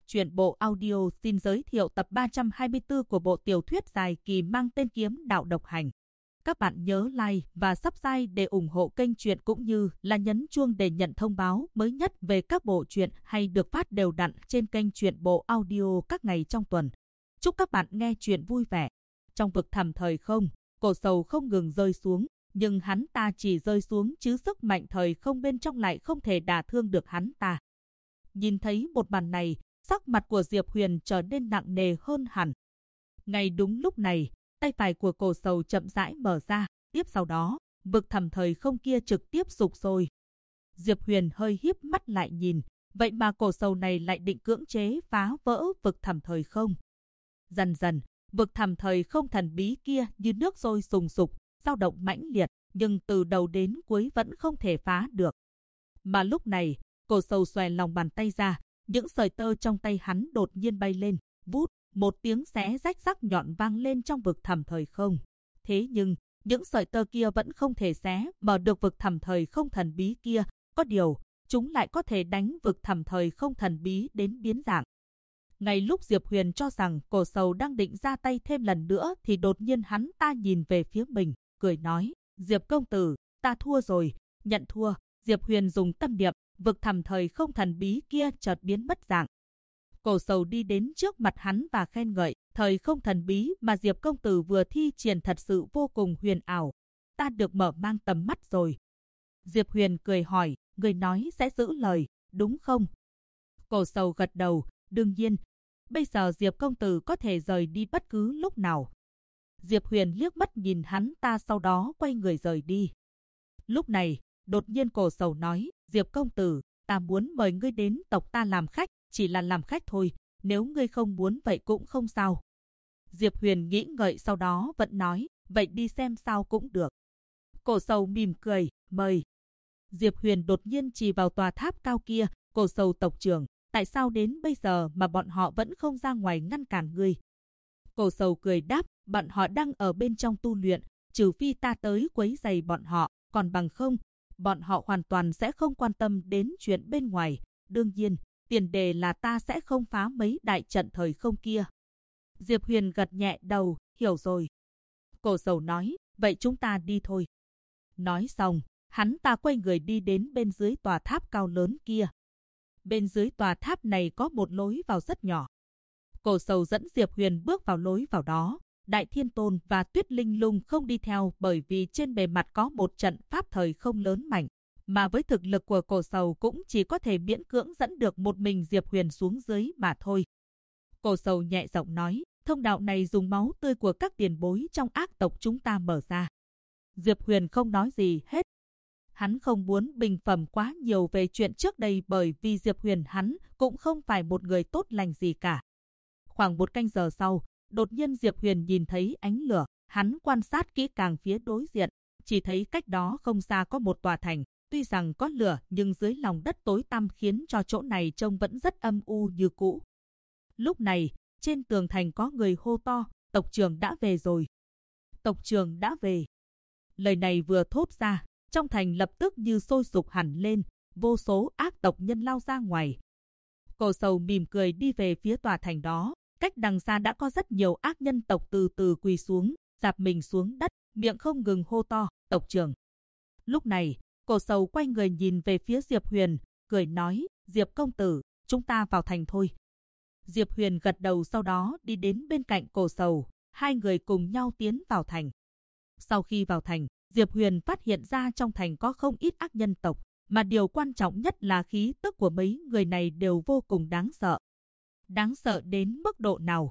Truyện bộ audio xin giới thiệu tập 324 của bộ tiểu thuyết dài kỳ mang tên Kiếm Đạo Độc Hành. Các bạn nhớ like và subscribe để ủng hộ kênh truyện cũng như là nhấn chuông để nhận thông báo mới nhất về các bộ truyện hay được phát đều đặn trên kênh truyện bộ audio các ngày trong tuần. Chúc các bạn nghe truyện vui vẻ. Trong vực thẳm thời không, cổ sầu không ngừng rơi xuống, nhưng hắn ta chỉ rơi xuống chứ sức mạnh thời không bên trong lại không thể đả thương được hắn ta. Nhìn thấy một màn này, sắc mặt của Diệp Huyền trở nên nặng nề hơn hẳn. Ngay đúng lúc này, tay phải của cổ sầu chậm rãi mở ra, tiếp sau đó, vực thẳm thời không kia trực tiếp sụp sôi. Diệp Huyền hơi híp mắt lại nhìn, vậy mà cổ sầu này lại định cưỡng chế phá vỡ vực thẳm thời không. Dần dần, vực thẳm thời không thần bí kia như nước sôi sùng sục, dao động mãnh liệt, nhưng từ đầu đến cuối vẫn không thể phá được. Mà lúc này, cổ sầu xòe lòng bàn tay ra, những sợi tơ trong tay hắn đột nhiên bay lên, vút, một tiếng xé rách sắc nhọn vang lên trong vực thẳm thời không. Thế nhưng, những sợi tơ kia vẫn không thể xé mở được vực thẳm thời không thần bí kia, có điều, chúng lại có thể đánh vực thẳm thời không thần bí đến biến dạng. Ngay lúc Diệp Huyền cho rằng cổ sầu đang định ra tay thêm lần nữa thì đột nhiên hắn ta nhìn về phía mình, cười nói, Diệp công tử, ta thua rồi, nhận thua. Diệp Huyền dùng tâm niệm, vực thẳm thời không thần bí kia chợt biến mất dạng. Cổ sầu đi đến trước mặt hắn và khen ngợi, thời không thần bí mà Diệp công tử vừa thi triển thật sự vô cùng huyền ảo. Ta được mở mang tầm mắt rồi. Diệp Huyền cười hỏi, người nói sẽ giữ lời, đúng không? Cổ sầu gật đầu, đương nhiên. Bây giờ Diệp công tử có thể rời đi bất cứ lúc nào. Diệp Huyền liếc mắt nhìn hắn ta sau đó quay người rời đi. Lúc này, đột nhiên cổ sầu nói, Diệp công tử, ta muốn mời ngươi đến tộc ta làm khách, chỉ là làm khách thôi, nếu ngươi không muốn vậy cũng không sao. Diệp Huyền nghĩ ngợi sau đó vẫn nói, vậy đi xem sao cũng được. Cổ sầu mỉm cười, mời. Diệp Huyền đột nhiên chỉ vào tòa tháp cao kia, cổ sầu tộc trưởng, tại sao đến bây giờ mà bọn họ vẫn không ra ngoài ngăn cản ngươi? Cổ sầu cười đáp, bọn họ đang ở bên trong tu luyện, trừ phi ta tới quấy rầy bọn họ, còn bằng không, bọn họ hoàn toàn sẽ không quan tâm đến chuyện bên ngoài. Đương nhiên, tiền đề là ta sẽ không phá mấy đại trận thời không kia. Diệp Huyền gật nhẹ đầu, hiểu rồi. Cổ sầu nói, vậy chúng ta đi thôi. Nói xong, hắn ta quay người đi đến bên dưới tòa tháp cao lớn kia. Bên dưới tòa tháp này có một lối vào rất nhỏ. Cổ sầu dẫn Diệp Huyền bước vào lối vào đó. Đại Thiên Tôn và Tuyết Linh Lung không đi theo bởi vì trên bề mặt có một trận pháp thời không lớn mạnh, mà với thực lực của cổ sầu cũng chỉ có thể miễn cưỡng dẫn được một mình Diệp Huyền xuống dưới mà thôi. Cổ sầu nhẹ giọng nói, thông đạo này dùng máu tươi của các tiền bối trong ác tộc chúng ta mở ra. Diệp Huyền không nói gì hết. Hắn không muốn bình phẩm quá nhiều về chuyện trước đây bởi vì Diệp Huyền hắn cũng không phải một người tốt lành gì cả. Khoảng một canh giờ sau, đột nhiên Diệp Huyền nhìn thấy ánh lửa, hắn quan sát kỹ càng phía đối diện, chỉ thấy cách đó không xa có một tòa thành, tuy rằng có lửa nhưng dưới lòng đất tối tăm khiến cho chỗ này trông vẫn rất âm u như cũ. Lúc này, trên tường thành có người hô to, tộc trưởng đã về rồi. Tộc trưởng đã về. Lời này vừa thốt ra, trong thành lập tức như sôi sục hẳn lên, vô số ác tộc nhân lao ra ngoài. Cổ sầu mỉm cười đi về phía tòa thành đó. Cách đằng xa đã có rất nhiều ác nhân tộc từ từ quỳ xuống, dạp mình xuống đất, miệng không ngừng hô to, tộc trưởng. Lúc này, cổ sầu quay người nhìn về phía Diệp Huyền, cười nói, Diệp công tử, chúng ta vào thành thôi. Diệp Huyền gật đầu sau đó đi đến bên cạnh cổ sầu, hai người cùng nhau tiến vào thành. Sau khi vào thành, Diệp Huyền phát hiện ra trong thành có không ít ác nhân tộc, mà điều quan trọng nhất là khí tức của mấy người này đều vô cùng đáng sợ. Đáng sợ đến mức độ nào?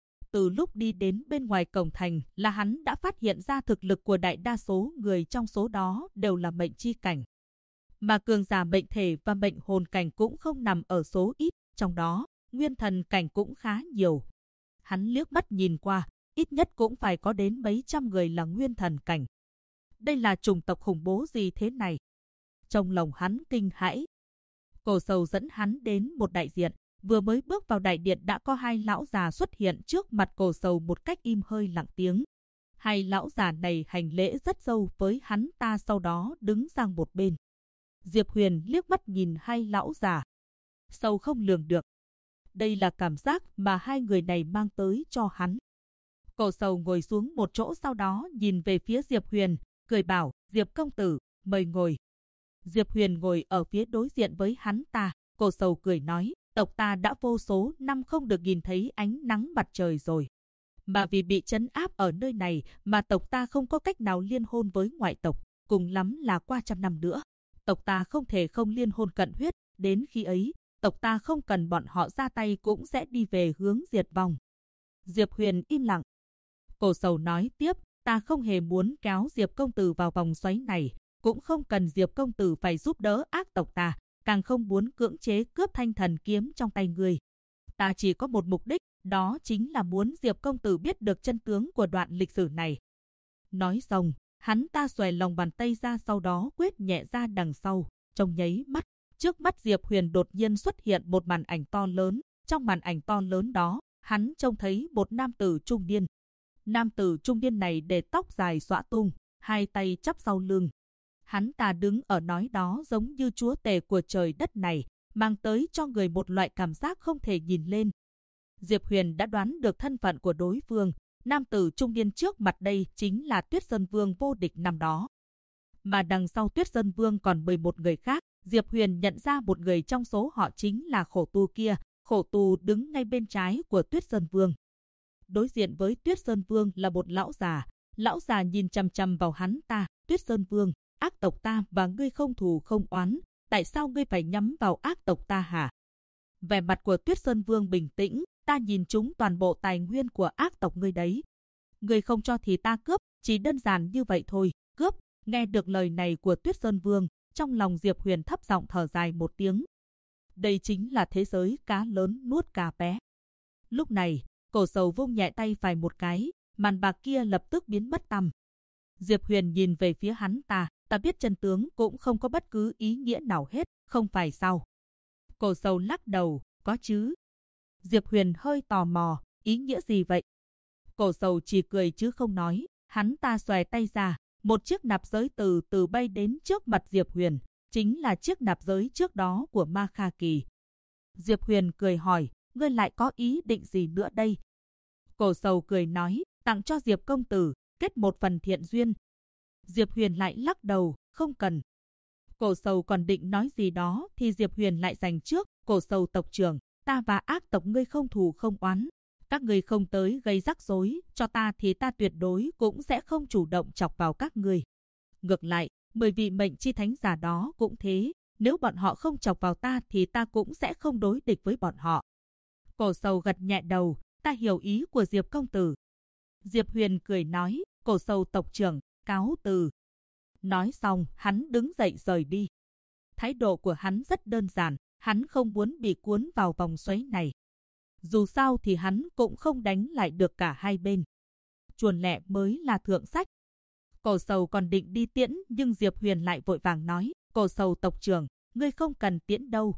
Từ lúc đi đến bên ngoài cổng thành là hắn đã phát hiện ra thực lực của đại đa số người trong số đó đều là mệnh chi cảnh. Mà cường giả mệnh thể và mệnh hồn cảnh cũng không nằm ở số ít, trong đó, nguyên thần cảnh cũng khá nhiều. Hắn liếc mắt nhìn qua, ít nhất cũng phải có đến mấy trăm người là nguyên thần cảnh. Đây là chủng tộc khủng bố gì thế này? Trong lòng hắn kinh hãi. Cổ sầu dẫn hắn đến một đại diện. Vừa mới bước vào đại điện đã có hai lão già xuất hiện trước mặt cổ sầu một cách im hơi lặng tiếng. Hai lão già này hành lễ rất sâu với hắn ta sau đó đứng sang một bên. Diệp Huyền liếc mắt nhìn hai lão già. Sâu không lường được. Đây là cảm giác mà hai người này mang tới cho hắn. Cổ Sầu ngồi xuống một chỗ, sau đó nhìn về phía Diệp Huyền, cười bảo, Diệp công tử, mời ngồi. Diệp Huyền ngồi ở phía đối diện với hắn ta. Cổ Sầu cười nói, tộc ta đã vô số năm không được nhìn thấy ánh nắng mặt trời rồi. Mà vì bị trấn áp ở nơi này mà tộc ta không có cách nào liên hôn với ngoại tộc, cùng lắm là qua 100 năm nữa. Tộc ta không thể không liên hôn cận huyết, đến khi ấy, tộc ta không cần bọn họ ra tay cũng sẽ đi về hướng diệt vong. Diệp Huyền im lặng. Cổ Sầu nói tiếp, ta không hề muốn kéo Diệp công tử vào vòng xoáy này, cũng không cần Diệp công tử phải giúp đỡ ác tộc ta, càng không muốn cưỡng chế cướp thanh thần kiếm trong tay người. Ta chỉ có một mục đích, đó chính là muốn Diệp công tử biết được chân tướng của đoạn lịch sử này. Nói xong, hắn ta xòe lòng bàn tay ra, sau đó quyết nhẹ ra đằng sau. Trong nháy mắt, trước mắt Diệp Huyền đột nhiên xuất hiện một màn ảnh to lớn. Trong màn ảnh to lớn đó, hắn trông thấy một nam tử trung niên. Nam tử trung niên này để tóc dài xõa tung, hai tay chắp sau lưng. Hắn ta đứng ở nói đó giống như chúa tể của trời đất này, mang tới cho người một loại cảm giác không thể nhìn lên. Diệp Huyền đã đoán được thân phận của đối phương. Nam tử trung niên trước mặt đây chính là Tuyết Sơn Vương vô địch năm đó. Mà đằng sau Tuyết Sơn Vương còn 11 người khác. Diệp Huyền nhận ra một người trong số họ chính là Khổ Tu kia. Khổ Tu đứng ngay bên trái của Tuyết Sơn Vương. Đối diện với Tuyết Sơn Vương là một lão già. Lão già nhìn chằm chằm vào hắn ta. Tuyết Sơn Vương, ác tộc ta và ngươi không thù không oán. Tại sao ngươi phải nhắm vào ác tộc ta hả? Vẻ mặt của Tuyết Sơn Vương bình tĩnh. Ta nhìn chúng toàn bộ tài nguyên của ác tộc ngươi đấy. Ngươi không cho thì ta cướp, chỉ đơn giản như vậy thôi, cướp. Nghe được lời này của Tuyết Sơn Vương, trong lòng Diệp Huyền thấp giọng thở dài một tiếng. Đây chính là thế giới cá lớn nuốt cá bé. Lúc này, Cổ Sầu vung nhẹ tay phải một cái, màn bạc kia lập tức biến mất tăm. Diệp Huyền nhìn về phía hắn ta biết chân tướng cũng không có bất cứ ý nghĩa nào hết, không phải sao? Cổ Sầu lắc đầu, có chứ. Diệp Huyền hơi tò mò, ý nghĩa gì vậy? Cổ Sầu chỉ cười chứ không nói. Hắn ta xòe tay ra, một chiếc nạp giới từ từ bay đến trước mặt Diệp Huyền, chính là chiếc nạp giới trước đó của Ma Kha Kỳ. Diệp Huyền cười hỏi, ngươi lại có ý định gì nữa đây? Cổ Sầu cười nói, tặng cho Diệp công tử, kết một phần thiện duyên. Diệp Huyền lại lắc đầu, không cần. Cổ Sầu còn định nói gì đó thì Diệp Huyền lại giành trước. Cổ Sầu tộc trưởng, ta và ác tộc ngươi không thù không oán. Các ngươi không tới gây rắc rối cho ta thì ta tuyệt đối cũng sẽ không chủ động chọc vào các ngươi. Ngược lại, 10 vị mệnh chi thánh giả đó cũng thế. Nếu bọn họ không chọc vào ta thì ta cũng sẽ không đối địch với bọn họ. Cổ Sầu gật nhẹ đầu, ta hiểu ý của Diệp công tử. Diệp Huyền cười nói, Cổ Sầu tộc trưởng, cáo từ. Nói xong, hắn đứng dậy rời đi. Thái độ của hắn rất đơn giản, hắn không muốn bị cuốn vào vòng xoáy này. Dù sao thì hắn cũng không đánh lại được cả hai bên. Chuồn lẹ mới là thượng sách. Cổ Sầu còn định đi tiễn nhưng Diệp Huyền lại vội vàng nói, Cổ Sầu tộc trưởng, ngươi không cần tiễn đâu.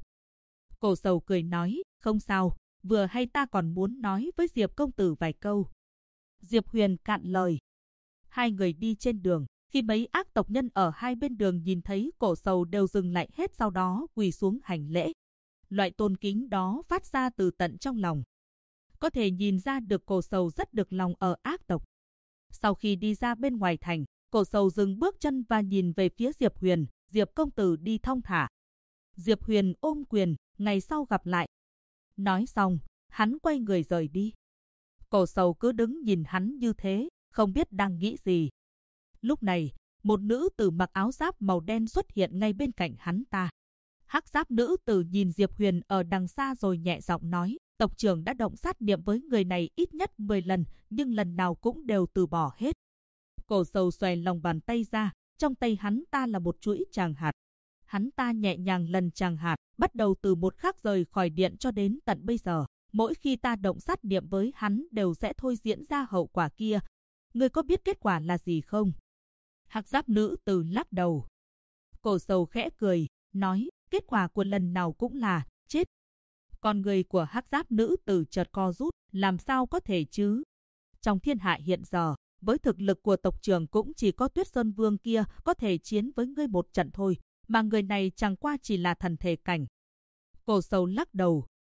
Cổ Sầu cười nói, không sao, vừa hay ta còn muốn nói với Diệp công tử vài câu. Diệp Huyền cạn lời. Hai người đi trên đường, khi mấy ác tộc nhân ở hai bên đường nhìn thấy Cổ Sầu đều dừng lại hết, sau đó quỳ xuống hành lễ. Loại tôn kính đó phát ra từ tận trong lòng. Có thể nhìn ra được Cổ Sầu rất được lòng ở ác tộc. Sau khi đi ra bên ngoài thành, Cổ Sầu dừng bước chân và nhìn về phía Diệp Huyền. Diệp công tử đi thong thả. Diệp Huyền ôm quyền, ngày sau gặp lại. Nói xong, hắn quay người rời đi. Cổ Sầu cứ đứng nhìn hắn như thế, không biết đang nghĩ gì. Lúc này, một nữ tử mặc áo giáp màu đen xuất hiện ngay bên cạnh hắn ta. Hắc giáp nữ tử nhìn Diệp Huyền ở đằng xa rồi nhẹ giọng nói, tộc trưởng đã động sát niệm với người này ít nhất 10 lần, nhưng lần nào cũng đều từ bỏ hết. Cổ Sầu xòe lòng bàn tay ra, trong tay hắn ta là một chuỗi tràng hạt. Hắn ta nhẹ nhàng lần tràng hạt, bắt đầu từ một khắc rời khỏi điện cho đến tận bây giờ. Mỗi khi ta động sát niệm với hắn đều sẽ thôi diễn ra hậu quả kia. Ngươi có biết kết quả là gì không? Hắc giáp nữ tử lắc đầu. Cổ Sầu khẽ cười, nói, kết quả của lần nào cũng là chết. Con người của hắc giáp nữ tử chợt co rút, làm sao có thể chứ? Trong thiên hạ hiện giờ, với thực lực của tộc trưởng cũng chỉ có Tuyết Sơn Vương kia có thể chiến với ngươi một trận thôi, mà người này chẳng qua chỉ là thần thể cảnh. Cổ Sầu lắc đầu,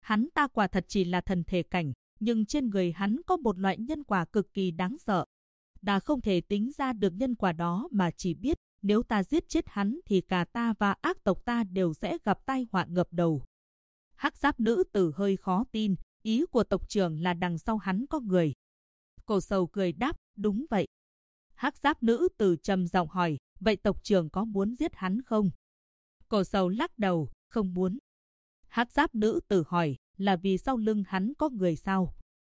Hắn ta quả thật chỉ là thần thể cảnh, nhưng trên người hắn có một loại nhân quả cực kỳ đáng sợ. Ta không thể tính ra được nhân quả đó mà chỉ biết nếu ta giết chết hắn thì cả ta và ác tộc ta đều sẽ gặp tai họa ngập đầu. Hắc giáp nữ tử hơi khó tin, ý của tộc trưởng là đằng sau hắn có người. Cổ Sầu cười đáp, đúng vậy. Hắc giáp nữ tử trầm giọng hỏi, vậy tộc trưởng có muốn giết hắn không? Cổ Sầu lắc đầu, không muốn. Hắc giáp nữ tử hỏi, là vì sau lưng hắn có người sao?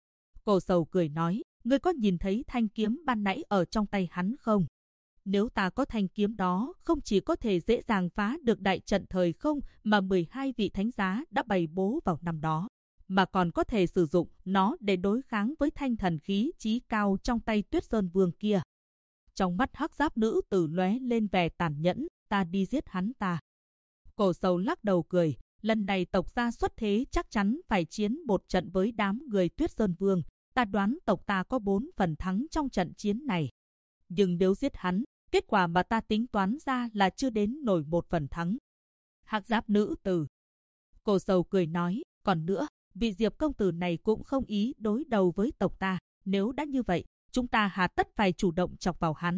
Cổ Sầu cười nói, ngươi có nhìn thấy thanh kiếm ban nãy ở trong tay hắn không? Nếu ta có thanh kiếm đó, không chỉ có thể dễ dàng phá được đại trận thời không mà 12 vị thánh giá đã bày bố vào năm đó, mà còn có thể sử dụng nó để đối kháng với thanh thần khí chí cao trong tay Tuyết Sơn Vương kia. Trong mắt hắc giáp nữ tử lóe lên vẻ tàn nhẫn, ta đi giết hắn ta. Cổ Sầu lắc đầu cười, lần này tộc gia xuất thế chắc chắn phải chiến một trận với đám người Tuyết Sơn Vương. Ta đoán tộc ta có 4 phần thắng trong trận chiến này. Nhưng nếu giết hắn, kết quả mà ta tính toán ra là chưa đến nổi 1 phần thắng. Hắc giáp nữ tử. Cổ Sầu cười nói, còn nữa, vị Diệp công tử này cũng không ý đối đầu với tộc ta. Nếu đã như vậy, chúng ta hà tất phải chủ động chọc vào hắn.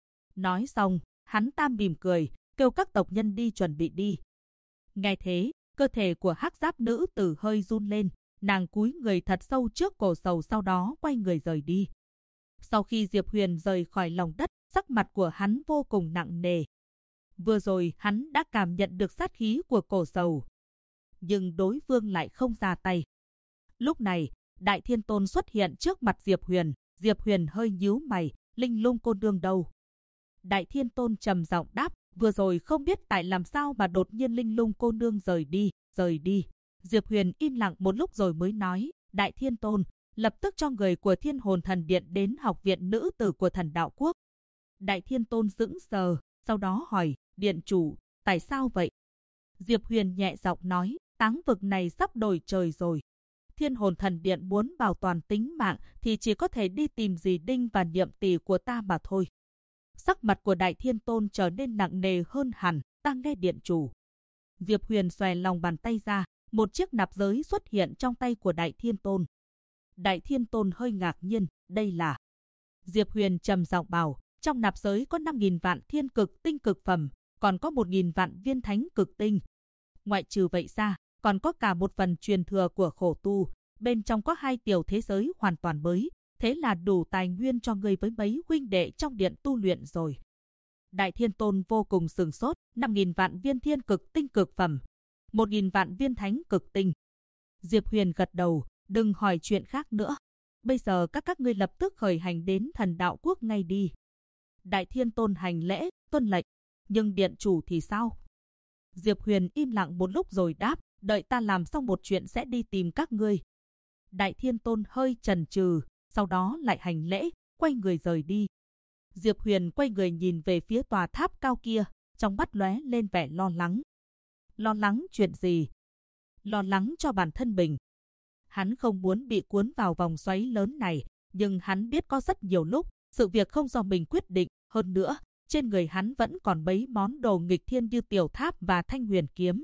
Nói xong, hắn ta mỉm cười, kêu các tộc nhân đi chuẩn bị đi. Nghe thế, cơ thể của hắc giáp nữ tử hơi run lên. Nàng cúi người thật sâu trước Cổ Sầu, sau đó quay người rời đi. Sau khi Diệp Huyền rời khỏi lòng đất, sắc mặt của hắn vô cùng nặng nề. Vừa rồi hắn đã cảm nhận được sát khí của Cổ Sầu, nhưng đối phương lại không ra tay. Lúc này, Đại Thiên Tôn xuất hiện trước mặt Diệp Huyền. Diệp Huyền hơi nhíu mày, Linh Lung cô nương đâu? Đại Thiên Tôn trầm giọng đáp, vừa rồi không biết tại làm sao mà đột nhiên Linh Lung cô nương rời đi. Diệp Huyền im lặng một lúc rồi mới nói, Đại Thiên Tôn, lập tức cho người của Thiên Hồn Thần Điện đến học viện nữ tử của Thần Đạo Quốc. Đại Thiên Tôn sững sờ, sau đó hỏi, Điện chủ, tại sao vậy? Diệp Huyền nhẹ giọng nói, táng vực này sắp đổi trời rồi. Thiên Hồn Thần Điện muốn bảo toàn tính mạng thì chỉ có thể đi tìm dì Đinh và Niệm tỷ của ta mà thôi. Sắc mặt của Đại Thiên Tôn trở nên nặng nề hơn hẳn, ta nghe điện chủ. Diệp Huyền xòe lòng bàn tay ra, một chiếc nạp giới xuất hiện trong tay của Đại Thiên Tôn. Đại Thiên Tôn hơi ngạc nhiên, đây là... Diệp Huyền trầm giọng bảo, trong nạp giới có 5.000 vạn thiên cực tinh cực phẩm, còn có 1.000 vạn viên thánh cực tinh. Ngoại trừ vậy ra, còn có cả một phần truyền thừa của khổ tu, bên trong có 2 tiểu thế giới hoàn toàn mới, thế là đủ tài nguyên cho người với mấy huynh đệ trong điện tu luyện rồi. Đại Thiên Tôn vô cùng sửng sốt, 5.000 vạn viên thiên cực tinh cực phẩm, 1.000 vạn viên thánh cực tinh. Diệp Huyền gật đầu, đừng hỏi chuyện khác nữa. Bây giờ các ngươi lập tức khởi hành đến Thần Đạo Quốc ngay đi. Đại Thiên Tôn hành lễ, tuân lệnh. Nhưng điện chủ thì sao? Diệp Huyền im lặng một lúc rồi đáp, đợi ta làm xong một chuyện sẽ đi tìm các ngươi. Đại Thiên Tôn hơi chần chừ, sau đó lại hành lễ, quay người rời đi. Diệp Huyền quay người nhìn về phía tòa tháp cao kia, trong mắt lóe lên vẻ lo lắng. Lo lắng chuyện gì? Lo lắng cho bản thân mình. Hắn không muốn bị cuốn vào vòng xoáy lớn này, nhưng hắn biết có rất nhiều lúc, sự việc không do mình quyết định. Hơn nữa, trên người hắn vẫn còn mấy món đồ nghịch thiên như tiểu tháp và thanh huyền kiếm.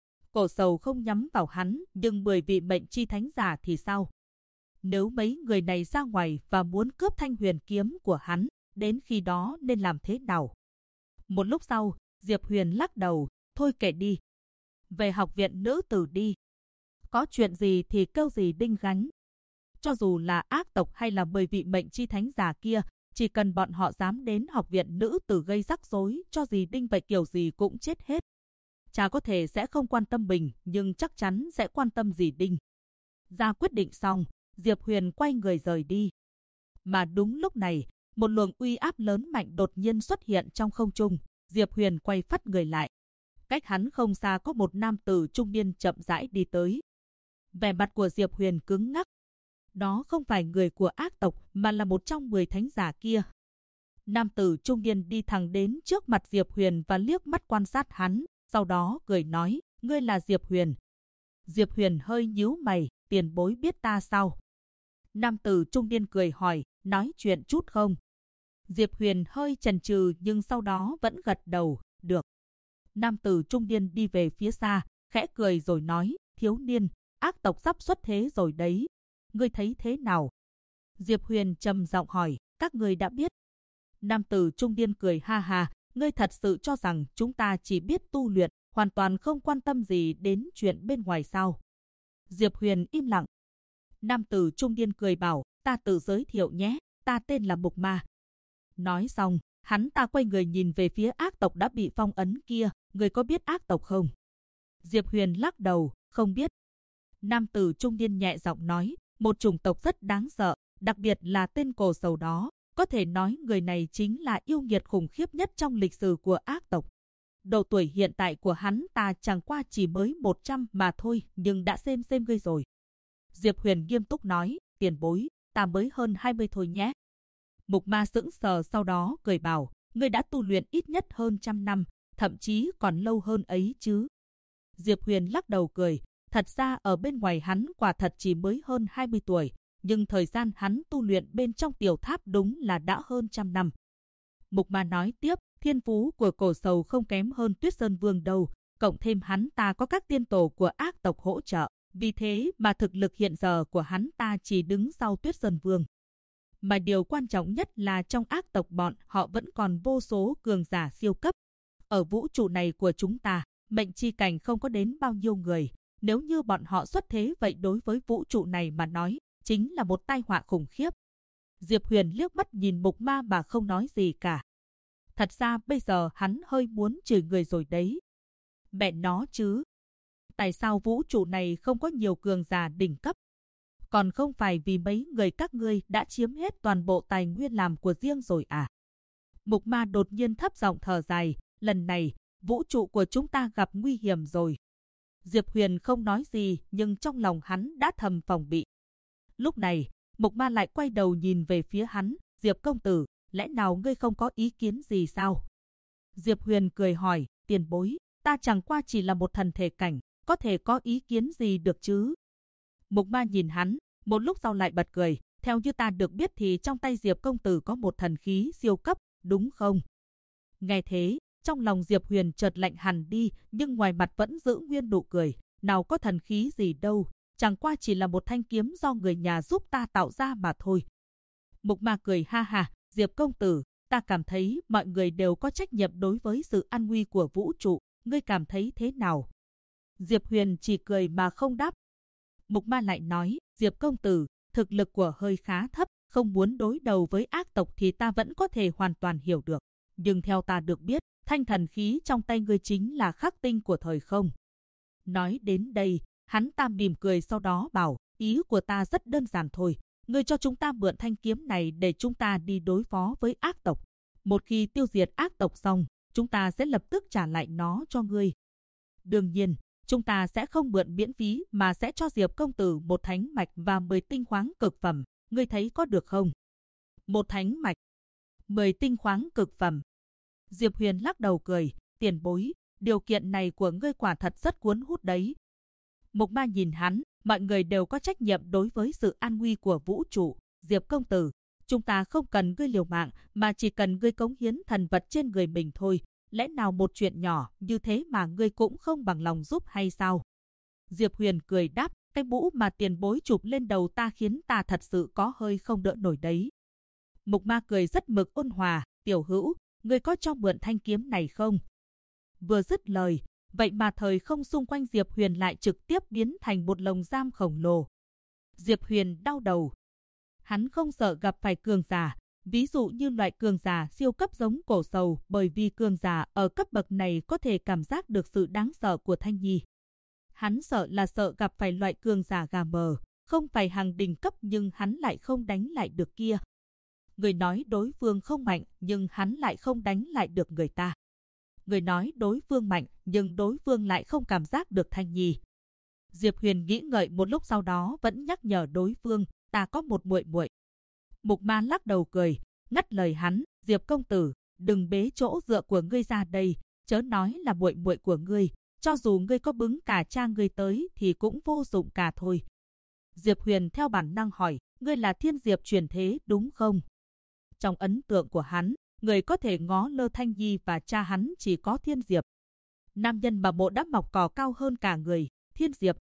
Cổ Sầu không nhắm vào hắn, nhưng 10 vị mệnh chi thánh giả thì sao? Nếu mấy người này ra ngoài và muốn cướp thanh huyền kiếm của hắn, đến khi đó nên làm thế nào? Một lúc sau, Diệp Huyền lắc đầu, thôi kệ đi. Về học viện nữ tử đi. Có chuyện gì thì kêu gì Đinh gánh. Cho dù là ác tộc hay là 10 vị mệnh chi thánh giả kia, chỉ cần bọn họ dám đến học viện nữ tử gây rắc rối cho dì Đinh vậy kiểu gì cũng chết hết. Cha có thể sẽ không quan tâm mình, nhưng chắc chắn sẽ quan tâm dì Đinh. Ra quyết định xong, Diệp Huyền quay người rời đi. Mà đúng lúc này, một luồng uy áp lớn mạnh đột nhiên xuất hiện trong không trung. Diệp Huyền quay phắt người lại. Cách hắn không xa có một nam tử trung niên chậm rãi đi tới. Vẻ mặt của Diệp Huyền cứng ngắc. Đó không phải người của ác tộc mà là một trong 10 thánh giả kia. Nam tử trung niên đi thẳng đến trước mặt Diệp Huyền và liếc mắt quan sát hắn, sau đó cười nói, ngươi là Diệp Huyền. Diệp Huyền hơi nhíu mày, tiền bối biết ta sao? Nam tử trung niên cười hỏi, nói chuyện chút không? Diệp Huyền hơi chần chừ nhưng sau đó vẫn gật đầu, được. Nam tử trung niên đi về phía xa, khẽ cười rồi nói, thiếu niên, ác tộc sắp xuất thế rồi đấy. Ngươi thấy thế nào? Diệp Huyền trầm giọng hỏi, các ngươi đã biết. Nam tử trung niên cười ha ha, ngươi thật sự cho rằng chúng ta chỉ biết tu luyện, hoàn toàn không quan tâm gì đến chuyện bên ngoài sao? Diệp Huyền im lặng. Nam tử trung niên cười bảo, ta tự giới thiệu nhé, ta tên là Mục Ma. Nói xong, hắn ta quay người nhìn về phía ác tộc đã bị phong ấn kia, ngươi có biết ác tộc không? Diệp Huyền lắc đầu, không biết. Nam tử trung niên nhẹ giọng nói, một chủng tộc rất đáng sợ, đặc biệt là tên cổ sầu đó. Có thể nói người này chính là yêu nghiệt khủng khiếp nhất trong lịch sử của ác tộc. Độ tuổi hiện tại của hắn ta chẳng qua chỉ mới 100 mà thôi, nhưng đã xem ngươi rồi. Diệp Huyền nghiêm túc nói, tiền bối, ta mới hơn 20 thôi nhé. Mục Ma sững sờ sau đó cười bảo, ngươi đã tu luyện ít nhất hơn 100 năm, thậm chí còn lâu hơn ấy chứ. Diệp Huyền lắc đầu cười, thật ra ở bên ngoài hắn quả thật chỉ mới hơn 20 tuổi, nhưng thời gian hắn tu luyện bên trong tiểu tháp đúng là đã hơn 100 năm. Mục Ma nói tiếp, thiên phú của cổ sầu không kém hơn Tuyết Sơn Vương đâu, cộng thêm hắn ta có các tiên tổ của ác tộc hỗ trợ, vì thế mà thực lực hiện giờ của hắn ta chỉ đứng sau Tuyết Sơn Vương. Mà điều quan trọng nhất là trong ác tộc bọn họ vẫn còn vô số cường giả siêu cấp. Ở vũ trụ này của chúng ta, mệnh chi cảnh không có đến bao nhiêu người, nếu như bọn họ xuất thế vậy đối với vũ trụ này mà nói, chính là một tai họa khủng khiếp. Diệp Huyền liếc mắt nhìn Mục Ma mà không nói gì cả. Thật ra bây giờ hắn hơi muốn chửi người rồi đấy. Mẹ nó chứ. Tại sao vũ trụ này không có nhiều cường giả đỉnh cấp? Còn không phải vì mấy người các ngươi đã chiếm hết toàn bộ tài nguyên làm của riêng rồi à? Mục Ma đột nhiên thấp giọng thở dài, lần này, vũ trụ của chúng ta gặp nguy hiểm rồi. Diệp Huyền không nói gì nhưng trong lòng hắn đã thầm phòng bị. Lúc này, Mục Ma lại quay đầu nhìn về phía hắn, Diệp công tử, lẽ nào ngươi không có ý kiến gì sao? Diệp Huyền cười hỏi, tiền bối, ta chẳng qua chỉ là một thần thể cảnh, có thể có ý kiến gì được chứ? Mục Ma nhìn hắn, một lúc sau lại bật cười, theo như ta được biết thì trong tay Diệp công tử có một thần khí siêu cấp, đúng không? Nghe thế, trong lòng Diệp Huyền chợt lạnh hẳn đi, nhưng ngoài mặt vẫn giữ nguyên nụ cười, nào có thần khí gì đâu, chẳng qua chỉ là một thanh kiếm do người nhà giúp ta tạo ra mà thôi. Mục Ma cười ha ha, Diệp công tử, ta cảm thấy mọi người đều có trách nhiệm đối với sự an nguy của vũ trụ, ngươi cảm thấy thế nào? Diệp Huyền chỉ cười mà không đáp. Mục Ma lại nói, Diệp công tử, thực lực của hơi khá thấp, không muốn đối đầu với ác tộc thì ta vẫn có thể hoàn toàn hiểu được. Nhưng theo ta được biết, thanh thần khí trong tay ngươi chính là khắc tinh của thời không. Nói đến đây, hắn ta mỉm cười sau đó bảo, ý của ta rất đơn giản thôi. Ngươi cho chúng ta mượn thanh kiếm này để chúng ta đi đối phó với ác tộc. Một khi tiêu diệt ác tộc xong, chúng ta sẽ lập tức trả lại nó cho ngươi. Đương nhiên, chúng ta sẽ không mượn miễn phí mà sẽ cho Diệp công tử một thánh mạch và 10 tinh khoáng cực phẩm. Ngươi thấy có được không? Một thánh mạch, 10 tinh khoáng cực phẩm. Diệp Huyền lắc đầu cười, tiền bối, điều kiện này của ngươi quả thật rất cuốn hút đấy. Mục Ma nhìn hắn, mọi người đều có trách nhiệm đối với sự an nguy của vũ trụ. Diệp công tử, chúng ta không cần ngươi liều mạng, mà chỉ cần ngươi cống hiến thần vật trên người mình thôi. Lẽ nào một chuyện nhỏ như thế mà ngươi cũng không bằng lòng giúp hay sao? Diệp Huyền cười đáp, cái mũ mà tiền bối chụp lên đầu ta khiến ta thật sự có hơi không đỡ nổi đấy. Mục Ma cười rất mực ôn hòa, tiểu hữu, ngươi có cho mượn thanh kiếm này không? Vừa dứt lời, vậy mà thời không xung quanh Diệp Huyền lại trực tiếp biến thành một lồng giam khổng lồ. Diệp Huyền đau đầu. Hắn không sợ gặp phải cường giả, ví dụ như loại cường giả siêu cấp giống cổ sầu, bởi vì cường giả ở cấp bậc này có thể cảm giác được sự đáng sợ của Thanh Nhi. Hắn sợ là sợ gặp phải loại cường giả gà mờ, không phải hàng đỉnh cấp nhưng hắn lại không đánh lại được kia. Người nói đối phương không mạnh nhưng hắn lại không đánh lại được người ta. Người nói đối phương mạnh nhưng đối phương lại không cảm giác được Thanh Nhi. Diệp Huyền nghĩ ngợi một lúc sau đó vẫn nhắc nhở đối phương, ta có một muội muội. Mục Ma lắc đầu cười, ngắt lời hắn, Diệp công tử, đừng bế chỗ dựa của ngươi ra đây, chớ nói là muội muội của ngươi, cho dù ngươi có bứng cả cha ngươi tới thì cũng vô dụng cả thôi. Diệp Huyền theo bản năng hỏi, ngươi là Thiên Diệp truyền thế đúng không? Trong ấn tượng của hắn, người có thể ngó lơ Thanh Nhi và cha hắn chỉ có Thiên Diệp. Nam nhân mà bộ đã mọc cỏ cao hơn cả người, Thiên Diệp,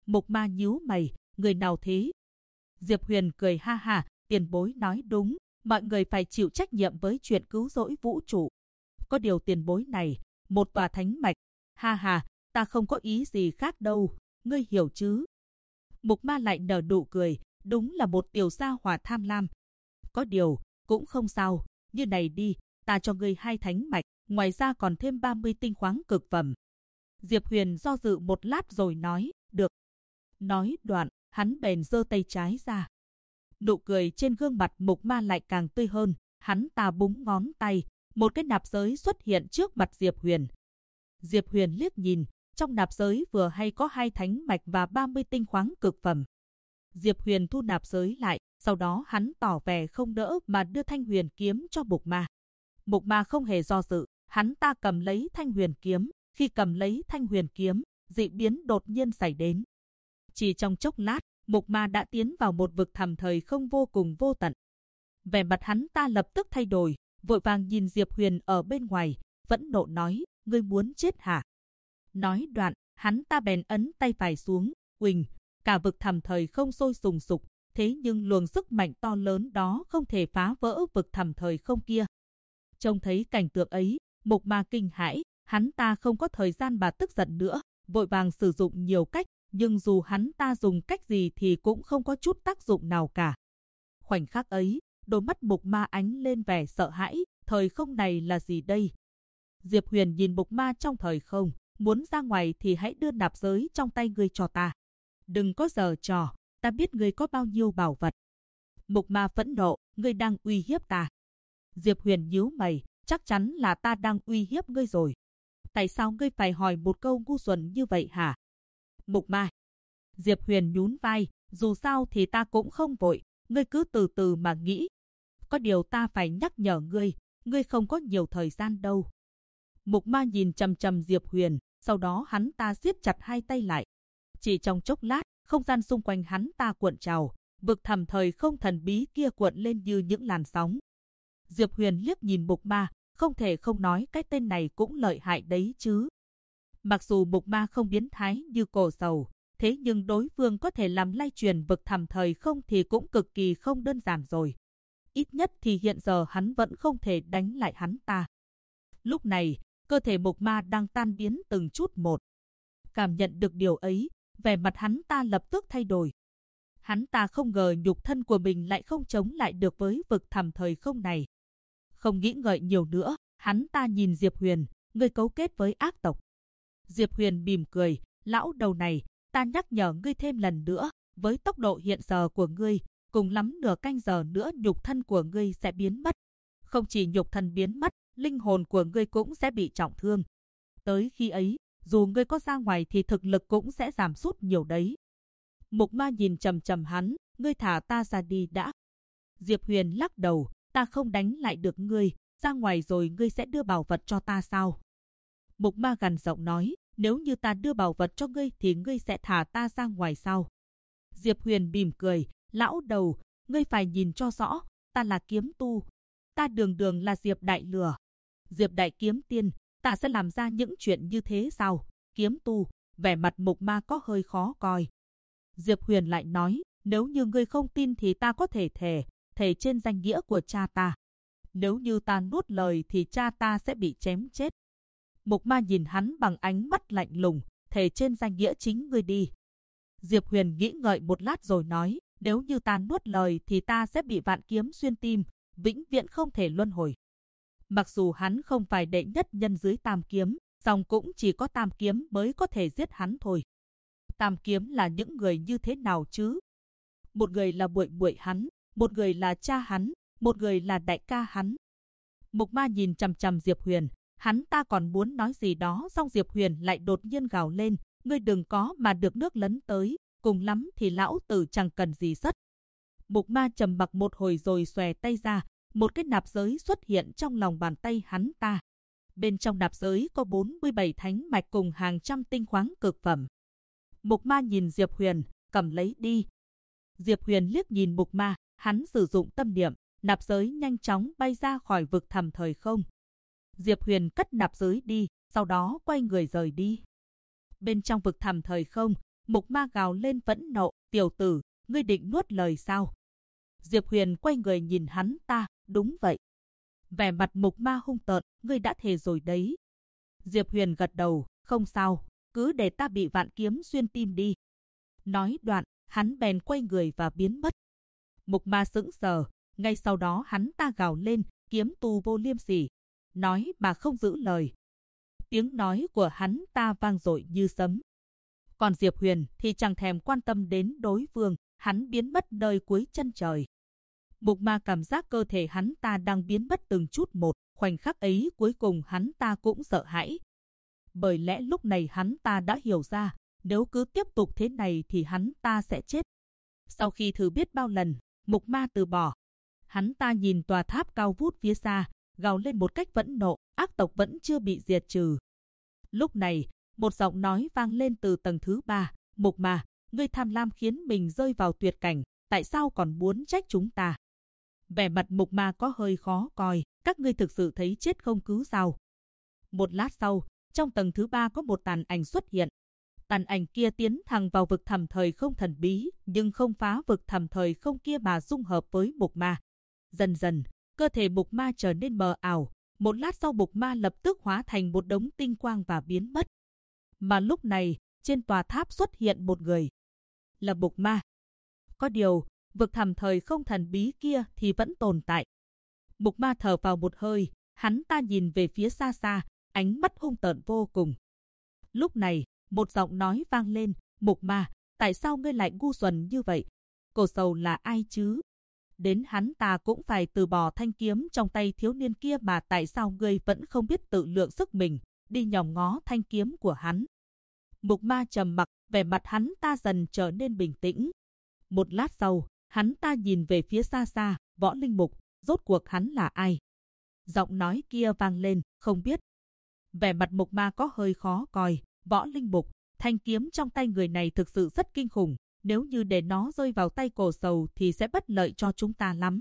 Mục Ma nhíu mày, người nào thế? Diệp Huyền cười ha ha, tiền bối nói đúng, mọi người phải chịu trách nhiệm với chuyện cứu rỗi vũ trụ. Có điều tiền bối này, một tòa thánh mạch, ha ha, ta không có ý gì khác đâu, ngươi hiểu chứ? Mục Ma lại nở nụ cười, đúng là một tiểu gia hỏa tham lam. Có điều, cũng không sao, như này đi, ta cho ngươi 2 thánh mạch, ngoài ra còn thêm 30 tinh khoáng cực phẩm. Diệp Huyền do dự một lát rồi nói, được. Nói đoạn, hắn bèn giơ tay trái ra. Nụ cười trên gương mặt Mục Ma lại càng tươi hơn, hắn ta búng ngón tay, một cái nạp giới xuất hiện trước mặt Diệp Huyền. Diệp Huyền liếc nhìn, trong nạp giới vừa hay có 2 thánh mạch và 30 tinh khoáng cực phẩm. Diệp Huyền thu nạp giới lại, sau đó hắn tỏ vẻ không đỡ mà đưa thanh huyền kiếm cho Mục Ma. Mục Ma không hề do dự, hắn ta cầm lấy thanh huyền kiếm, khi cầm lấy thanh huyền kiếm, dị biến đột nhiên xảy đến. Chỉ trong chốc lát, Mục Ma đã tiến vào một vực thẳm thời không vô cùng vô tận. Vẻ mặt hắn ta lập tức thay đổi, vội vàng nhìn Diệp Huyền ở bên ngoài, phẫn nộ nói, ngươi muốn chết hả? Nói đoạn, hắn ta bèn ấn tay phải xuống, uỳnh, cả vực thẳm thời không sôi sùng sục, thế nhưng luồng sức mạnh to lớn đó không thể phá vỡ vực thẳm thời không kia. Trông thấy cảnh tượng ấy, Mục Ma kinh hãi, hắn ta không có thời gian mà tức giận nữa, vội vàng sử dụng nhiều cách, nhưng dù hắn ta dùng cách gì thì cũng không có chút tác dụng nào cả. Khoảnh khắc ấy, đôi mắt Mục Ma ánh lên vẻ sợ hãi, thời không này là gì đây? Diệp Huyền nhìn Mục Ma trong thời không, muốn ra ngoài thì hãy đưa nạp giới trong tay ngươi cho ta. Đừng có giở trò, ta biết ngươi có bao nhiêu bảo vật. Mục Ma phẫn nộ, ngươi đang uy hiếp ta. Diệp Huyền nhíu mày, chắc chắn là ta đang uy hiếp ngươi rồi. Tại sao ngươi phải hỏi một câu ngu xuẩn như vậy hả? Mục Ma. Diệp Huyền nhún vai, dù sao thì ta cũng không vội, ngươi cứ từ từ mà nghĩ. Có điều ta phải nhắc nhở ngươi không có nhiều thời gian đâu. Mục Ma nhìn chằm chằm Diệp Huyền, sau đó hắn ta siết chặt hai tay lại. Chỉ trong chốc lát, không gian xung quanh hắn ta cuộn trào, vực thẳm thời không thần bí kia cuộn lên như những làn sóng. Diệp Huyền liếc nhìn Mục Ma, không thể không nói cái tên này cũng lợi hại đấy chứ. Mặc dù Mục Ma không biến thái như cổ sầu, thế nhưng đối phương có thể làm lay truyền vực thẳm thời không thì cũng cực kỳ không đơn giản rồi. Ít nhất thì hiện giờ hắn vẫn không thể đánh lại hắn ta. Lúc này, cơ thể Mục Ma đang tan biến từng chút một. Cảm nhận được điều ấy, vẻ mặt hắn ta lập tức thay đổi. Hắn ta không ngờ nhục thân của mình lại không chống lại được với vực thẳm thời không này. Không nghĩ ngợi nhiều nữa, hắn ta nhìn Diệp Huyền, ngươi cấu kết với ác tộc. Diệp Huyền mỉm cười, lão đầu này, ta nhắc nhở ngươi thêm lần nữa, với tốc độ hiện giờ của ngươi, cùng lắm nửa canh giờ nữa nhục thân của ngươi sẽ biến mất. Không chỉ nhục thân biến mất, linh hồn của ngươi cũng sẽ bị trọng thương. Tới khi ấy, dù ngươi có ra ngoài thì thực lực cũng sẽ giảm sút nhiều đấy. Mục Ma nhìn chằm chằm hắn, ngươi thả ta ra đi đã. Diệp Huyền lắc đầu, ta không đánh lại được ngươi, ra ngoài rồi ngươi sẽ đưa bảo vật cho ta sao? Mục Ma gằn giọng nói, nếu như ta đưa bảo vật cho ngươi thì ngươi sẽ thả ta ra ngoài sao? Diệp Huyền mỉm cười, lão đầu, ngươi phải nhìn cho rõ, ta là kiếm tu. Ta đường đường là Diệp Đại Lừa. Diệp Đại Kiếm Tiên, ta sẽ làm ra những chuyện như thế sao? Kiếm tu, vẻ mặt Mục Ma có hơi khó coi. Diệp Huyền lại nói, nếu như ngươi không tin thì ta có thể thề trên danh nghĩa của cha ta. Nếu như ta nuốt lời thì cha ta sẽ bị chém chết. Mục Ma nhìn hắn bằng ánh mắt lạnh lùng, thề trên danh nghĩa chính ngươi đi. Diệp Huyền nghĩ ngợi một lát rồi nói, nếu như ta nuốt lời thì ta sẽ bị vạn kiếm xuyên tim, vĩnh viễn không thể luân hồi. Mặc dù hắn không phải đệ nhất nhân dưới tam kiếm, song cũng chỉ có tam kiếm mới có thể giết hắn thôi. Tam kiếm là những người như thế nào chứ? Một người là muội muội hắn, một người là cha hắn, một người là đại ca hắn. Mục Ma nhìn chằm chằm Diệp Huyền, hắn ta còn muốn nói gì đó, xong Diệp Huyền lại đột nhiên gào lên, ngươi đừng có mà được nước lấn tới, cùng lắm thì lão tử chẳng cần gì sất. Mục Ma trầm mặc một hồi rồi xòe tay ra, một cái nạp giới xuất hiện trong lòng bàn tay hắn ta. Bên trong nạp giới có 47 thánh mạch cùng hàng trăm tinh khoáng cực phẩm. Mục Ma nhìn Diệp Huyền, cầm lấy đi. Diệp Huyền liếc nhìn Mục Ma, hắn sử dụng tâm niệm, nạp giới nhanh chóng bay ra khỏi vực thẳm thời không. Diệp Huyền cất nạp giới đi, sau đó quay người rời đi. Bên trong vực thẳm thời không, Mục ma gào lên phẫn nộ, tiểu tử, ngươi định nuốt lời sao? Diệp Huyền quay người nhìn hắn ta, đúng vậy. Vẻ mặt mục ma hung tợn, ngươi đã thề rồi đấy. Diệp Huyền gật đầu, không sao, cứ để ta bị vạn kiếm xuyên tim đi. Nói đoạn, hắn bèn quay người và biến mất. Mục ma sững sờ, ngay sau đó hắn ta gào lên, kiếm tu vô liêm sỉ, nói mà không giữ lời. Tiếng nói của hắn ta vang dội như sấm. Còn Diệp Huyền thì chẳng thèm quan tâm đến đối phương, hắn biến mất nơi cuối chân trời. Mục ma cảm giác cơ thể hắn ta đang biến mất từng chút một, khoảnh khắc ấy cuối cùng hắn ta cũng sợ hãi. Bởi lẽ lúc này hắn ta đã hiểu ra, nếu cứ tiếp tục thế này thì hắn ta sẽ chết. Sau khi thử biết bao lần, mục ma từ bỏ. Hắn ta nhìn tòa tháp cao vút phía xa, gào lên một cách phẫn nộ, ác tộc vẫn chưa bị diệt trừ. Lúc này, một giọng nói vang lên từ tầng thứ 3, mục ma, ngươi tham lam khiến mình rơi vào tuyệt cảnh, tại sao còn muốn trách chúng ta? Vẻ mặt mục ma có hơi khó coi, các ngươi thực sự thấy chết không cứu sao? Một lát sau, trong tầng thứ 3 có một tàn ảnh xuất hiện. Tàn ảnh kia tiến thẳng vào vực thẳm thời không thần bí, nhưng không phá vực thẳm thời không kia mà dung hợp với mục ma. Dần dần, cơ thể mục ma trở nên mờ ảo. Một lát sau mục ma lập tức hóa thành một đống tinh quang và biến mất. Mà lúc này, trên tòa tháp xuất hiện một người. Là mục ma. Có điều, vực thẳm thời không thần bí kia thì vẫn tồn tại. Mục ma thở vào một hơi, hắn ta nhìn về phía xa xa, ánh mắt hung tợn vô cùng. Lúc này, một giọng nói vang lên, mục ma, tại sao ngươi lại ngu xuẩn như vậy? Cổ sầu là ai chứ? Đến hắn ta cũng phải từ bỏ thanh kiếm trong tay thiếu niên kia mà tại sao ngươi vẫn không biết tự lượng sức mình, đi nhòm ngó thanh kiếm của hắn. Mục ma trầm mặc, vẻ mặt hắn ta dần trở nên bình tĩnh. Một lát sau, hắn ta nhìn về phía xa xa, Võ Linh Mục, rốt cuộc hắn là ai? Giọng nói kia vang lên, không biết. Vẻ mặt mục ma có hơi khó coi, Võ Linh Mục, thanh kiếm trong tay người này thực sự rất kinh khủng, nếu như để nó rơi vào tay cổ sầu thì sẽ bất lợi cho chúng ta lắm.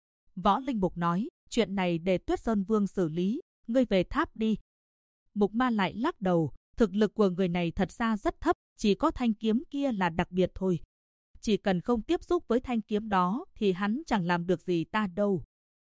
Võ Linh Mục nói, chuyện này để Tuyết Sơn Vương xử lý, ngươi về tháp đi. Mục ma lại lắc đầu, thực lực của người này thật ra rất thấp, chỉ có thanh kiếm kia là đặc biệt thôi. Chỉ cần không tiếp xúc với thanh kiếm đó thì hắn chẳng làm được gì ta đâu.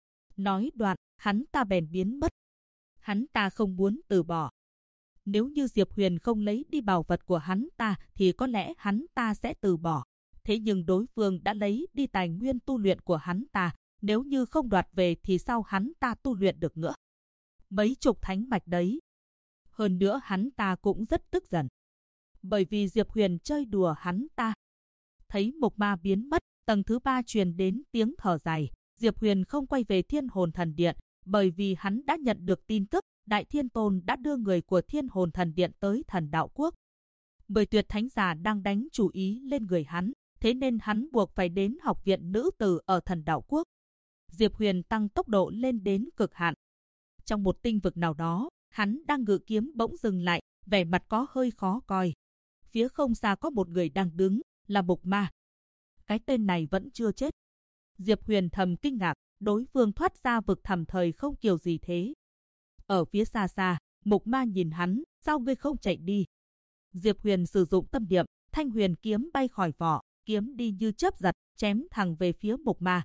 Nói đoạn, hắn ta bèn biến mất. Hắn ta không muốn từ bỏ. Nếu như Diệp Huyền không lấy đi bảo vật của hắn ta thì có lẽ hắn ta sẽ từ bỏ. Thế nhưng đối phương đã lấy đi tài nguyên tu luyện của hắn ta, nếu như không đoạt về thì sao hắn ta tu luyện được nữa? Mấy chục thánh mạch đấy. Hơn nữa hắn ta cũng rất tức giận. Bởi vì Diệp Huyền chơi đùa hắn ta. Thấy mục ma biến mất, tầng thứ 3 truyền đến tiếng thở dài. Diệp Huyền không quay về Thiên Hồn Thần Điện, bởi vì hắn đã nhận được tin tức Đại Thiên Tôn đã đưa người của Thiên Hồn Thần Điện tới Thần Đạo Quốc. Bởi tuyệt thánh giả đang đánh chủ ý lên người hắn, thế nên hắn buộc phải đến học viện nữ tử ở Thần Đạo Quốc. Diệp Huyền tăng tốc độ lên đến cực hạn. Trong một tinh vực nào đó, hắn đang ngự kiếm bỗng dừng lại, vẻ mặt có hơi khó coi. Phía không xa có một người đang đứng, là mục ma. Cái tên này vẫn chưa chết. Diệp Huyền thầm kinh ngạc, đối phương thoát ra vực thẳm thời không kiểu gì thế. Ở phía xa xa, mục ma nhìn hắn, sao ngươi không chạy đi? Diệp Huyền sử dụng tâm niệm, thanh huyền kiếm bay khỏi vỏ, kiếm đi như chớp giật, chém thẳng về phía mục ma.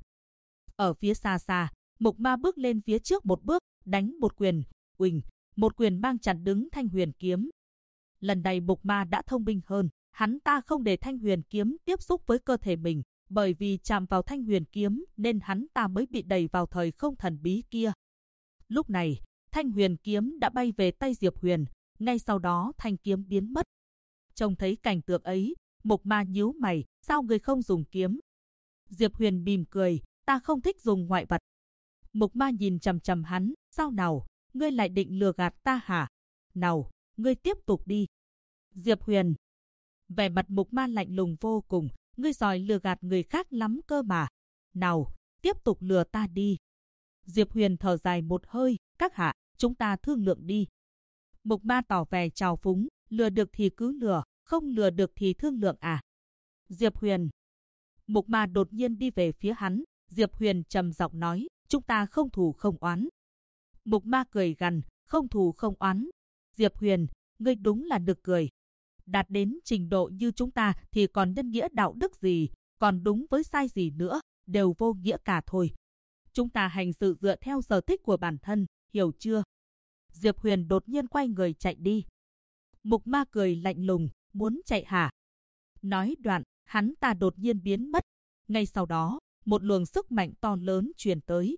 Ở phía xa xa, mục ma bước lên phía trước một bước, đánh một quyền, uỳnh, một quyền mang chặn đứng thanh huyền kiếm. Lần này mục ma đã thông minh hơn, hắn ta không để thanh huyền kiếm tiếp xúc với cơ thể mình, bởi vì chạm vào thanh huyền kiếm nên hắn ta mới bị đẩy vào thời không thần bí kia. Lúc này, thanh huyền kiếm đã bay về tay Diệp Huyền, ngay sau đó thanh kiếm biến mất. Trông thấy cảnh tượng ấy, mục ma nhíu mày, sao ngươi không dùng kiếm? Diệp Huyền mỉm cười, ta không thích dùng ngoại vật. Mục ma nhìn chằm chằm hắn, sao nào, ngươi lại định lừa gạt ta hả? Nào, ngươi tiếp tục đi. Diệp Huyền. Vẻ mặt mục ma lạnh lùng vô cùng, ngươi giỏi lừa gạt người khác lắm cơ mà. Nào, tiếp tục lừa ta đi. Diệp Huyền thở dài một hơi, các hạ, chúng ta thương lượng đi. Mục ma tỏ vẻ trào phúng, lừa được thì cứ lừa, không lừa được thì thương lượng à. Diệp Huyền. Mục ma đột nhiên đi về phía hắn, Diệp Huyền trầm giọng nói, chúng ta không thù không oán. Mục ma cười gằn, không thù không oán. Diệp Huyền, ngươi đúng là nực cười. Đạt đến trình độ như chúng ta thì còn nhân nghĩa đạo đức gì, còn đúng với sai gì nữa, đều vô nghĩa cả thôi. Chúng ta hành sự dựa theo sở thích của bản thân, hiểu chưa? Diệp Huyền đột nhiên quay người chạy đi. Mục Ma cười lạnh lùng, muốn chạy hả? Nói đoạn, hắn ta đột nhiên biến mất. Ngay sau đó, một luồng sức mạnh to lớn truyền tới.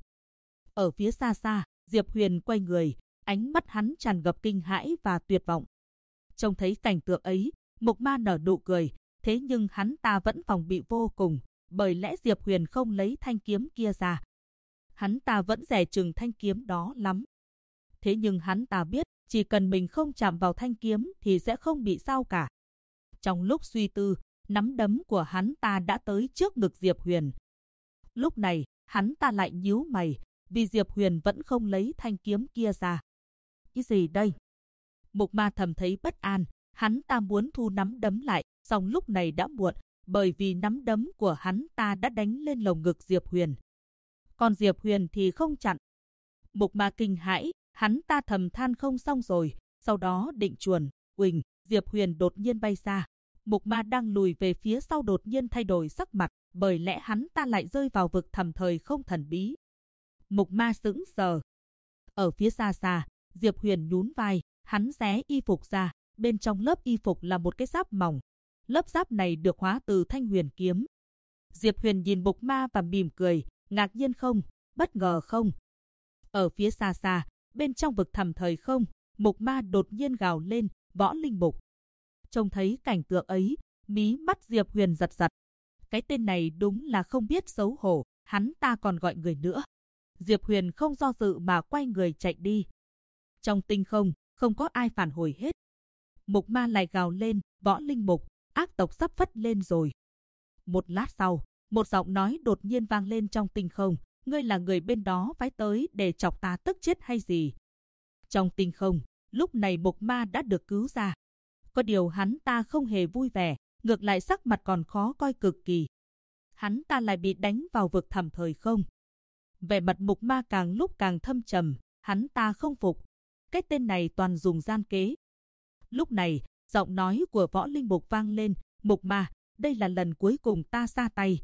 Ở phía xa xa, Diệp Huyền quay người, ánh mắt hắn tràn ngập kinh hãi và tuyệt vọng. Trông thấy cảnh tượng ấy, Mục Ma nở nụ cười, thế nhưng hắn ta vẫn phòng bị vô cùng, bởi lẽ Diệp Huyền không lấy thanh kiếm kia ra. Hắn ta vẫn dè chừng thanh kiếm đó lắm. Thế nhưng hắn ta biết, chỉ cần mình không chạm vào thanh kiếm thì sẽ không bị sao cả. Trong lúc suy tư, nắm đấm của hắn ta đã tới trước ngực Diệp Huyền. Lúc này, hắn ta lại nhíu mày, vì Diệp Huyền vẫn không lấy thanh kiếm kia ra. Cái gì đây? Mục Ma thầm thấy bất an, hắn ta muốn thu nắm đấm lại, song lúc này đã muộn, bởi vì nắm đấm của hắn ta đã đánh lên lồng ngực Diệp Huyền. Còn Diệp Huyền thì không chặn. Mục Ma kinh hãi, hắn ta thầm than không xong rồi, sau đó định chuồn, uỳnh, Diệp Huyền đột nhiên bay ra. Mục Ma đang lùi về phía sau đột nhiên thay đổi sắc mặt, bởi lẽ hắn ta lại rơi vào vực thẳm thời không thần bí. Mục Ma sững sờ. Ở phía xa xa, Diệp Huyền nhún vai, hắn xé y phục ra, bên trong lớp y phục là một cái giáp mỏng. Lớp giáp này được hóa từ thanh huyền kiếm. Diệp Huyền nhìn Mục Ma và mỉm cười, ngạc nhiên không, bất ngờ không. Ở phía xa xa, bên trong vực thẳm thời không, Mục Ma đột nhiên gào lên, Võ Linh Mục. Trông thấy cảnh tượng ấy, mí mắt Diệp Huyền giật giật. Cái tên này đúng là không biết xấu hổ, hắn ta còn gọi người nữa. Diệp Huyền không do dự mà quay người chạy đi. Trong tinh không, không có ai phản hồi hết. Mục Ma lại gào lên, Võ Linh Mục, ác tộc sắp phất lên rồi. Một lát sau, một giọng nói đột nhiên vang lên trong tinh không, ngươi là người bên đó phái tới để chọc ta tức chết hay gì? Trong tinh không, lúc này Mục Ma đã được cứu ra. Có điều hắn ta không hề vui vẻ, ngược lại sắc mặt còn khó coi cực kỳ. Hắn ta lại bị đánh vào vực thẳm thời không. Vẻ mặt Mục Ma càng lúc càng thâm trầm, hắn ta không phục. Cái tên này toàn dùng gian kế. Lúc này, giọng nói của Võ Linh Mục vang lên, Mục Ma, đây là lần cuối cùng ta ra tay.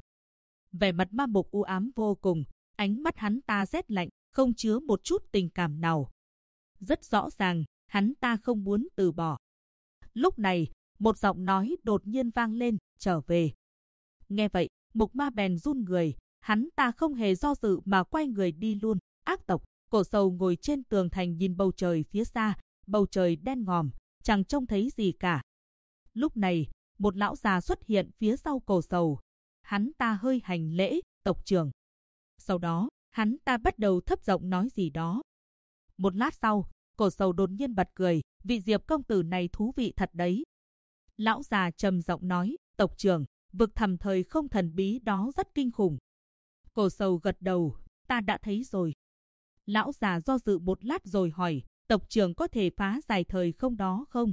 Vẻ mặt Ma Mục u ám vô cùng, ánh mắt hắn ta rét lạnh, không chứa một chút tình cảm nào. Rất rõ ràng, hắn ta không muốn từ bỏ. Lúc này, một giọng nói đột nhiên vang lên, trở về. Nghe vậy, Mục Ma bèn run người, hắn ta không hề do dự mà quay người đi luôn. Ác tộc, Cổ Sầu ngồi trên tường thành nhìn bầu trời phía xa, bầu trời đen ngòm, chẳng trông thấy gì cả. Lúc này, một lão già xuất hiện phía sau Cổ Sầu. Hắn ta hơi hành lễ, tộc trưởng. Sau đó, hắn ta bắt đầu thấp giọng nói gì đó. Một lát sau, Cổ Sầu đột nhiên bật cười, vị Diệp công tử này thú vị thật đấy. Lão già trầm giọng nói, tộc trưởng, vực thẳm thời không thần bí đó rất kinh khủng. Cổ Sầu gật đầu, ta đã thấy rồi. Lão già do dự một lát rồi hỏi, tộc trưởng có thể phá giải thời không đó không?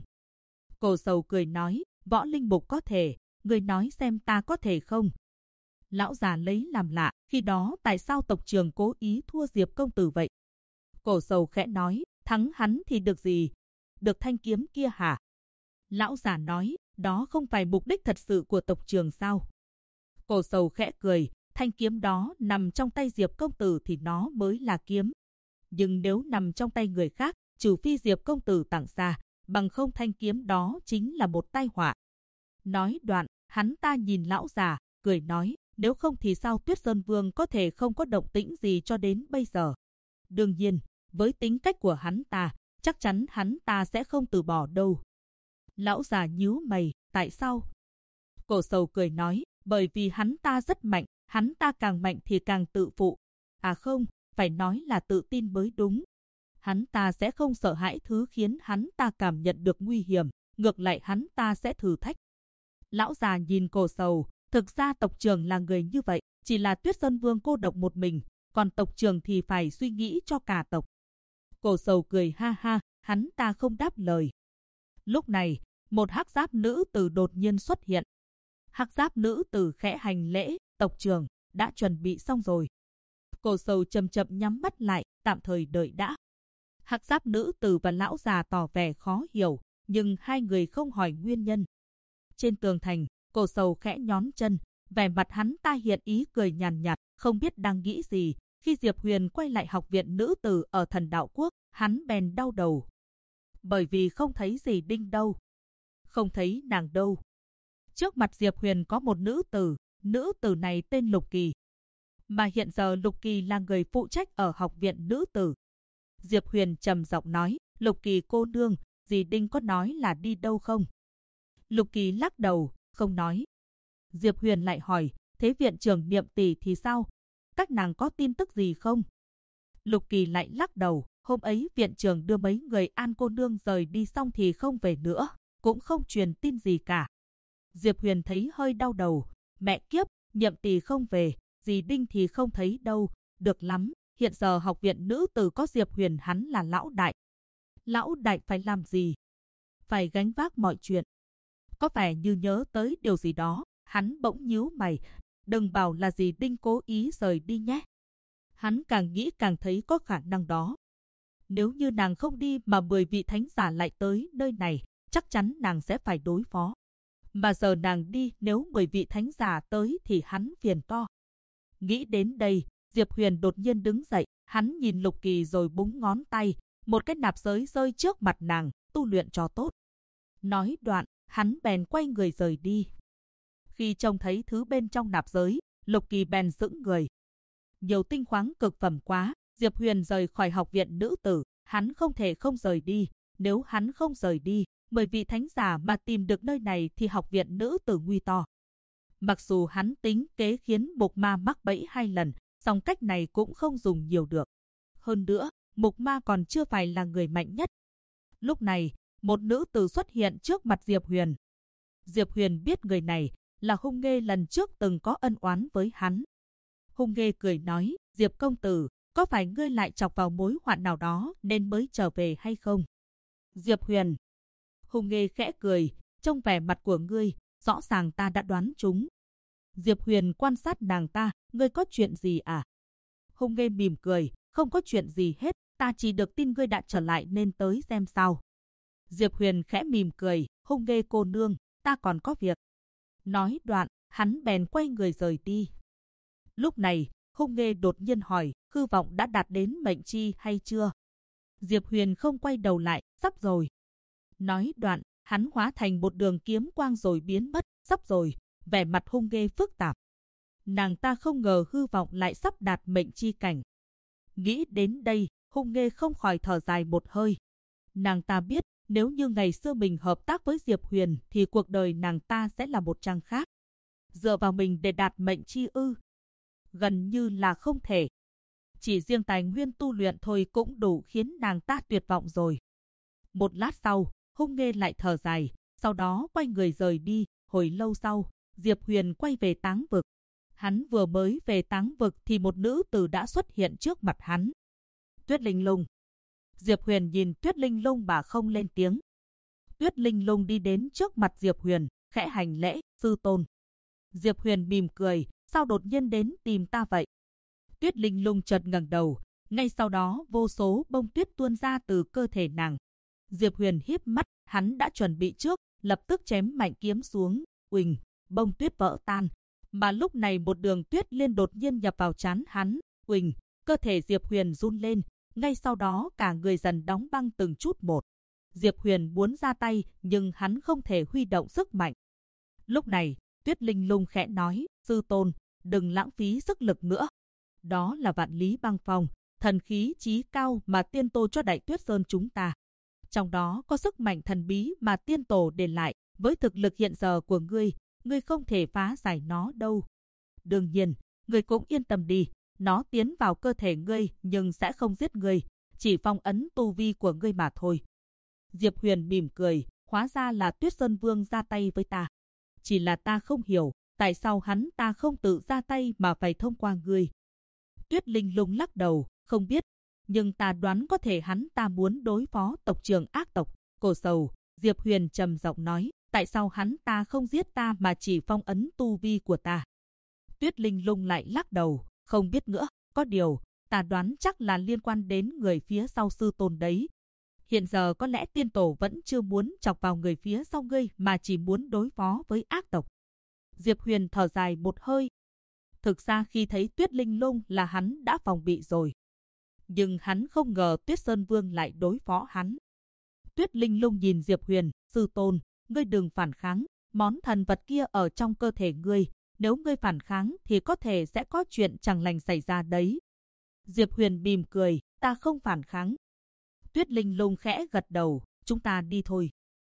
Cổ Sầu cười nói, Võ Linh Mục có thể, người nói xem ta có thể không? Lão già lấy làm lạ, khi đó tại sao tộc trưởng cố ý thua Diệp công tử vậy? Cổ Sầu khẽ nói, thắng hắn thì được gì? Được thanh kiếm kia hả? Lão già nói, đó không phải mục đích thật sự của tộc trưởng sao? Cổ Sầu khẽ cười, thanh kiếm đó nằm trong tay Diệp công tử thì nó mới là kiếm. Nhưng nếu nằm trong tay người khác, trừ phi Diệp công tử tặng ra, bằng không thanh kiếm đó chính là một tai họa. Nói đoạn, hắn ta nhìn lão già, cười nói, nếu không thì sao Tuyết Sơn Vương có thể không có động tĩnh gì cho đến bây giờ? Đương nhiên, với tính cách của hắn ta, chắc chắn hắn ta sẽ không từ bỏ đâu. Lão già nhíu mày, tại sao? Cổ Sầu cười nói, bởi vì hắn ta rất mạnh, hắn ta càng mạnh thì càng tự phụ. À không, phải nói là tự tin mới đúng. Hắn ta sẽ không sợ hãi thứ khiến hắn ta cảm nhận được nguy hiểm, ngược lại hắn ta sẽ thử thách. Lão già nhìn Cổ Sầu, thực ra tộc trưởng là người như vậy, chỉ là Tuyết Sơn Vương cô độc một mình, còn tộc trưởng thì phải suy nghĩ cho cả tộc. Cổ Sầu cười ha ha, hắn ta không đáp lời. Lúc này, một hắc giáp nữ tử đột nhiên xuất hiện. Hắc giáp nữ tử khẽ hành lễ, tộc trưởng, đã chuẩn bị xong rồi. Cổ Sầu chậm chậm nhắm mắt lại, tạm thời đợi đã. Hắc giáp nữ tử và lão già tỏ vẻ khó hiểu, nhưng hai người không hỏi nguyên nhân. Trên tường thành, Cổ Sầu khẽ nhón chân, vẻ mặt hắn ta hiện ý cười nhàn nhạt, không biết đang nghĩ gì. Khi Diệp Huyền quay lại học viện nữ tử ở Thần Đạo Quốc, hắn bèn đau đầu. Bởi vì không thấy Dì Đinh đâu. Không thấy nàng đâu. Trước mặt Diệp Huyền có một nữ tử này tên Lục Kỳ. Mà hiện giờ Lục Kỳ là người phụ trách ở học viện nữ tử. Diệp Huyền trầm giọng nói, Lục Kỳ cô nương, Dì Đinh có nói là đi đâu không? Lục Kỳ lắc đầu, không nói. Diệp Huyền lại hỏi, thế viện trưởng Niệm tỷ thì sao? Các nàng có tin tức gì không? Lục Kỳ lại lắc đầu, hôm ấy viện trưởng đưa mấy người An cô nương rời đi xong thì không về nữa, cũng không truyền tin gì cả. Diệp Huyền thấy hơi đau đầu, mẹ kiếp, Niệm tỷ không về, Dì Đinh thì không thấy đâu, được lắm, hiện giờ học viện nữ tử có Diệp Huyền hắn là lão đại. Lão đại phải làm gì? Phải gánh vác mọi chuyện. Có vẻ như nhớ tới điều gì đó, hắn bỗng nhíu mày, đừng bảo là Dì Đinh cố ý rời đi nhé. Hắn càng nghĩ càng thấy có khả năng đó. Nếu như nàng không đi mà 10 vị thánh giả lại tới nơi này, chắc chắn nàng sẽ phải đối phó. Mà giờ nàng đi, nếu 10 vị thánh giả tới thì hắn phiền to. Nghĩ đến đây, Diệp Huyền đột nhiên đứng dậy, hắn nhìn Lục Kỳ rồi búng ngón tay, một cái nạp giới rơi trước mặt nàng, tu luyện cho tốt. Nói đoạn, hắn bèn quay người rời đi. Khi trông thấy thứ bên trong nạp giới, Lục Kỳ bèn sững người. Nhiều tinh khoáng cực phẩm quá, Diệp Huyền rời khỏi học viện nữ tử, hắn không thể không rời đi. Nếu hắn không rời đi, 10 vị thánh giả mà tìm được nơi này thì học viện nữ tử nguy to. Mặc dù hắn tính kế khiến Mục Ma mắc bẫy 2 lần, song cách này cũng không dùng nhiều được. Hơn nữa, Mục Ma còn chưa phải là người mạnh nhất. Lúc này, một nữ tử xuất hiện trước mặt Diệp Huyền. Diệp Huyền biết người này là Hung Nghê lần trước từng có ân oán với hắn. Hung Nghê cười nói, Diệp công tử, có phải ngươi lại chọc vào mối hoạn nào đó nên mới trở về hay không? Diệp Huyền. Hung Nghê khẽ cười, trong vẻ mặt của ngươi, rõ ràng ta đã đoán trúng. Diệp Huyền quan sát nàng ta, ngươi có chuyện gì à? Hung Nghê mỉm cười, không có chuyện gì hết, ta chỉ được tin ngươi đã trở lại nên tới xem sao. Diệp Huyền khẽ mỉm cười, Hung Nghê cô nương, ta còn có việc. Nói đoạn, hắn bèn quay người rời đi. Lúc này, Hung Nghê đột nhiên hỏi, hư vọng đã đạt đến mệnh chi hay chưa? Diệp Huyền không quay đầu lại, sắp rồi. Nói đoạn, hắn hóa thành một đường kiếm quang rồi biến mất, sắp rồi, vẻ mặt Hung Nghê phức tạp. Nàng ta không ngờ hư vọng lại sắp đạt mệnh chi cảnh. Nghĩ đến đây, Hung Nghê không khỏi thở dài một hơi. Nàng ta biết, nếu như ngày xưa mình hợp tác với Diệp Huyền thì cuộc đời nàng ta sẽ là một trang khác. Dựa vào mình để đạt mệnh chi ư? Gần như là không thể. Chỉ riêng tài nguyên tu luyện thôi cũng đủ khiến nàng ta tuyệt vọng rồi. Một lát sau, Hung Nghê lại thở dài, sau đó quay người rời đi. Hồi lâu sau, Diệp Huyền quay về Táng Vực. Hắn vừa mới về Táng Vực thì một nữ tử đã xuất hiện trước mặt hắn. Tuyết Linh Lung. Diệp Huyền nhìn Tuyết Linh Lung mà không lên tiếng. Tuyết Linh Lung đi đến trước mặt Diệp Huyền, khẽ hành lễ, sư tôn. Diệp Huyền mỉm cười, sao đột nhiên đến tìm ta vậy? Tuyết Linh Lung chợt ngẩng đầu, ngay sau đó vô số bông tuyết tuôn ra từ cơ thể nàng. Diệp Huyền híp mắt, hắn đã chuẩn bị trước, lập tức chém mạnh kiếm xuống, uỳnh, bông tuyết vỡ tan. Mà lúc này một đường tuyết liên đột nhiên nhập vào trán hắn, uỳnh, cơ thể Diệp Huyền run lên, ngay sau đó cả người dần đóng băng từng chút một. Diệp Huyền muốn ra tay, nhưng hắn không thể huy động sức mạnh. Lúc này, Tuyết Linh Lung khẽ nói, sư tôn, đừng lãng phí sức lực nữa. Đó là Vạn Lý Băng Phong, thần khí chí cao mà tiên tổ cho Đại Tuyết Sơn chúng ta. Trong đó có sức mạnh thần bí mà tiên tổ để lại, với thực lực hiện giờ của ngươi không thể phá giải nó đâu. Đương nhiên, ngươi cũng yên tâm đi, nó tiến vào cơ thể ngươi nhưng sẽ không giết ngươi, chỉ phong ấn tu vi của ngươi mà thôi. Diệp Huyền mỉm cười, hóa ra là Tuyết Sơn Vương ra tay với ta. Chỉ là ta không hiểu, tại sao hắn ta không tự ra tay mà phải thông qua ngươi. Tuyết Linh Lung lắc đầu, không biết, nhưng ta đoán có thể hắn ta muốn đối phó tộc trưởng ác tộc, Cổ Sầu. Diệp Huyền trầm giọng nói, tại sao hắn ta không giết ta mà chỉ phong ấn tu vi của ta. Tuyết Linh Lung lại lắc đầu, không biết nữa, có điều, ta đoán chắc là liên quan đến người phía sau sư tôn đấy. Hiện giờ có lẽ tiên tổ vẫn chưa muốn chọc vào người phía sau ngươi mà chỉ muốn đối phó với ác tộc. Diệp Huyền thở dài một hơi. Thực ra khi thấy Tuyết Linh Lung là hắn đã phòng bị rồi. Nhưng hắn không ngờ Tuyết Sơn Vương lại đối phó hắn. Tuyết Linh Lung nhìn Diệp Huyền, sư tôn, ngươi đừng phản kháng, món thần vật kia ở trong cơ thể ngươi, nếu ngươi phản kháng thì có thể sẽ có chuyện chẳng lành xảy ra đấy. Diệp Huyền mỉm cười, ta không phản kháng. Tuyết Linh Lung khẽ gật đầu, chúng ta đi thôi.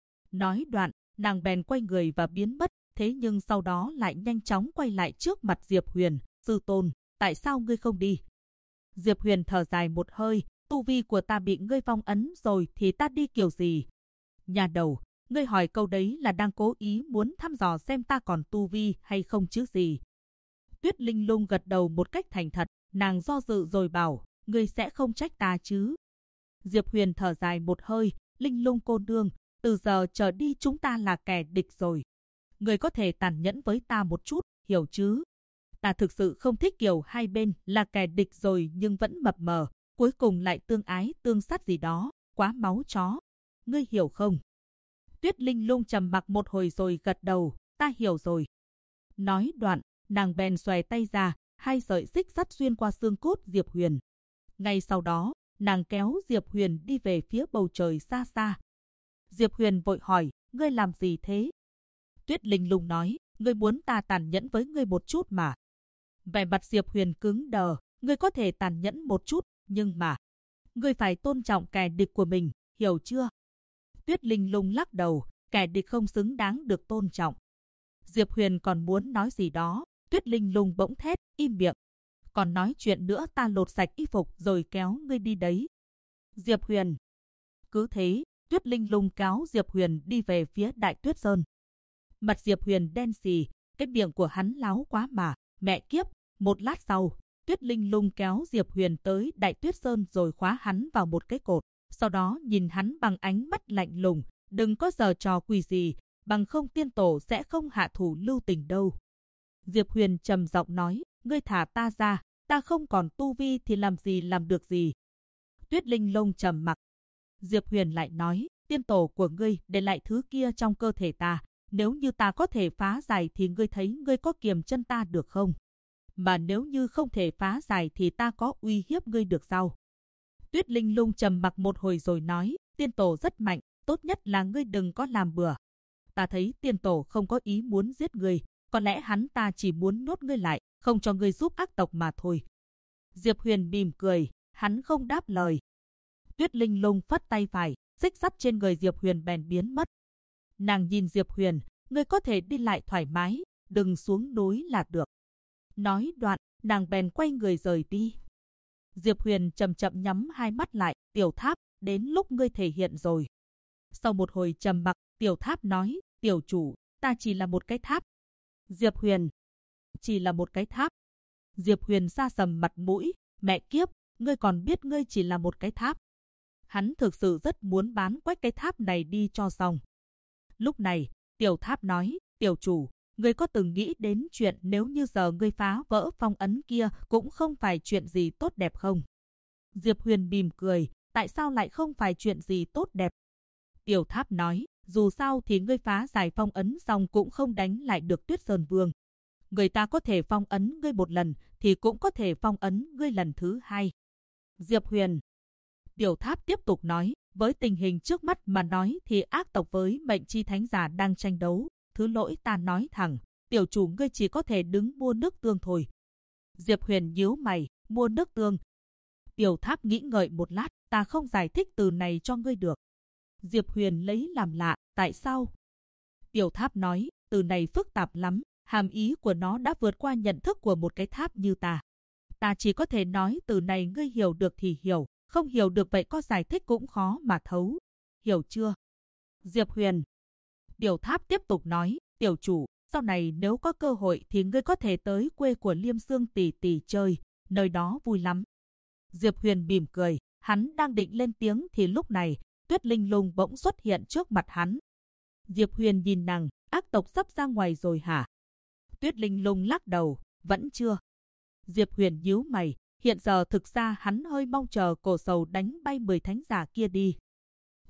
Nói đoạn, nàng bèn quay người và biến mất, thế nhưng sau đó lại nhanh chóng quay lại trước mặt Diệp Huyền, sư tôn, tại sao ngươi không đi? Diệp Huyền thở dài một hơi, tu vi của ta bị ngươi phong ấn rồi thì ta đi kiểu gì? Nhà đầu, ngươi hỏi câu đấy là đang cố ý muốn thăm dò xem ta còn tu vi hay không chứ gì? Tuyết Linh Lung gật đầu một cách thành thật, nàng do dự rồi bảo, ngươi sẽ không trách ta chứ? Diệp Huyền thở dài một hơi, Linh Lung cô nương, từ giờ trở đi chúng ta là kẻ địch rồi. Ngươi có thể tàn nhẫn với ta một chút, hiểu chứ? Ta thực sự không thích kiểu hai bên là kẻ địch rồi nhưng vẫn mập mờ, cuối cùng lại tương ái tương sát gì đó, quá máu chó. Ngươi hiểu không? Tuyết Linh Lung trầm mặc một hồi rồi gật đầu, ta hiểu rồi. Nói đoạn, nàng bèn xòe tay ra, hai sợi xích sắt xuyên qua xương cốt Diệp Huyền. Ngay sau đó, nàng kéo Diệp Huyền đi về phía bầu trời xa xa. Diệp Huyền vội hỏi, ngươi làm gì thế? Tuyết Linh Lung nói, ngươi muốn ta tàn nhẫn với ngươi một chút mà. Vẻ mặt Diệp Huyền cứng đờ, ngươi có thể tàn nhẫn một chút, nhưng mà ngươi phải tôn trọng kẻ địch của mình, hiểu chưa? Tuyết Linh Lung lắc đầu, kẻ địch không xứng đáng được tôn trọng. Diệp Huyền còn muốn nói gì đó, Tuyết Linh Lung bỗng thét, im miệng. Còn nói chuyện nữa ta lột sạch y phục rồi kéo ngươi đi đấy. Diệp Huyền. Cứ thế, Tuyết Linh Lung kéo Diệp Huyền đi về phía Đại Tuyết Sơn. Mặt Diệp Huyền đen xì, cái miệng của hắn láo quá mà, mẹ kiếp. Một lát sau, Tuyết Linh Lung kéo Diệp Huyền tới Đại Tuyết Sơn rồi khóa hắn vào một cái cột. Sau đó nhìn hắn bằng ánh mắt lạnh lùng, đừng có giở trò quỷ gì, bằng không tiên tổ sẽ không hạ thủ lưu tình đâu. Diệp Huyền trầm giọng nói, ngươi thả ta ra, ta không còn tu vi thì làm gì làm được gì. Tuyết Linh Lung trầm mặc. Diệp Huyền lại nói, tiên tổ của ngươi để lại thứ kia trong cơ thể ta, nếu như ta có thể phá giải thì ngươi thấy ngươi có kiềm chân ta được không? Mà nếu như không thể phá giải thì ta có uy hiếp ngươi được sao? Tuyết Linh Lung trầm mặc một hồi rồi nói, tiên tổ rất mạnh, tốt nhất là ngươi đừng có làm bừa. Ta thấy tiên tổ không có ý muốn giết ngươi, có lẽ hắn ta chỉ muốn nhốt ngươi lại, không cho ngươi giúp ác tộc mà thôi. Diệp Huyền mỉm cười, hắn không đáp lời. Tuyết Linh Lung phất tay phải, xích sắt trên người Diệp Huyền bèn biến mất. Nàng nhìn Diệp Huyền, ngươi có thể đi lại thoải mái, đừng xuống núi là được. Nói đoạn, nàng bèn quay người rời đi. Diệp Huyền chậm chậm nhắm hai mắt lại, Tiểu Tháp, đến lúc ngươi thể hiện rồi. Sau một hồi trầm mặc, Tiểu Tháp nói, tiểu chủ, ta chỉ là một cái tháp. Diệp Huyền, chỉ là một cái tháp. Diệp Huyền sa sầm mặt mũi, mẹ kiếp, ngươi còn biết ngươi chỉ là một cái tháp. Hắn thực sự rất muốn bán quách cái tháp này đi cho xong. Lúc này, Tiểu Tháp nói, tiểu chủ, ngươi có từng nghĩ đến chuyện nếu như giờ ngươi phá vỡ phong ấn kia cũng không phải chuyện gì tốt đẹp không? Diệp Huyền mỉm cười, tại sao lại không phải chuyện gì tốt đẹp? Tiểu Tháp nói, dù sao thì ngươi phá giải phong ấn xong cũng không đánh lại được Tuyết Sơn Vương. Người ta có thể phong ấn ngươi một lần thì cũng có thể phong ấn ngươi lần thứ hai. Diệp Huyền. Tiểu Tháp tiếp tục nói, với tình hình trước mắt mà nói thì ác tộc với mệnh chi thánh giả đang tranh đấu. Thứ lỗi ta nói thẳng, tiểu chủ ngươi chỉ có thể đứng mua nước tương thôi. Diệp Huyền nhíu mày, mua nước tương. Tiểu Tháp nghĩ ngợi một lát, ta không giải thích từ này cho ngươi được. Diệp Huyền lấy làm lạ, tại sao? Tiểu Tháp nói, từ này phức tạp lắm, hàm ý của nó đã vượt qua nhận thức của một cái tháp như ta. Ta chỉ có thể nói từ này ngươi hiểu được thì hiểu, không hiểu được vậy có giải thích cũng khó mà thấu. Hiểu chưa? Diệp Huyền. Tiểu Tháp tiếp tục nói, tiểu chủ, sau này nếu có cơ hội thì ngươi có thể tới quê của Liêm Sương tỷ tỷ chơi, nơi đó vui lắm. Diệp Huyền mỉm cười, hắn đang định lên tiếng thì lúc này, Tuyết Linh Lung bỗng xuất hiện trước mặt hắn. Diệp Huyền nhìn nàng, ác tộc sắp ra ngoài rồi hả? Tuyết Linh Lung lắc đầu, vẫn chưa. Diệp Huyền nhíu mày, hiện giờ thực ra hắn hơi mong chờ Cổ Sầu đánh bay 10 thánh giả kia đi.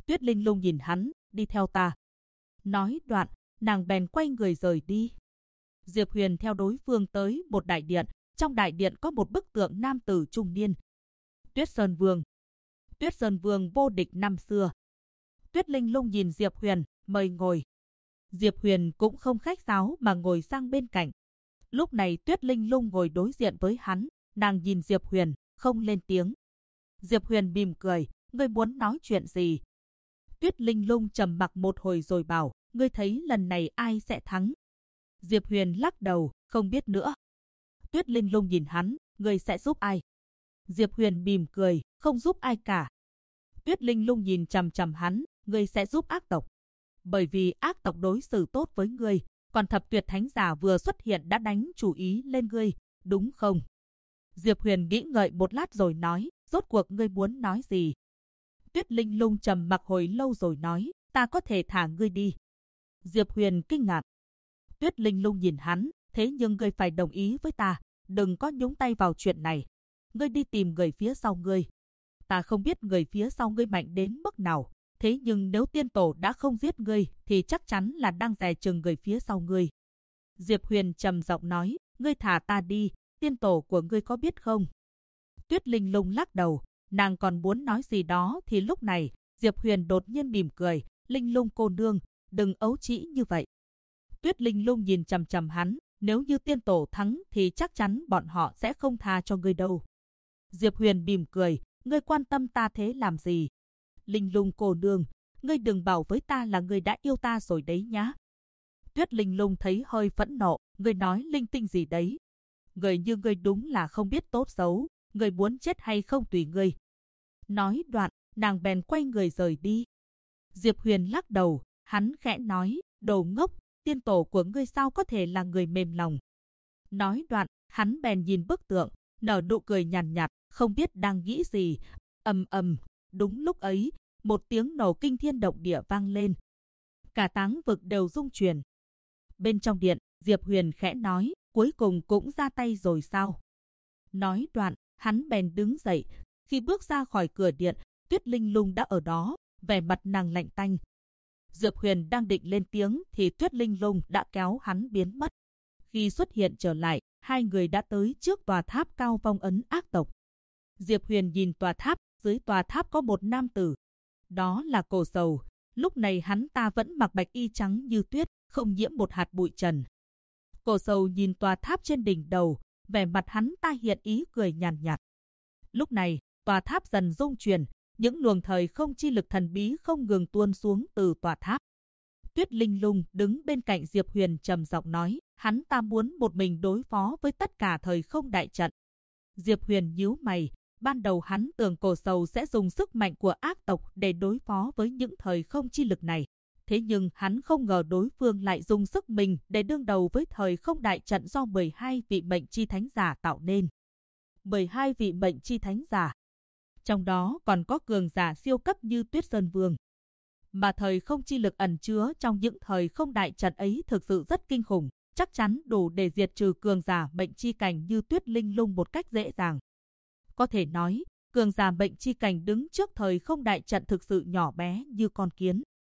Tuyết Linh Lung nhìn hắn, đi theo ta. Nói đoạn, nàng bèn quay người rời đi. Diệp Huyền theo đối phương tới một đại điện, trong đại điện có một bức tượng nam tử trung niên. Tuyết Sơn Vương. Tuyết Sơn Vương vô địch năm xưa. Tuyết Linh Lung nhìn Diệp Huyền, mời ngồi. Diệp Huyền cũng không khách sáo mà ngồi sang bên cạnh. Lúc này Tuyết Linh Lung ngồi đối diện với hắn, nàng nhìn Diệp Huyền, không lên tiếng. Diệp Huyền mỉm cười, ngươi muốn nói chuyện gì? Tuyết Linh Lung trầm mặc một hồi rồi bảo, ngươi thấy lần này ai sẽ thắng? Diệp Huyền lắc đầu, không biết nữa. Tuyết Linh Lung nhìn hắn, ngươi sẽ giúp ai? Diệp Huyền mỉm cười, không giúp ai cả. Tuyết Linh Lung nhìn chằm chằm hắn, ngươi sẽ giúp ác tộc. Bởi vì ác tộc đối xử tốt với ngươi, còn thập tuyệt thánh giả vừa xuất hiện đã đánh chủ ý lên ngươi, đúng không? Diệp Huyền nghĩ ngợi một lát rồi nói, rốt cuộc ngươi muốn nói gì? Tuyết Linh Lung trầm mặc hồi lâu rồi nói, ta có thể thả ngươi đi. Diệp Huyền kinh ngạc. Tuyết Linh Lung nhìn hắn, thế nhưng ngươi phải đồng ý với ta, đừng có nhúng tay vào chuyện này. Ngươi đi tìm người phía sau ngươi. Ta không biết người phía sau ngươi mạnh đến mức nào, thế nhưng nếu tiên tổ đã không giết ngươi thì chắc chắn là đang dè chừng người phía sau ngươi. Diệp Huyền trầm giọng nói, ngươi thả ta đi, tiên tổ của ngươi có biết không? Tuyết Linh Lung lắc đầu, nàng còn muốn nói gì đó thì lúc này, Diệp Huyền đột nhiên mỉm cười, Linh Lung cô nương, đừng ấu trĩ như vậy. Tuyết Linh Lung nhìn chằm chằm hắn, nếu như tiên tổ thắng thì chắc chắn bọn họ sẽ không tha cho ngươi đâu. Diệp Huyền mỉm cười, ngươi quan tâm ta thế làm gì? Linh Lung cô nương, ngươi đừng bảo với ta là ngươi đã yêu ta rồi đấy nhá. Tuyết Linh Lung thấy hơi phẫn nộ, ngươi nói linh tinh gì đấy? Người như ngươi đúng là không biết tốt xấu, ngươi muốn chết hay không tùy ngươi. Nói đoạn, nàng bèn quay người rời đi. Diệp Huyền lắc đầu, hắn khẽ nói, đồ ngốc, tiên tổ của ngươi sao có thể là người mềm lòng. Nói đoạn, hắn bèn nhìn bức tượng, nở nụ cười nhàn nhạt, không biết đang nghĩ gì. Ầm ầm, đúng lúc ấy, một tiếng nổ kinh thiên động địa vang lên. Cả táng vực đều rung chuyển. Bên trong điện, Diệp Huyền khẽ nói, cuối cùng cũng ra tay rồi sao? Nói đoạn, hắn bèn đứng dậy. Khi bước ra khỏi cửa điện, Tuyết Linh Lung đã ở đó, vẻ mặt nàng lạnh tanh. Diệp Huyền đang định lên tiếng thì Tuyết Linh Lung đã kéo hắn biến mất. Khi xuất hiện trở lại, hai người đã tới trước tòa tháp cao vong ấn ác tộc. Diệp Huyền nhìn tòa tháp, dưới tòa tháp có một nam tử. Đó là Cổ Sầu. Lúc này hắn ta vẫn mặc bạch y trắng như tuyết, không nhiễm một hạt bụi trần. Cổ Sầu nhìn tòa tháp trên đỉnh đầu, vẻ mặt hắn ta hiện ý cười nhàn nhạt. Lúc này, tòa tháp dần rung chuyển, những luồng thời không chi lực thần bí không ngừng tuôn xuống từ tòa tháp. Tuyết Linh Lung đứng bên cạnh Diệp Huyền trầm giọng nói, hắn ta muốn một mình đối phó với tất cả thời không đại trận. Diệp Huyền nhíu mày, ban đầu hắn tưởng Cổ Sầu sẽ dùng sức mạnh của ác tộc để đối phó với những thời không chi lực này. Thế nhưng hắn không ngờ đối phương lại dùng sức mình để đương đầu với thời không đại trận do 12 vị mệnh chi thánh giả tạo nên. 12 vị mệnh chi thánh giả. Trong đó còn có cường giả siêu cấp như Tuyết Sơn Vương. Mà thời không chi lực ẩn chứa trong những thời không đại trận ấy thực sự rất kinh khủng, chắc chắn đủ để diệt trừ cường giả mệnh chi cảnh như Tuyết Linh Lung một cách dễ dàng. Có thể nói, cường giả mệnh chi cảnh đứng trước thời không đại trận thực sự nhỏ bé như con kiến.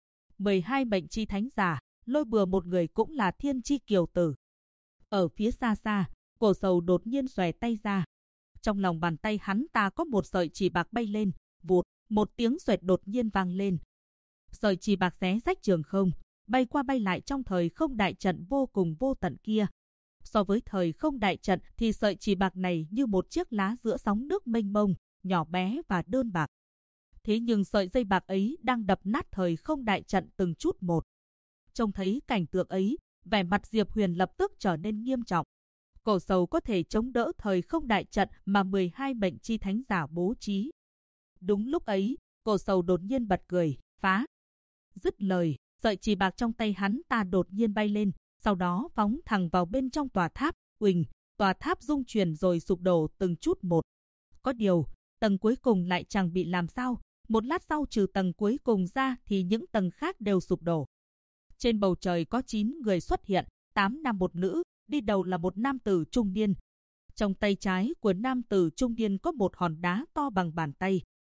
12 mệnh chi thánh giả, lôi bừa một người cũng là thiên chi kiều tử. Ở phía xa xa, Cổ Sầu đột nhiên xòe tay ra. Trong lòng bàn tay hắn ta có một sợi chỉ bạc bay lên, vụt, một tiếng xoẹt đột nhiên vang lên. Sợi chỉ bạc xé rách trường không, bay qua bay lại trong thời không đại trận vô cùng vô tận kia. So với thời không đại trận thì sợi chỉ bạc này như một chiếc lá giữa sóng nước mênh mông, nhỏ bé và đơn bạc. Thế nhưng sợi dây bạc ấy đang đập nát thời không đại trận từng chút một. Trông thấy cảnh tượng ấy, vẻ mặt Diệp Huyền lập tức trở nên nghiêm trọng. Cổ Sầu có thể chống đỡ thời không đại trận mà 12 mệnh chi thánh giả bố trí. Đúng lúc ấy, Cổ Sầu đột nhiên bật cười, phá. Dứt lời, sợi chỉ bạc trong tay hắn ta đột nhiên bay lên, sau đó phóng thẳng vào bên trong tòa tháp, uỳnh, tòa tháp rung chuyển rồi sụp đổ từng chút một. Có điều, tầng cuối cùng lại chẳng bị làm sao, một lát sau trừ tầng cuối cùng ra thì những tầng khác đều sụp đổ. Trên bầu trời có 9 người xuất hiện, 8 nam một nữ, đi đầu là một nam tử trung niên. Trong tay trái của nam tử trung niên có một hòn đá to bằng bàn tay.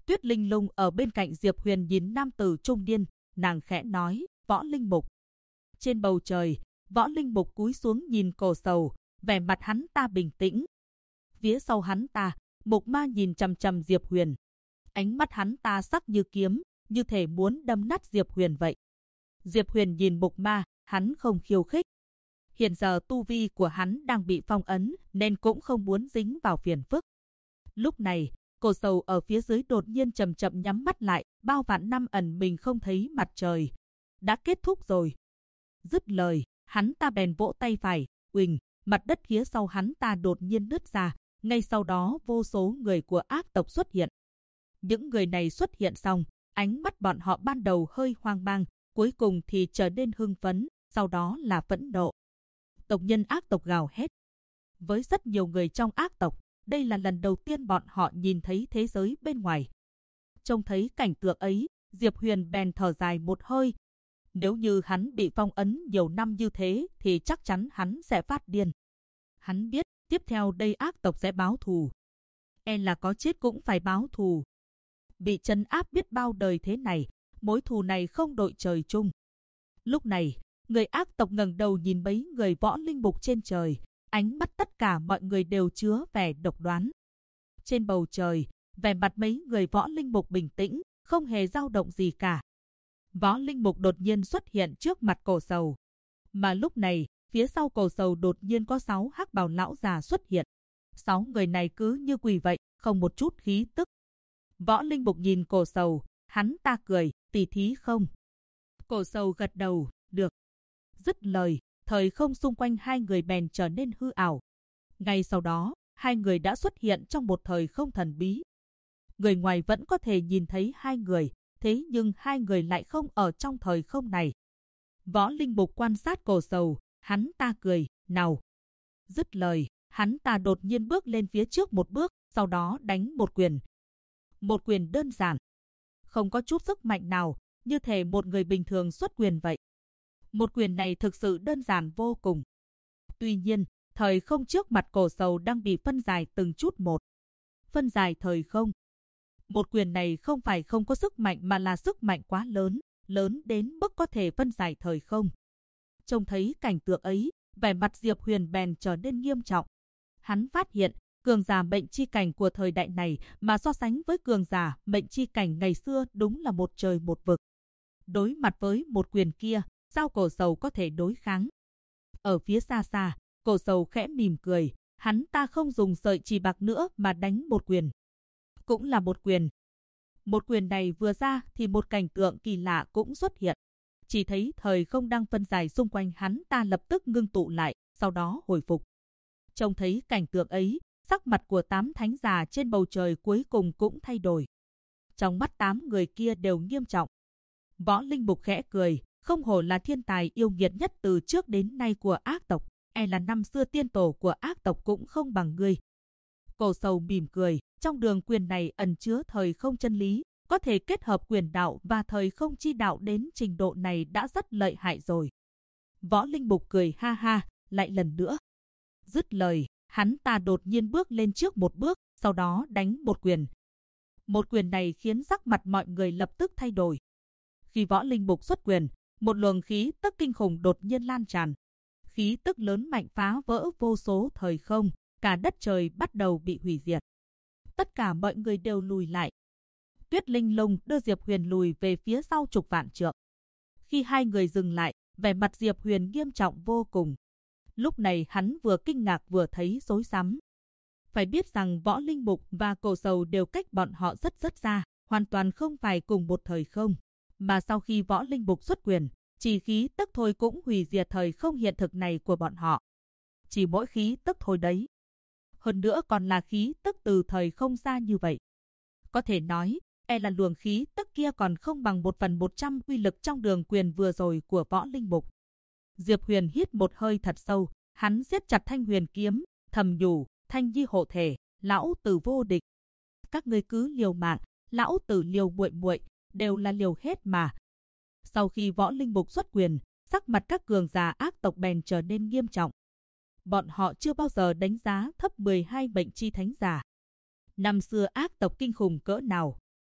Tuyết Linh Lung ở bên cạnh Diệp Huyền nhìn nam tử trung niên, nàng khẽ nói, Võ Linh Mục. Trên bầu trời, Võ Linh Mục cúi xuống nhìn Cổ Sầu, vẻ mặt hắn ta bình tĩnh. Phía sau hắn ta, Mục Ma nhìn chằm chằm Diệp Huyền. Ánh mắt hắn ta sắc như kiếm, như thể muốn đâm nát Diệp Huyền vậy. Diệp Huyền nhìn Mục Ma, hắn không khiêu khích. Hiện giờ tu vi của hắn đang bị phong ấn, nên cũng không muốn dính vào phiền phức. Lúc này, Cổ Sầu ở phía dưới đột nhiên chậm chậm nhắm mắt lại, bao vạn năm ẩn mình không thấy mặt trời. Đã kết thúc rồi. Dứt lời, hắn ta bèn vỗ tay phải, uỳnh, mặt đất phía sau hắn ta đột nhiên nứt ra, ngay sau đó vô số người của ác tộc xuất hiện. Những người này xuất hiện xong, ánh mắt bọn họ ban đầu hơi hoang mang, cuối cùng thì trở nên hưng phấn, sau đó là phẫn nộ. Tộc nhân ác tộc gào hét. Với rất nhiều người trong ác tộc, đây là lần đầu tiên bọn họ nhìn thấy thế giới bên ngoài. Trông thấy cảnh tượng ấy, Diệp Huyền bèn thở dài một hơi. Nếu như hắn bị phong ấn nhiều năm như thế thì chắc chắn hắn sẽ phát điên. Hắn biết tiếp theo đây ác tộc sẽ báo thù. Là có chết cũng phải báo thù. Bị trấn áp biết bao đời thế này, mối thù này không đội trời chung. Lúc này, người ác tộc ngẩng đầu nhìn mấy người Võ Linh Mục trên trời, ánh mắt tất cả mọi người đều chứa vẻ độc đoán. Trên bầu trời, vẻ mặt mấy người Võ Linh Mục bình tĩnh, không hề dao động gì cả. Võ Linh Mục đột nhiên xuất hiện trước mặt Cổ Sầu. Mà lúc này, phía sau Cổ Sầu đột nhiên có 6 hắc bào lão già xuất hiện. 6 người này cứ như quỷ vậy, không một chút khí tức. Võ Linh Mục nhìn Cổ Sầu, hắn ta cười, tỉ thí không? Cổ Sầu gật đầu, được. Dứt lời, thời không xung quanh hai người bèn trở nên hư ảo. Ngay sau đó, hai người đã xuất hiện trong một thời không thần bí. Người ngoài vẫn có thể nhìn thấy hai người, thế nhưng hai người lại không ở trong thời không này. Võ Linh Mục quan sát Cổ Sầu, hắn ta cười, nào. Dứt lời, hắn ta đột nhiên bước lên phía trước một bước, sau đó đánh một quyền. Một quyền đơn giản, không có chút sức mạnh nào, như thể một người bình thường xuất quyền vậy. Một quyền này thực sự đơn giản vô cùng. Tuy nhiên, thời không trước mặt Cổ Sầu đang bị phân giải từng chút một. Phân giải thời không. Một quyền này không phải không có sức mạnh mà là sức mạnh quá lớn, lớn đến mức có thể phân giải thời không. Trông thấy cảnh tượng ấy, vẻ mặt Diệp Huyền bèn trở nên nghiêm trọng. Hắn phát hiện, cường giả mệnh chi cảnh của thời đại này mà so sánh với cường giả mệnh chi cảnh ngày xưa đúng là một trời một vực. Đối mặt với một quyền kia, sao Cổ Sầu có thể đối kháng? Ở phía xa xa, Cổ Sầu khẽ mỉm cười, hắn ta không dùng sợi chỉ bạc nữa mà đánh một quyền. Cũng là một quyền. Một quyền này vừa ra thì một cảnh tượng kỳ lạ cũng xuất hiện. Chỉ thấy thời không đang phân giải xung quanh hắn ta lập tức ngưng tụ lại, sau đó hồi phục. Trông thấy cảnh tượng ấy, sắc mặt của 8 thánh già trên bầu trời cuối cùng cũng thay đổi. Trong mắt 8 người kia đều nghiêm trọng. Võ Linh Mục khẽ cười, không hổ là thiên tài yêu nghiệt nhất từ trước đến nay của ác tộc, là năm xưa tiên tổ của ác tộc cũng không bằng ngươi. Cổ Sầu mỉm cười, trong đường quyền này ẩn chứa thời không chân lý, có thể kết hợp quyền đạo và thời không chi đạo đến trình độ này đã rất lợi hại rồi. Võ Linh Mục cười ha ha, lại lần nữa. Dứt lời, hắn ta đột nhiên bước lên trước một bước, sau đó đánh một quyền. Một quyền này khiến sắc mặt mọi người lập tức thay đổi. Khi Võ Linh Mục xuất quyền, một luồng khí tức kinh khủng đột nhiên lan tràn. Khí tức lớn mạnh phá vỡ vô số thời không, cả đất trời bắt đầu bị hủy diệt. Tất cả mọi người đều lùi lại. Tuyết Linh Lung đưa Diệp Huyền lùi về phía sau chục vạn trượng. Khi hai người dừng lại, vẻ mặt Diệp Huyền nghiêm trọng vô cùng. Lúc này hắn vừa kinh ngạc vừa thấy rối rắm. Phải biết rằng Võ Linh Mục và Cổ Sầu đều cách bọn họ rất xa, hoàn toàn không phải cùng một thời không. Mà sau khi Võ Linh Mục xuất quyền, chỉ khí tức thôi cũng hủy diệt thời không hiện thực này của bọn họ. Chỉ mỗi khí tức thôi đấy. Hơn nữa còn là khí tức từ thời không xa như vậy. Có thể nói, là luồng khí tức kia còn không bằng 1/100 uy lực trong đường quyền vừa rồi của Võ Linh Mục. Diệp Huyền hít một hơi thật sâu, hắn siết chặt thanh huyền kiếm, thầm nhủ, Thanh Nhi hộ thể, lão tử vô địch. Các ngươi cứ liều mạng, lão tử liều muội muội, đều là liều hết mà. Sau khi Võ Linh Mục xuất quyền, sắc mặt các cường giả ác tộc bèn trở nên nghiêm trọng. Bọn họ chưa bao giờ đánh giá thấp 12 mệnh chi thánh giả. Năm xưa ác tộc kinh khủng cỡ nào.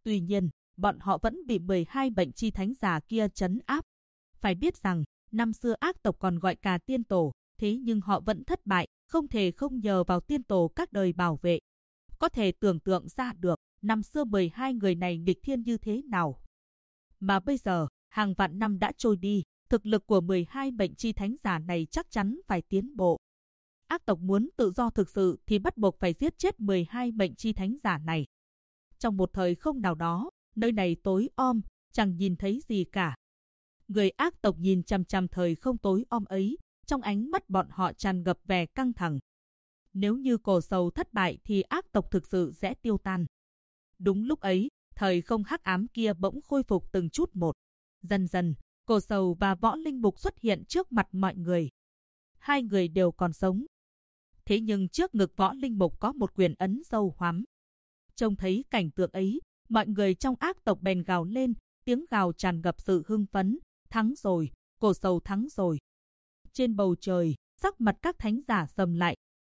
Tuy nhiên, bọn họ vẫn bị 12 bệnh chi thánh giả kia trấn áp. Phải biết rằng, năm xưa ác tộc còn gọi cả tiên tổ, thế nhưng họ vẫn thất bại, không thể không nhờ vào tiên tổ các đời bảo vệ. Có thể tưởng tượng ra được, năm xưa 12 người này nghịch thiên như thế nào. Mà bây giờ, hàng vạn năm đã trôi đi, thực lực của 12 bệnh chi thánh giả này chắc chắn phải tiến bộ. Ác tộc muốn tự do thực sự thì bắt buộc phải giết chết 12 bệnh chi thánh giả này. Trong một thời không nào đó, nơi này tối om, chẳng nhìn thấy gì cả. Người ác tộc nhìn chằm chằm thời không tối om ấy, trong ánh mắt bọn họ tràn ngập vẻ căng thẳng. Nếu như Cổ Sầu thất bại thì ác tộc thực sự sẽ tiêu tan. Đúng lúc ấy, thời không hắc ám kia bỗng khôi phục từng chút một. Dần dần, Cổ Sầu và Võ Linh Mục xuất hiện trước mặt mọi người. Hai người đều còn sống. Thế nhưng trước ngực Võ Linh Mục có một quyền ấn sâu hoắm. Trông thấy cảnh tượng ấy, mọi người trong ác tộc bèn gào lên, tiếng gào tràn ngập sự hưng phấn. Thắng rồi, Cổ Sầu thắng rồi. Trên bầu trời, sắc mặt các thánh giả sầm lại.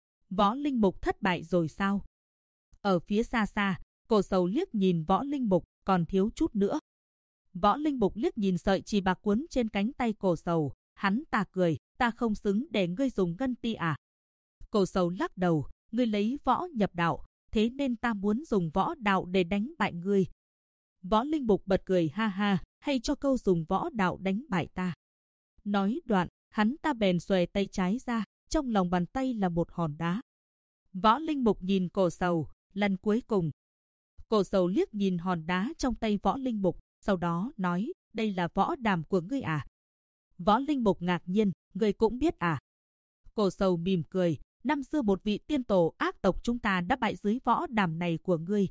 Võ Linh Mục thất bại rồi sao? Ở phía xa xa, Cổ Sầu liếc nhìn Võ Linh Mục, còn thiếu chút nữa. Võ Linh Mục liếc nhìn sợi chỉ bạc cuốn trên cánh tay Cổ Sầu, hắn ta cười, ta không xứng để ngươi dùng ngân ti à? Cổ Sầu lắc đầu, ngươi lấy võ nhập đạo, thế nên ta muốn dùng võ đạo để đánh bại ngươi. Võ Linh Mục bật cười ha ha, hay cho câu dùng võ đạo đánh bại ta. Nói đoạn, hắn ta bèn xòe tay trái ra, trong lòng bàn tay là một hòn đá. Võ Linh Mục nhìn Cổ Sầu, lần cuối cùng. Cổ Sầu liếc nhìn hòn đá trong tay Võ Linh Mục, sau đó nói, đây là võ đàm của ngươi à? Võ Linh Mục ngạc nhiên, ngươi cũng biết à? Cổ Sầu mỉm cười, năm xưa một vị tiên tổ ác tộc chúng ta đã bại dưới võ đàm này của ngươi.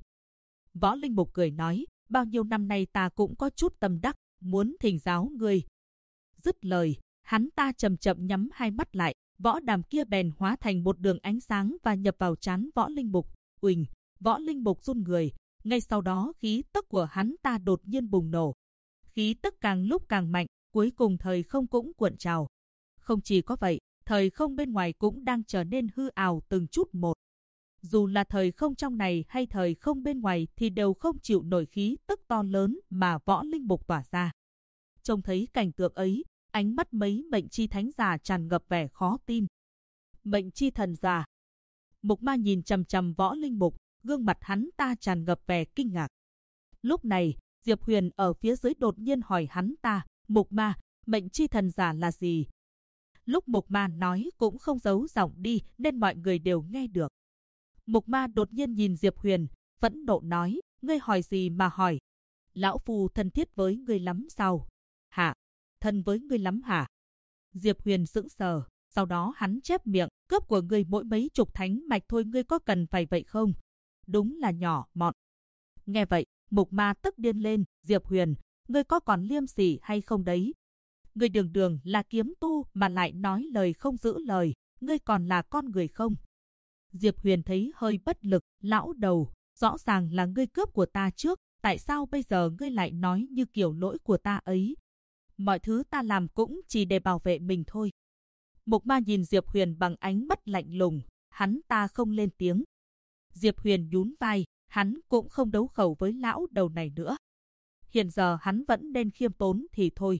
Võ Linh Mục cười nói, bao nhiêu năm nay ta cũng có chút tâm đắc, muốn thỉnh giáo ngươi. Dứt lời, hắn ta chậm chậm nhắm hai mắt lại, võ đàm kia bèn hóa thành một đường ánh sáng và nhập vào trán Võ Linh Mục. Uỳnh, Võ Linh Mục run người, ngay sau đó khí tức của hắn ta đột nhiên bùng nổ. Khí tức càng lúc càng mạnh, cuối cùng thời không cũng cuộn trào. Không chỉ có vậy, thời không bên ngoài cũng đang trở nên hư ảo từng chút một. Dù là thời không trong này hay thời không bên ngoài thì đều không chịu nổi khí tức to lớn mà Võ Linh Mục tỏa ra. Trông thấy cảnh tượng ấy, ánh mắt mấy mệnh chi thánh giả tràn ngập vẻ khó tin. Mệnh chi thần giả. Mục Ma nhìn chằm chằm Võ Linh Mục, gương mặt hắn ta tràn ngập vẻ kinh ngạc. Lúc này, Diệp Huyền ở phía dưới đột nhiên hỏi hắn ta, Mục Ma, mệnh chi thần giả là gì? Lúc Mục Ma nói cũng không giấu giọng đi nên mọi người đều nghe được. Mục Ma đột nhiên nhìn Diệp Huyền, phẫn nộ nói, ngươi hỏi gì mà hỏi? Lão Phu thân thiết với ngươi lắm sao? Hả? Thân với ngươi lắm hả? Diệp Huyền sững sờ, sau đó hắn chép miệng, cướp của ngươi mỗi mấy chục thánh mạch thôi, ngươi có cần phải vậy không? Đúng là nhỏ mọn. Nghe vậy, Mục Ma tức điên lên, Diệp Huyền, ngươi có còn liêm sỉ hay không đấy? Ngươi đường đường là kiếm tu mà lại nói lời không giữ lời, ngươi còn là con người không? Diệp Huyền thấy hơi bất lực, lão đầu, rõ ràng là ngươi cướp của ta trước, tại sao bây giờ ngươi lại nói như kiểu lỗi của ta ấy? Mọi thứ ta làm cũng chỉ để bảo vệ mình thôi. Mục Ma nhìn Diệp Huyền bằng ánh mắt lạnh lùng, hắn ta không lên tiếng. Diệp Huyền nhún vai, hắn cũng không đấu khẩu với lão đầu này nữa. Hiện giờ hắn vẫn nên khiêm tốn thì thôi.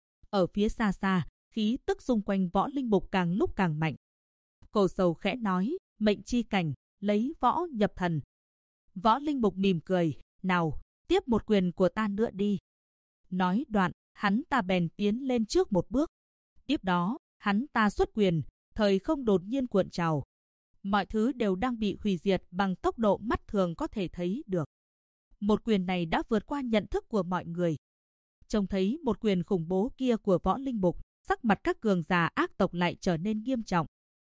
Ở phía xa xa, khí tức xung quanh Võ Linh Mục càng lúc càng mạnh. Cổ Sầu khẽ nói, mệnh chi cảnh, lấy võ nhập thần. Võ Linh Mục mỉm cười, nào, tiếp một quyền của ta nữa đi. Nói đoạn, hắn ta bèn tiến lên trước một bước. Tiếp đó, hắn ta xuất quyền, thời không đột nhiên cuộn trào. Mọi thứ đều đang bị hủy diệt bằng tốc độ mắt thường có thể thấy được. Một quyền này đã vượt qua nhận thức của mọi người. Trông thấy một quyền khủng bố kia của Võ Linh Mục, sắc mặt các cường giả ác tộc lại trở nên nghiêm trọng.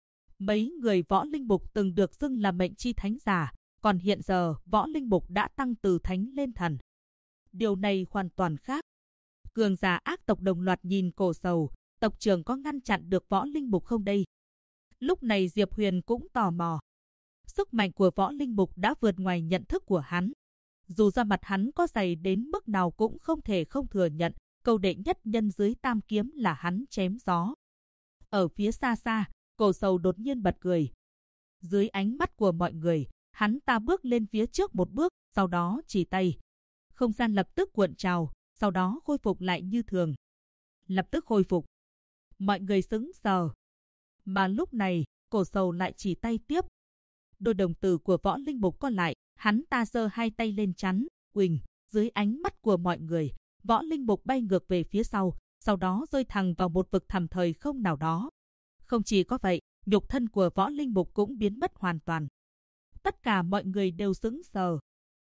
Mấy người Võ Linh Mục từng được xưng là mệnh chi thánh giả, còn hiện giờ Võ Linh Mục đã tăng từ thánh lên thần. Điều này hoàn toàn khác. Cường giả ác tộc đồng loạt nhìn Cổ Sầu, tộc trưởng có ngăn chặn được Võ Linh Mục không đây? Lúc này Diệp Huyền cũng tò mò. Sức mạnh của Võ Linh Mục đã vượt ngoài nhận thức của hắn. Dù ra mặt hắn có dày đến mức nào cũng không thể không thừa nhận, câu đệ nhất nhân dưới tam kiếm là hắn chém gió. Ở phía xa xa, Cổ Sầu đột nhiên bật cười. Dưới ánh mắt của mọi người, hắn ta bước lên phía trước một bước, sau đó chỉ tay. Không gian lập tức cuộn trào, sau đó khôi phục lại như thường. Lập tức khôi phục. Mọi người sững sờ. Mà lúc này, Cổ Sầu lại chỉ tay tiếp. Đôi đồng tử của Võ Linh Mục co lại, hắn ta giơ hai tay lên chắn, uỳnh, dưới ánh mắt của mọi người, Võ Linh Mục bay ngược về phía sau đó rơi thẳng vào một vực thẳm thời không nào đó. Không chỉ có vậy, nhục thân của Võ Linh Mục cũng biến mất hoàn toàn. Tất cả mọi người đều sững sờ.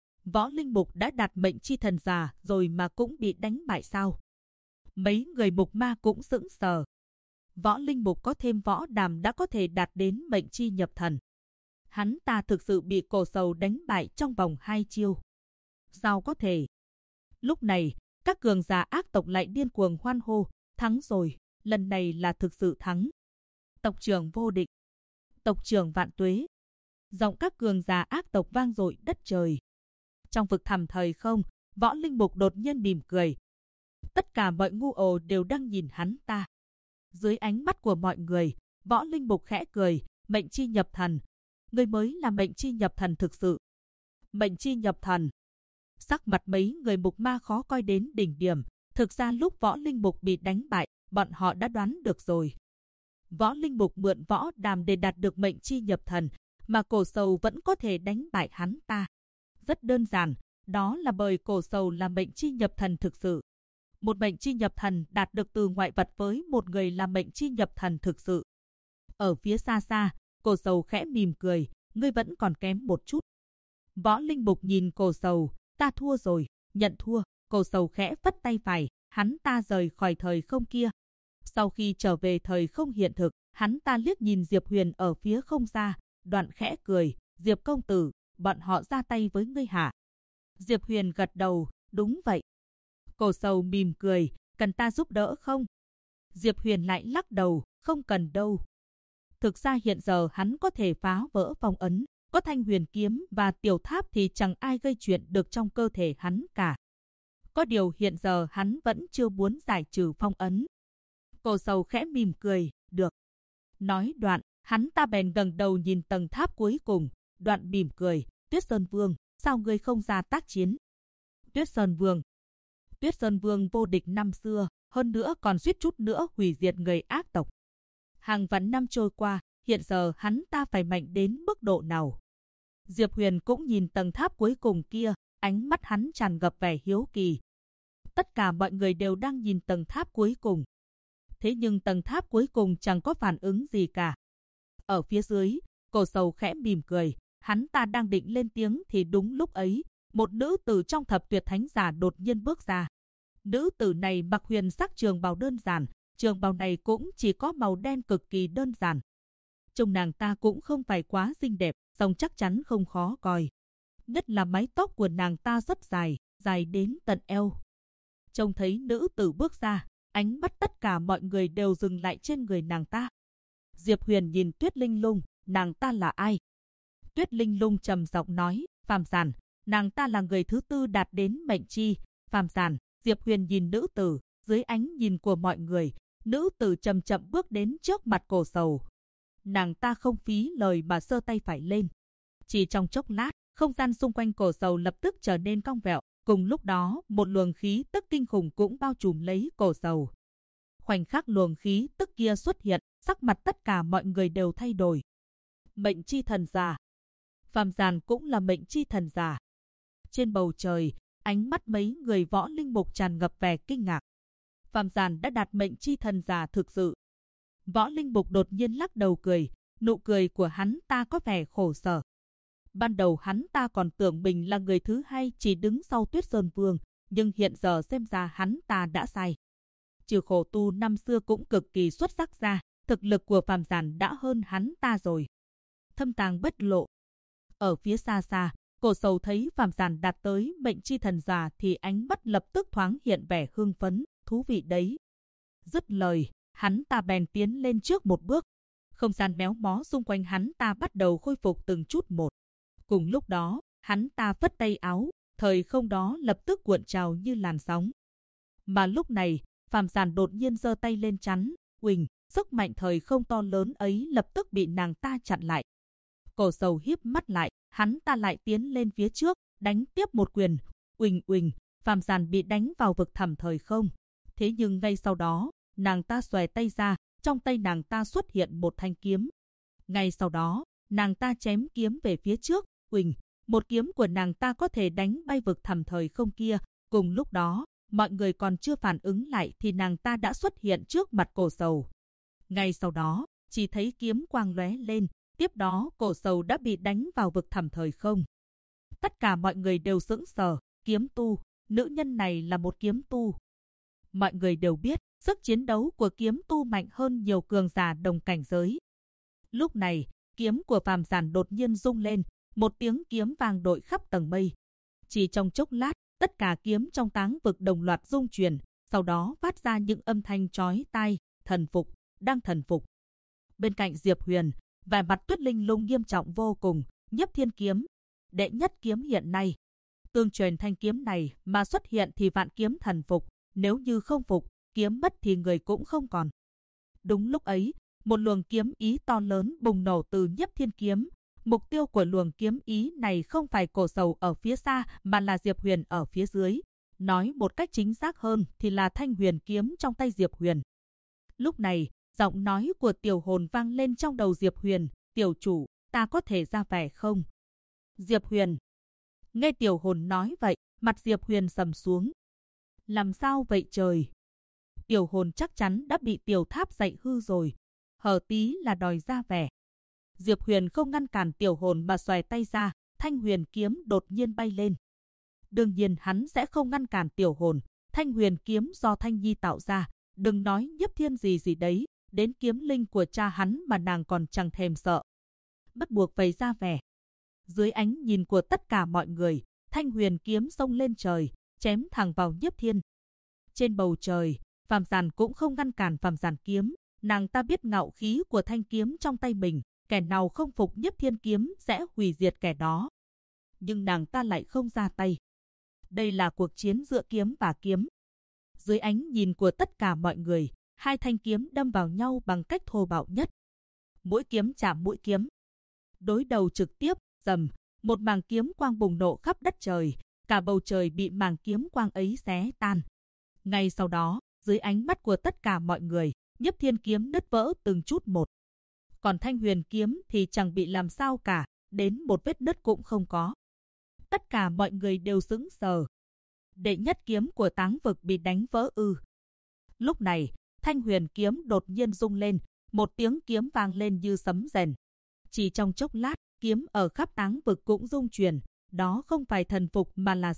Võ Linh Mục đã đạt mệnh chi thần già rồi mà cũng bị đánh bại sao? Mấy người mục ma cũng sững sờ. Võ Linh Mục có thêm võ đàm đã có thể đạt đến mệnh chi nhập thần. Hắn ta thực sự bị Cổ Sầu đánh bại trong vòng 2 chiêu. Sao có thể? Lúc này, các cường giả ác tộc lại điên cuồng hoan hô, thắng rồi, lần này là thực sự thắng. Tộc trưởng vô địch, tộc trưởng vạn tuế. Giọng các cường giả ác tộc vang dội đất trời. Trong vực thẳm thời không, Võ Linh Mục đột nhiên mỉm cười. Tất cả mọi ngu ồ đều đang nhìn hắn ta. Dưới ánh mắt của mọi người, Võ Linh Mục khẽ cười, mệnh chi nhập thần. Người mới là mệnh chi nhập thần thực sự. Mệnh chi nhập thần. Sắc mặt mấy người mục ma khó coi đến đỉnh điểm. Thực ra lúc Võ Linh Mục bị đánh bại, bọn họ đã đoán được rồi. Võ Linh Mục mượn võ đàm để đạt được mệnh chi nhập thần, mà Cổ Sầu vẫn có thể đánh bại hắn ta. Rất đơn giản, đó là bởi Cổ Sầu là mệnh chi nhập thần thực sự. Một mệnh chi nhập thần đạt được từ ngoại vật với một người là mệnh chi nhập thần thực sự. Ở phía xa xa, Cổ Sầu khẽ mỉm cười, ngươi vẫn còn kém một chút. Võ Linh Mục nhìn Cổ Sầu, ta thua rồi, nhận thua. Cổ Sầu khẽ phất tay phải, hắn ta rời khỏi thời không kia. Sau khi trở về thời không hiện thực, hắn ta liếc nhìn Diệp Huyền ở phía không xa, đoạn khẽ cười, Diệp công tử, bọn họ ra tay với ngươi hả? Diệp Huyền gật đầu, đúng vậy. Cổ Sầu mỉm cười, cần ta giúp đỡ không? Diệp Huyền lại lắc đầu, không cần đâu. Thực ra hiện giờ hắn có thể phá vỡ phong ấn, có thanh huyền kiếm và tiểu tháp thì chẳng ai gây chuyện được trong cơ thể hắn cả. Có điều hiện giờ hắn vẫn chưa muốn giải trừ phong ấn. Cổ Sầu khẽ mỉm cười, được. Nói đoạn, hắn ta bèn ngẩng đầu nhìn tầng tháp cuối cùng, đoạn mỉm cười, Tuyết Sơn Vương, sao ngươi không ra tác chiến? Tuyết Sơn Vương vô địch năm xưa, hơn nữa còn suýt chút nữa hủy diệt người ác tộc. Hàng vạn năm trôi qua, hiện giờ hắn ta phải mạnh đến mức độ nào? Diệp Huyền cũng nhìn tầng tháp cuối cùng kia, ánh mắt hắn tràn ngập vẻ hiếu kỳ. Tất cả mọi người đều đang nhìn tầng tháp cuối cùng. Thế nhưng tầng tháp cuối cùng chẳng có phản ứng gì cả. Ở phía dưới, Cổ Sầu khẽ mỉm cười, hắn ta đang định lên tiếng thì đúng lúc ấy, một nữ tử trong thập tuyệt thánh giả đột nhiên bước ra. Nữ tử này mặc huyền sắc trường bào đơn giản, trường bào này cũng chỉ có màu đen cực kỳ đơn giản. Trông nàng ta cũng không phải quá xinh đẹp, song chắc chắn không khó coi. Nhất là mái tóc của nàng ta rất dài, dài đến tận eo. Trông thấy nữ tử bước ra, ánh mắt tất cả mọi người đều dừng lại trên người nàng ta. Diệp Huyền nhìn Tuyết Linh Lung, nàng ta là ai? Tuyết Linh Lung trầm giọng nói, phàm giản, nàng ta là người thứ tư đạt đến mệnh chi, phàm giản. Diệp Huyền nhìn nữ tử, dưới ánh nhìn của mọi người, nữ tử chậm chậm bước đến trước mặt Cổ Sầu. Nàng ta không phí lời mà giơ tay phải lên. Chỉ trong chốc lát, không gian xung quanh Cổ Sầu lập tức trở nên cong vẹo. Cùng lúc đó, một luồng khí tức kinh khủng cũng bao trùm lấy Cổ Sầu. Khoảnh khắc luồng khí tức kia xuất hiện, sắc mặt tất cả mọi người đều thay đổi. Mệnh chi thần già. Phàm giản cũng là mệnh chi thần già. Trên bầu trời, ánh mắt mấy người Võ Linh Mục tràn ngập vẻ kinh ngạc. Phàm giản đã đạt mệnh chi thần già thực sự. Võ Linh Mục đột nhiên lắc đầu cười, nụ cười của hắn ta có vẻ khổ sở. Ban đầu hắn ta còn tưởng mình là người thứ hai chỉ đứng sau Tuyết Sơn Vương, nhưng hiện giờ xem ra hắn ta đã sai. Trừ khổ tu năm xưa cũng cực kỳ xuất sắc ra, thực lực của phàm giản đã hơn hắn ta rồi. Thâm tàng bất lộ. Ở phía xa xa, Cổ Sầu thấy phàm giản đạt tới mệnh chi thần già thì ánh mắt lập tức thoáng hiện vẻ hưng phấn, thú vị đấy. Dứt lời, hắn ta bèn tiến lên trước một bước. Không gian méo mó xung quanh hắn ta bắt đầu khôi phục từng chút một. Cùng lúc đó, hắn ta phất tay áo, thời không đó lập tức cuộn trào như làn sóng. Mà lúc này, phàm giản đột nhiên giơ tay lên chắn, uỳnh, sức mạnh thời không to lớn ấy lập tức bị nàng ta chặn lại. Cổ Sầu híp mắt lại, hắn ta lại tiến lên phía trước, đánh tiếp một quyền, Uỳnh uỳnh, Phàm Giản bị đánh vào vực thẳm thời không. Thế nhưng ngay sau đó, nàng ta xòe tay ra, trong tay nàng ta xuất hiện một thanh kiếm. Ngay sau đó, nàng ta chém kiếm về phía trước, uỳnh, một kiếm của nàng ta có thể đánh bay vực thẳm thời không kia. Cùng lúc đó, mọi người còn chưa phản ứng lại thì nàng ta đã xuất hiện trước mặt Cổ Sầu. Ngay sau đó, chỉ thấy kiếm quang lóe lên, tiếp đó Cổ Sầu đã bị đánh vào vực thẳm thời không. Tất cả mọi người đều sững sờ, kiếm tu, nữ nhân này là một kiếm tu. Mọi người đều biết, sức chiến đấu của kiếm tu mạnh hơn nhiều cường giả đồng cảnh giới. Lúc này, kiếm của Phàm Giản đột nhiên rung lên, một tiếng kiếm vang đội khắp tầng mây. Chỉ trong chốc lát, tất cả kiếm trong táng vực đồng loạt rung chuyển, sau đó phát ra những âm thanh chói tai, thần phục, đang thần phục. Bên cạnh Diệp Huyền, vẻ mặt Tuyết Linh Lung nghiêm trọng vô cùng, Nhiếp Thiên kiếm, đệ nhất kiếm hiện nay. Tương truyền thanh kiếm này mà xuất hiện thì vạn kiếm thần phục, nếu như không phục, kiếm mất thì người cũng không còn. Đúng lúc ấy, một luồng kiếm ý to lớn bùng nổ từ Nhiếp Thiên kiếm. Mục tiêu của luồng kiếm ý này không phải Cổ Sầu ở phía xa mà là Diệp Huyền ở phía dưới. Nói một cách chính xác hơn thì là thanh huyền kiếm trong tay Diệp Huyền. Lúc này, giọng nói của Tiểu Hồn vang lên trong đầu Diệp Huyền. Tiểu chủ, ta có thể ra vẻ không? Diệp Huyền. Nghe Tiểu Hồn nói vậy, mặt Diệp Huyền sầm xuống. Làm sao vậy trời? Tiểu Hồn chắc chắn đã bị Tiểu Tháp dạy hư rồi. Hở tí là đòi ra vẻ. Diệp Huyền không ngăn cản Tiểu Hồn mà xòe tay ra, thanh huyền kiếm đột nhiên bay lên. Đương nhiên hắn sẽ không ngăn cản Tiểu Hồn, thanh huyền kiếm do Thanh Nhi tạo ra, đừng nói Nhiếp Thiên gì gì đấy, đến kiếm linh của cha hắn mà nàng còn chẳng thèm sợ. Bắt buộc phải ra vẻ. Dưới ánh nhìn của tất cả mọi người, thanh huyền kiếm xông lên trời, chém thẳng vào Nhiếp Thiên. Trên bầu trời, Phàm Giản cũng không ngăn cản Phàm Giản kiếm, nàng ta biết ngạo khí của thanh kiếm trong tay mình. Kẻ nào không phục Nhiếp Thiên kiếm sẽ hủy diệt kẻ đó. Nhưng nàng ta lại không ra tay. Đây là cuộc chiến giữa kiếm và kiếm. Dưới ánh nhìn của tất cả mọi người, hai thanh kiếm đâm vào nhau bằng cách thô bạo nhất. Mũi kiếm chạm mũi kiếm. Đối đầu trực tiếp, rầm, một màng kiếm quang bùng nổ khắp đất trời, cả bầu trời bị màng kiếm quang ấy xé tan. Ngay sau đó, dưới ánh mắt của tất cả mọi người, Nhiếp Thiên kiếm nứt vỡ từng chút một. Còn thanh huyền kiếm thì chẳng bị làm sao cả, đến một vết nứt cũng không có. Tất cả mọi người đều sững sờ. Đệ nhất kiếm của táng vực bị đánh vỡ ư? Lúc này, thanh huyền kiếm đột nhiên rung lên, một tiếng kiếm vang lên như sấm rền. Chỉ trong chốc lát, kiếm ở khắp táng vực cũng rung chuyển, đó không phải thần phục mà là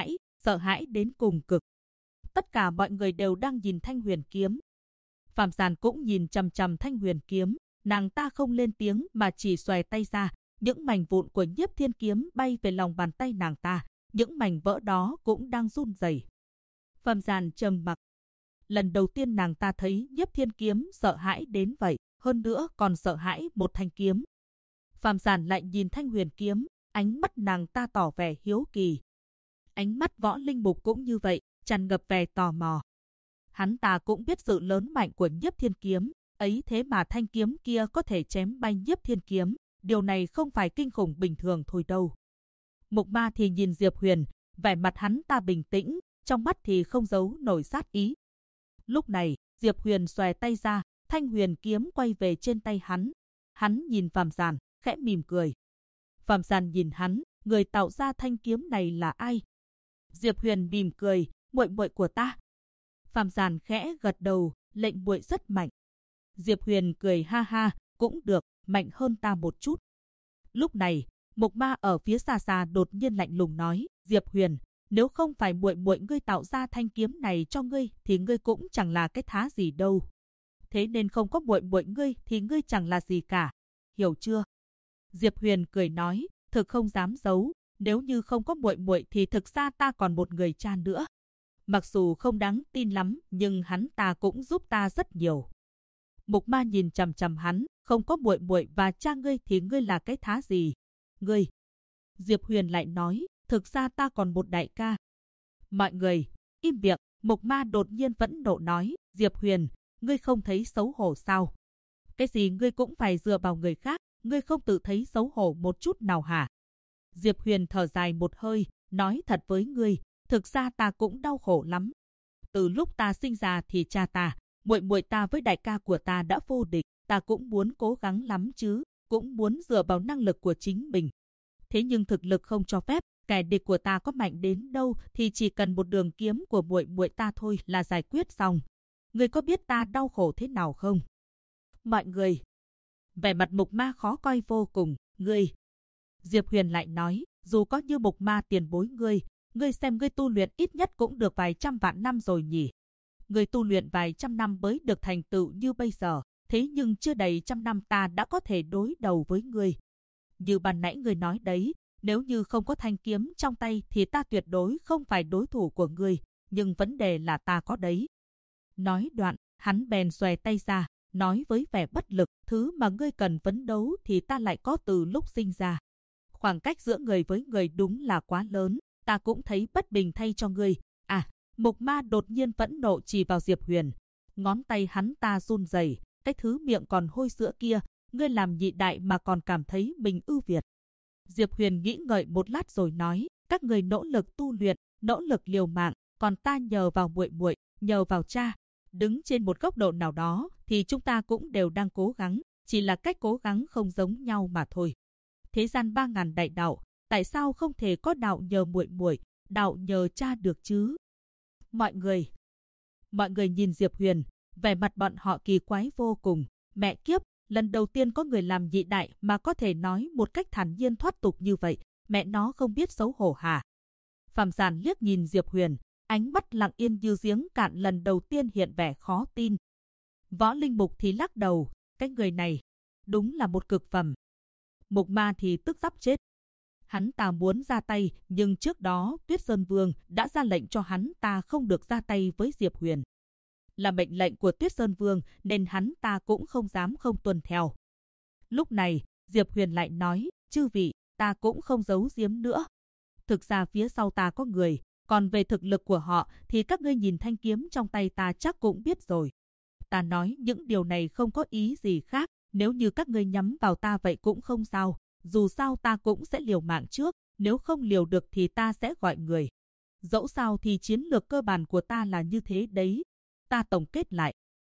sợ hãi đến cùng cực. Tất cả mọi người đều đang nhìn thanh huyền kiếm. Phàm Giản cũng nhìn chằm chằm thanh huyền kiếm. Nàng ta không lên tiếng mà chỉ xòe tay ra, những mảnh vụn của Nhiếp Thiên kiếm bay về lòng bàn tay nàng ta, những mảnh vỡ đó cũng đang run rẩy. Phàm Giản trầm mặc. Lần đầu tiên nàng ta thấy Nhiếp Thiên kiếm sợ hãi đến vậy, hơn nữa còn sợ hãi một thanh kiếm. Phàm Giản lại nhìn thanh huyền kiếm, ánh mắt nàng ta tỏ vẻ hiếu kỳ. Ánh mắt Võ Linh Mục cũng như vậy, tràn ngập vẻ tò mò. Hắn ta cũng biết sự lớn mạnh của Nhiếp Thiên kiếm. Ấy thế mà thanh kiếm kia có thể chém bay Nhiếp Thiên kiếm, điều này không phải kinh khủng bình thường thôi đâu. Mục Ma thì nhìn Diệp Huyền, vẻ mặt hắn ta bình tĩnh, trong mắt thì không giấu nổi sát ý. Lúc này, Diệp Huyền xòe tay ra, thanh huyền kiếm quay về trên tay hắn. Hắn nhìn Phàm Giản, khẽ mỉm cười. Phàm Giản nhìn hắn, người tạo ra thanh kiếm này là ai? Diệp Huyền mỉm cười, muội muội của ta. Phàm Giản khẽ gật đầu, lệnh muội rất mạnh. Diệp Huyền cười ha ha, cũng được, mạnh hơn ta một chút. Lúc này, Mục Ma ở phía xa xa đột nhiên lạnh lùng nói, Diệp Huyền, nếu không phải muội muội ngươi tạo ra thanh kiếm này cho ngươi thì ngươi cũng chẳng là cái thá gì đâu. Thế nên không có muội muội ngươi thì ngươi chẳng là gì cả, hiểu chưa? Diệp Huyền cười nói, thực không dám giấu, nếu như không có muội muội thì thực ra ta còn một người cha nữa. Mặc dù không đáng tin lắm, nhưng hắn ta cũng giúp ta rất nhiều. Mục Ma nhìn chằm chằm hắn, không có muội muội và cha ngươi thì ngươi là cái thá gì? Ngươi. Diệp Huyền lại nói, thực ra ta còn một đại ca. Mọi người, im miệng. Mục Ma đột nhiên phẫn nộ nói, Diệp Huyền, ngươi không thấy xấu hổ sao? Cái gì ngươi cũng phải dựa vào người khác, ngươi không tự thấy xấu hổ một chút nào hả? Diệp Huyền thở dài một hơi, nói thật với ngươi, Thực ra ta cũng đau khổ lắm. Từ lúc ta sinh ra thì cha ta, muội muội ta với đại ca của ta đã vô địch, ta cũng muốn cố gắng lắm chứ, cũng muốn dựa vào năng lực của chính mình. Thế nhưng thực lực không cho phép, kẻ địch của ta có mạnh đến đâu thì chỉ cần một đường kiếm của muội muội ta thôi là giải quyết xong. Ngươi có biết ta đau khổ thế nào không? Mọi người. Vẻ mặt Mục Ma khó coi vô cùng. Ngươi. Diệp Huyền lại nói, dù có như Mục Ma tiền bối ngươi xem ngươi tu luyện ít nhất cũng được vài trăm vạn năm rồi nhỉ. Ngươi tu luyện vài trăm năm mới được thành tựu như bây giờ, thế nhưng chưa đầy trăm năm ta đã có thể đối đầu với ngươi. Như ban nãy ngươi nói đấy, nếu như không có thanh kiếm trong tay thì ta tuyệt đối không phải đối thủ của ngươi, nhưng vấn đề là ta có đấy. Nói đoạn, hắn bèn xòe tay ra, nói với vẻ bất lực, thứ mà ngươi cần phấn đấu thì ta lại có từ lúc sinh ra. Khoảng cách giữa người với người đúng là quá lớn, ta cũng thấy bất bình thay cho ngươi. À, Mục Ma đột nhiên phẫn nộ chỉ vào Diệp Huyền. Ngón tay hắn ta run rẩy, cái thứ miệng còn hôi sữa kia, ngươi làm nhị đại mà còn cảm thấy mình ưu việt. Diệp Huyền nghĩ ngợi một lát rồi nói, các người nỗ lực tu luyện, nỗ lực liều mạng, còn ta nhờ vào muội muội, nhờ vào cha. Đứng trên một góc độ nào đó thì chúng ta cũng đều đang cố gắng, chỉ là cách cố gắng không giống nhau mà thôi. Thế gian 3000 đại đạo, tại sao không thể có đạo nhờ muội muội, đạo nhờ cha được chứ? Mọi người nhìn Diệp Huyền, vẻ mặt bọn họ kỳ quái vô cùng. Mẹ kiếp, lần đầu tiên có người làm nhị đại mà có thể nói một cách thản nhiên thoát tục như vậy, mẹ nó không biết xấu hổ hả? Phạm Giản liếc nhìn Diệp Huyền, ánh mắt lặng yên như giếng cạn lần đầu tiên hiện vẻ khó tin. Võ Linh Mục thì lắc đầu, cái người này đúng là một cực phẩm. Mục Ma thì tức sắp chết. Hắn ta muốn ra tay, nhưng trước đó Tuyết Sơn Vương đã ra lệnh cho hắn ta không được ra tay với Diệp Huyền. Là mệnh lệnh của Tuyết Sơn Vương nên hắn ta cũng không dám không tuân theo. Lúc này, Diệp Huyền lại nói, chư vị, ta cũng không giấu giếm nữa. Thực ra phía sau ta có người, còn về thực lực của họ thì các ngươi nhìn thanh kiếm trong tay ta chắc cũng biết rồi. Ta nói những điều này không có ý gì khác, nếu như các ngươi nhắm vào ta vậy cũng không sao. Dù sao ta cũng sẽ liều mạng trước, nếu không liều được thì ta sẽ gọi người. Dẫu sao thì chiến lược cơ bản của ta là như thế đấy. Ta tổng kết lại.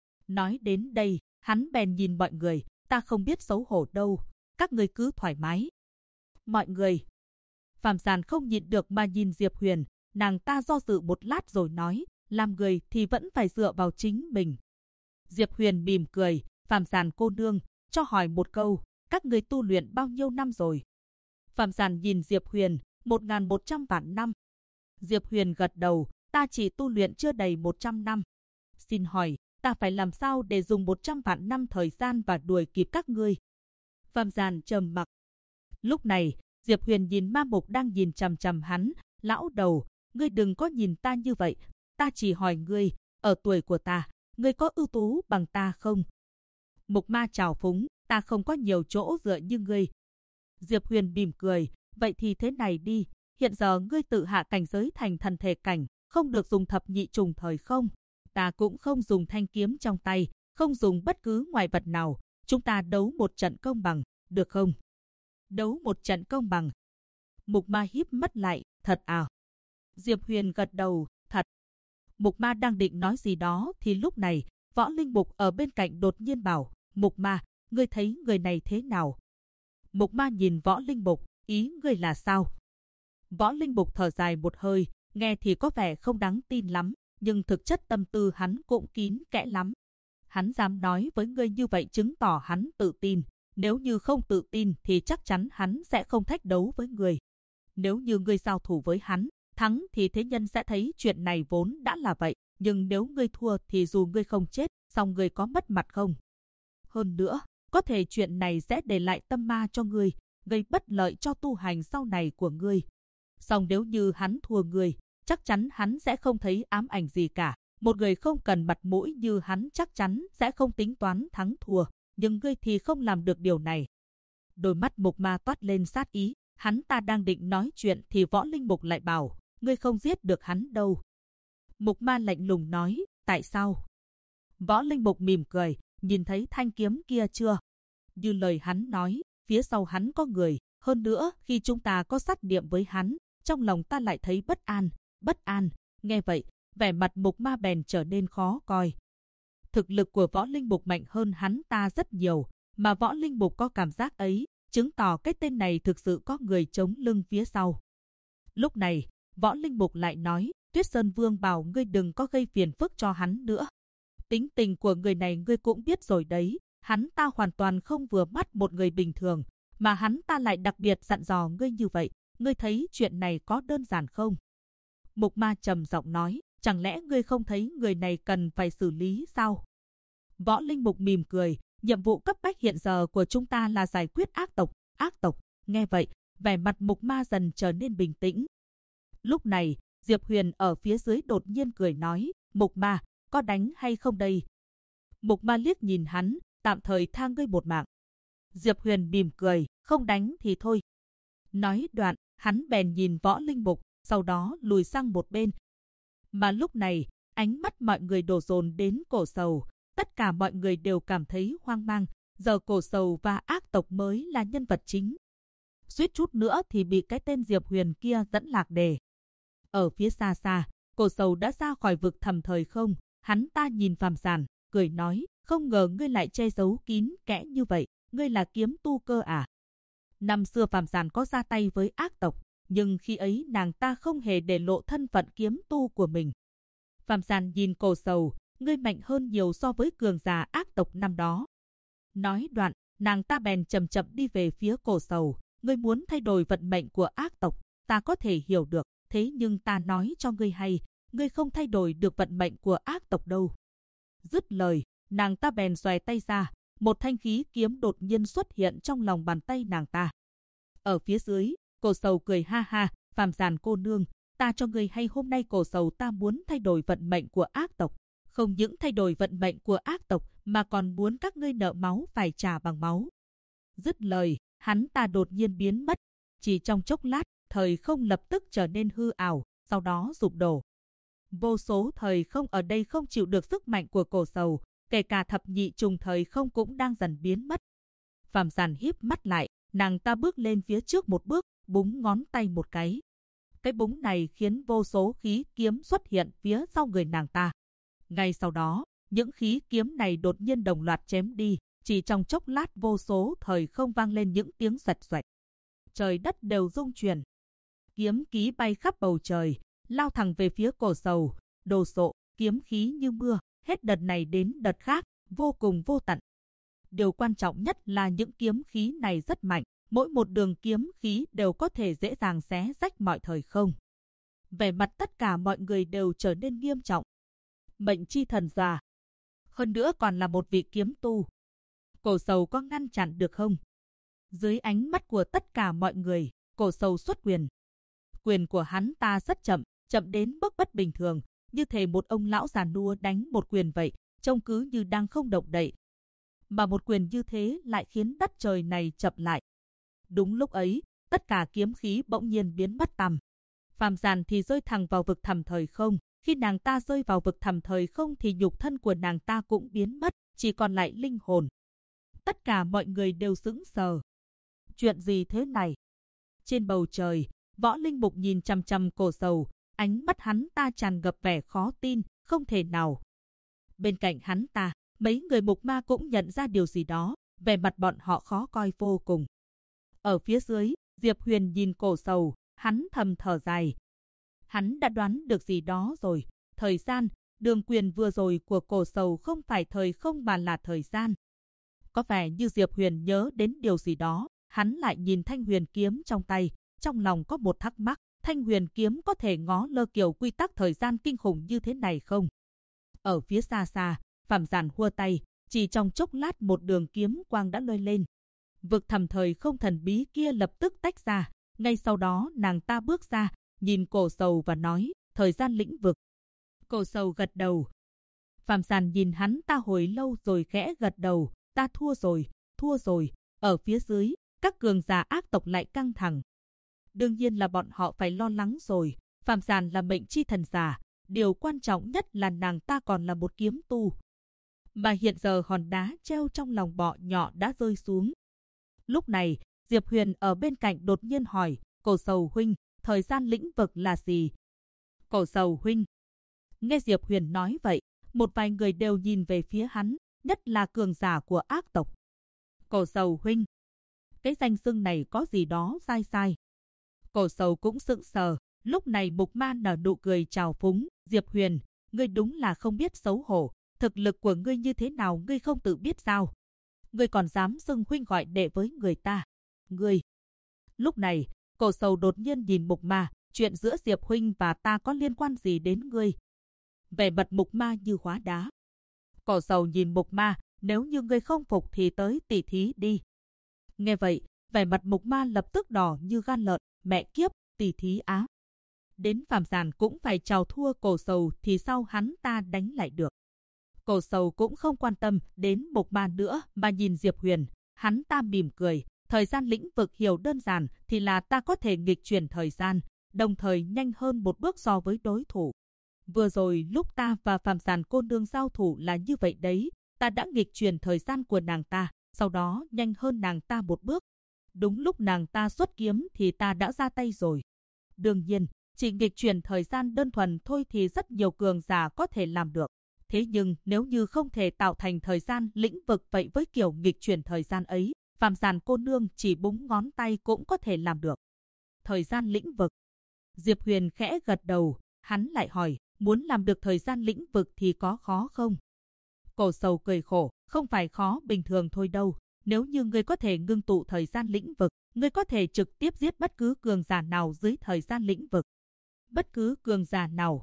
Nói đến đây, hắn bèn nhìn mọi người, ta không biết xấu hổ đâu, các người cứ thoải mái. Mọi người. Phạm Giản không nhịn được mà nhìn Diệp Huyền, nàng ta do dự một lát rồi nói, làm người thì vẫn phải dựa vào chính mình. Diệp Huyền mỉm cười, Phạm Giản cô nương, cho hỏi một câu, các người tu luyện bao nhiêu năm rồi? Phạm Giản nhìn Diệp Huyền, 1100 vạn năm. Diệp Huyền gật đầu, ta chỉ tu luyện chưa đầy 100 năm. Xin hỏi, ta phải làm sao để dùng 100 vạn năm thời gian và đuổi kịp các ngươi? Phạm Giản trầm mặc. Lúc này, Diệp Huyền nhìn Ma Mục đang nhìn chằm chằm hắn, lão đầu, ngươi đừng có nhìn ta như vậy, ta chỉ hỏi ngươi, ở tuổi của ta, ngươi có ưu tú bằng ta không? Mục Ma trào phúng, ta không có nhiều chỗ dựa như ngươi. Diệp Huyền mỉm cười, vậy thì thế này đi, hiện giờ ngươi tự hạ cảnh giới thành thần thể cảnh, không được dùng thập nhị trùng thời không? Ta cũng không dùng thanh kiếm trong tay, không dùng bất cứ ngoại vật nào, chúng ta đấu một trận công bằng, được không? Đấu một trận công bằng. Mục Ma híp mắt lại, thật à? Diệp Huyền gật đầu, thật. Mục Ma đang định nói gì đó thì lúc này, Võ Linh Mục ở bên cạnh đột nhiên bảo, Mục Ma, ngươi thấy người này thế nào? Mục Ma nhìn Võ Linh Mục, ý ngươi là sao? Võ Linh Mục thở dài một hơi, nghe thì có vẻ không đáng tin lắm, nhưng thực chất tâm tư hắn cũng kín kẽ lắm. Hắn dám nói với ngươi như vậy chứng tỏ hắn tự tin, nếu như không tự tin thì chắc chắn hắn sẽ không thách đấu với ngươi. Nếu như ngươi giao thủ với hắn, thắng thì thế nhân sẽ thấy chuyện này vốn đã là vậy, nhưng nếu ngươi thua thì dù ngươi không chết, song ngươi có mất mặt không? Hơn nữa, có thể chuyện này sẽ để lại tâm ma cho ngươi, gây bất lợi cho tu hành sau này của ngươi. Song nếu như hắn thua ngươi, chắc chắn hắn sẽ không thấy ám ảnh gì cả. Một người không cần mặt mũi như hắn chắc chắn sẽ không tính toán thắng thua, nhưng ngươi thì không làm được điều này. Đôi mắt Mục Ma toát lên sát ý, hắn ta đang định nói chuyện thì Võ Linh Mục lại bảo, ngươi không giết được hắn đâu. Mục Ma lạnh lùng nói, tại sao? Võ Linh Mục mỉm cười, nhìn thấy thanh kiếm kia chưa? Như lời hắn nói, phía sau hắn có người, hơn nữa khi chúng ta có sát niệm với hắn, trong lòng ta lại thấy bất an, bất an. Nghe vậy, vẻ mặt Mục Ma bèn trở nên khó coi. Thực lực của Võ Linh Mục mạnh hơn hắn ta rất nhiều, mà Võ Linh Mục có cảm giác ấy, chứng tỏ cái tên này thực sự có người chống lưng phía sau. Lúc này, Võ Linh Mục lại nói, Tuyết Sơn Vương bảo ngươi đừng có gây phiền phức cho hắn nữa. Tính tình của người này ngươi cũng biết rồi đấy, hắn ta hoàn toàn không vừa mắt một người bình thường, mà hắn ta lại đặc biệt dặn dò ngươi như vậy, ngươi thấy chuyện này có đơn giản không? Mục Ma trầm giọng nói, chẳng lẽ ngươi không thấy người này cần phải xử lý sao? Võ Linh Mục mỉm cười, nhiệm vụ cấp bách hiện giờ của chúng ta là giải quyết ác tộc. Ác tộc, nghe vậy, vẻ mặt Mục Ma dần trở nên bình tĩnh. Lúc này, Diệp Huyền ở phía dưới đột nhiên cười nói, Mục Ma, có đánh hay không đây? Mục Ma liếc nhìn hắn, tạm thời tha ngươi một mạng. Diệp Huyền mỉm cười, không đánh thì thôi. Nói đoạn, hắn bèn nhìn Võ Linh Mục, sau đó lùi sang một bên. Mà lúc này, ánh mắt mọi người đổ dồn đến Cổ Sầu, tất cả mọi người đều cảm thấy hoang mang, giờ Cổ Sầu và ác tộc mới là nhân vật chính. Suýt chút nữa thì bị cái tên Diệp Huyền kia dẫn lạc đề. Ở phía xa xa, Cổ Sầu đã ra khỏi vực thẳm thời không, hắn ta nhìn Phàm Giản, cười nói, không ngờ ngươi lại che giấu kín kẽ như vậy, ngươi là kiếm tu cơ à? Năm xưa Phàm Giản có ra tay với ác tộc, nhưng khi ấy nàng ta không hề để lộ thân phận kiếm tu của mình. Phàm Giản nhìn Cổ Sầu, ngươi mạnh hơn nhiều so với cường giả ác tộc năm đó. Nói đoạn, nàng ta bèn chậm chậm đi về phía Cổ Sầu, ngươi muốn thay đổi vận mệnh của ác tộc, ta có thể hiểu được, thế nhưng ta nói cho ngươi hay, ngươi không thay đổi được vận mệnh của ác tộc đâu. Dứt lời, nàng ta bèn xòe tay ra, một thanh khí kiếm đột nhiên xuất hiện trong lòng bàn tay nàng ta. Ở phía dưới, Cổ Sầu cười ha ha, Phàm Giản cô nương, ta cho ngươi hay hôm nay Cổ Sầu ta muốn thay đổi vận mệnh của ác tộc. Không những thay đổi vận mệnh của ác tộc mà còn muốn các ngươi nợ máu phải trả bằng máu. Dứt lời, hắn ta đột nhiên biến mất. Chỉ trong chốc lát, thời không lập tức trở nên hư ảo, sau đó sụp đổ. Vô số thời không ở đây không chịu được sức mạnh của Cổ Sầu, kể cả thập nhị trùng thời không cũng đang dần biến mất. Phàm Giản híp mắt lại, nàng ta bước lên phía trước một bước, búng ngón tay một cái. Cái búng này khiến vô số khí kiếm xuất hiện phía sau người nàng ta. Ngay sau đó, những khí kiếm này đột nhiên đồng loạt chém đi, chỉ trong chốc lát vô số thời không vang lên những tiếng xoẹt xoẹt. Trời đất đều rung chuyển. Kiếm khí bay khắp bầu trời, lao thẳng về phía Cổ Sầu, đồ sộ, kiếm khí như mưa, hết đợt này đến đợt khác, vô cùng vô tận. Điều quan trọng nhất là những kiếm khí này rất mạnh, mỗi một đường kiếm khí đều có thể dễ dàng xé rách mọi thời không. Vẻ mặt tất cả mọi người đều trở nên nghiêm trọng. Mệnh chi thần già, hơn nữa còn là một vị kiếm tu. Cổ Sầu có ngăn chặn được không? Dưới ánh mắt của tất cả mọi người, Cổ Sầu xuất quyền. Quyền của hắn ta rất chậm, chậm đến mức bất bình thường, như thể một ông lão già nua đánh một quyền vậy, trông cứ như đang không động đậy. Mà một quyền như thế lại khiến đất trời này chậm lại. Đúng lúc ấy, tất cả kiếm khí bỗng nhiên biến mất tăm. Phàm Giản thì rơi thẳng vào vực thẳm thời không. Khi nàng ta rơi vào vực thẳm thời không thì nhục thân của nàng ta cũng biến mất, chỉ còn lại linh hồn. Tất cả mọi người đều sững sờ. Chuyện gì thế này? Trên bầu trời, Võ Linh Mục nhìn chằm chằm Cổ Sầu, ánh mắt hắn ta tràn ngập vẻ khó tin, không thể nào. Bên cạnh hắn ta, mấy người Mục Ma cũng nhận ra điều gì đó, vẻ mặt bọn họ khó coi vô cùng. Ở phía dưới, Diệp Huyền nhìn Cổ Sầu, hắn thầm thở dài. Hắn đã đoán được gì đó rồi, thời gian, đường quyền vừa rồi của Cổ Sầu không phải thời không mà là thời gian. Có vẻ như Diệp Huyền nhớ đến điều gì đó, hắn lại nhìn thanh huyền kiếm trong tay, trong lòng có một thắc mắc, thanh huyền kiếm có thể ngó lơ kiểu quy tắc thời gian kinh khủng như thế này không? Ở phía xa xa, Phàm Giản hua tay, chỉ trong chốc lát một đường kiếm quang đã lơi lên. Vực thẳm thời không thần bí kia lập tức tách ra, ngay sau đó nàng ta bước ra, nhìn Cổ Sầu và nói, thời gian lĩnh vực. Cổ Sầu gật đầu. Phàm Giản nhìn hắn ta hồi lâu rồi khẽ gật đầu, ta thua rồi, thua rồi. Ở phía dưới, các cường giả ác tộc lại căng thẳng. Đương nhiên là bọn họ phải lo lắng rồi, Phàm Giản là mệnh chi thần giả, điều quan trọng nhất là nàng ta còn là một kiếm tu. Mà hiện giờ hòn đá treo trong lòng bọ nhỏ đã rơi xuống. Lúc này, Diệp Huyền ở bên cạnh đột nhiên hỏi, Cổ Sầu huynh, thời gian lĩnh vực là gì? Cổ Sầu huynh. Nghe Diệp Huyền nói vậy, một vài người đều nhìn về phía hắn, nhất là cường giả của ác tộc. Cổ Sầu huynh. Cái danh xưng này có gì đó sai sai. Cổ Sầu cũng sững sờ, lúc này Mục Ma nở nụ cười trào phúng, Diệp Huyền, ngươi đúng là không biết xấu hổ, thực lực của ngươi như thế nào ngươi không tự biết sao? Ngươi còn dám xưng huynh gọi đệ với người ta? Ngươi. Lúc này, Cổ Sầu đột nhiên nhìn Mục Ma, chuyện giữa Diệp huynh và ta có liên quan gì đến ngươi? Vẻ mặt Mục Ma như hóa đá. Cổ Sầu nhìn Mục Ma, nếu như ngươi không phục thì tới tỉ thí đi. Nghe vậy, vẻ mặt Mục Ma lập tức đỏ như gan lợn, mẹ kiếp, tỉ thí á. Đến phàm giàn cũng phải chào thua Cổ Sầu thì sao hắn ta đánh lại được. Cổ Sầu cũng không quan tâm đến Mục Ma nữa mà nhìn Diệp Huyền, hắn ta mỉm cười, thời gian lĩnh vực hiểu đơn giản thì là ta có thể nghịch chuyển thời gian, đồng thời nhanh hơn một bước so với đối thủ. Vừa rồi lúc ta và phàm giàn cô nương giao thủ là như vậy đấy, ta đã nghịch chuyển thời gian của nàng ta, sau đó nhanh hơn nàng ta một bước. Đúng lúc nàng ta xuất kiếm thì ta đã ra tay rồi. Đương nhiên, chỉ nghịch chuyển thời gian đơn thuần thôi thì rất nhiều cường giả có thể làm được. Thế nhưng nếu như không thể tạo thành thời gian lĩnh vực vậy với kiểu nghịch chuyển thời gian ấy, phàm giàn cô nương chỉ búng ngón tay cũng có thể làm được. Thời gian lĩnh vực. Diệp Huyền khẽ gật đầu, hắn lại hỏi, muốn làm được thời gian lĩnh vực thì có khó không? Cổ Sầu cười khổ, không phải khó bình thường thôi đâu. Nếu như ngươi có thể ngưng tụ thời gian lĩnh vực, ngươi có thể trực tiếp giết bất cứ cường giả nào dưới thời gian lĩnh vực. Bất cứ cường giả nào.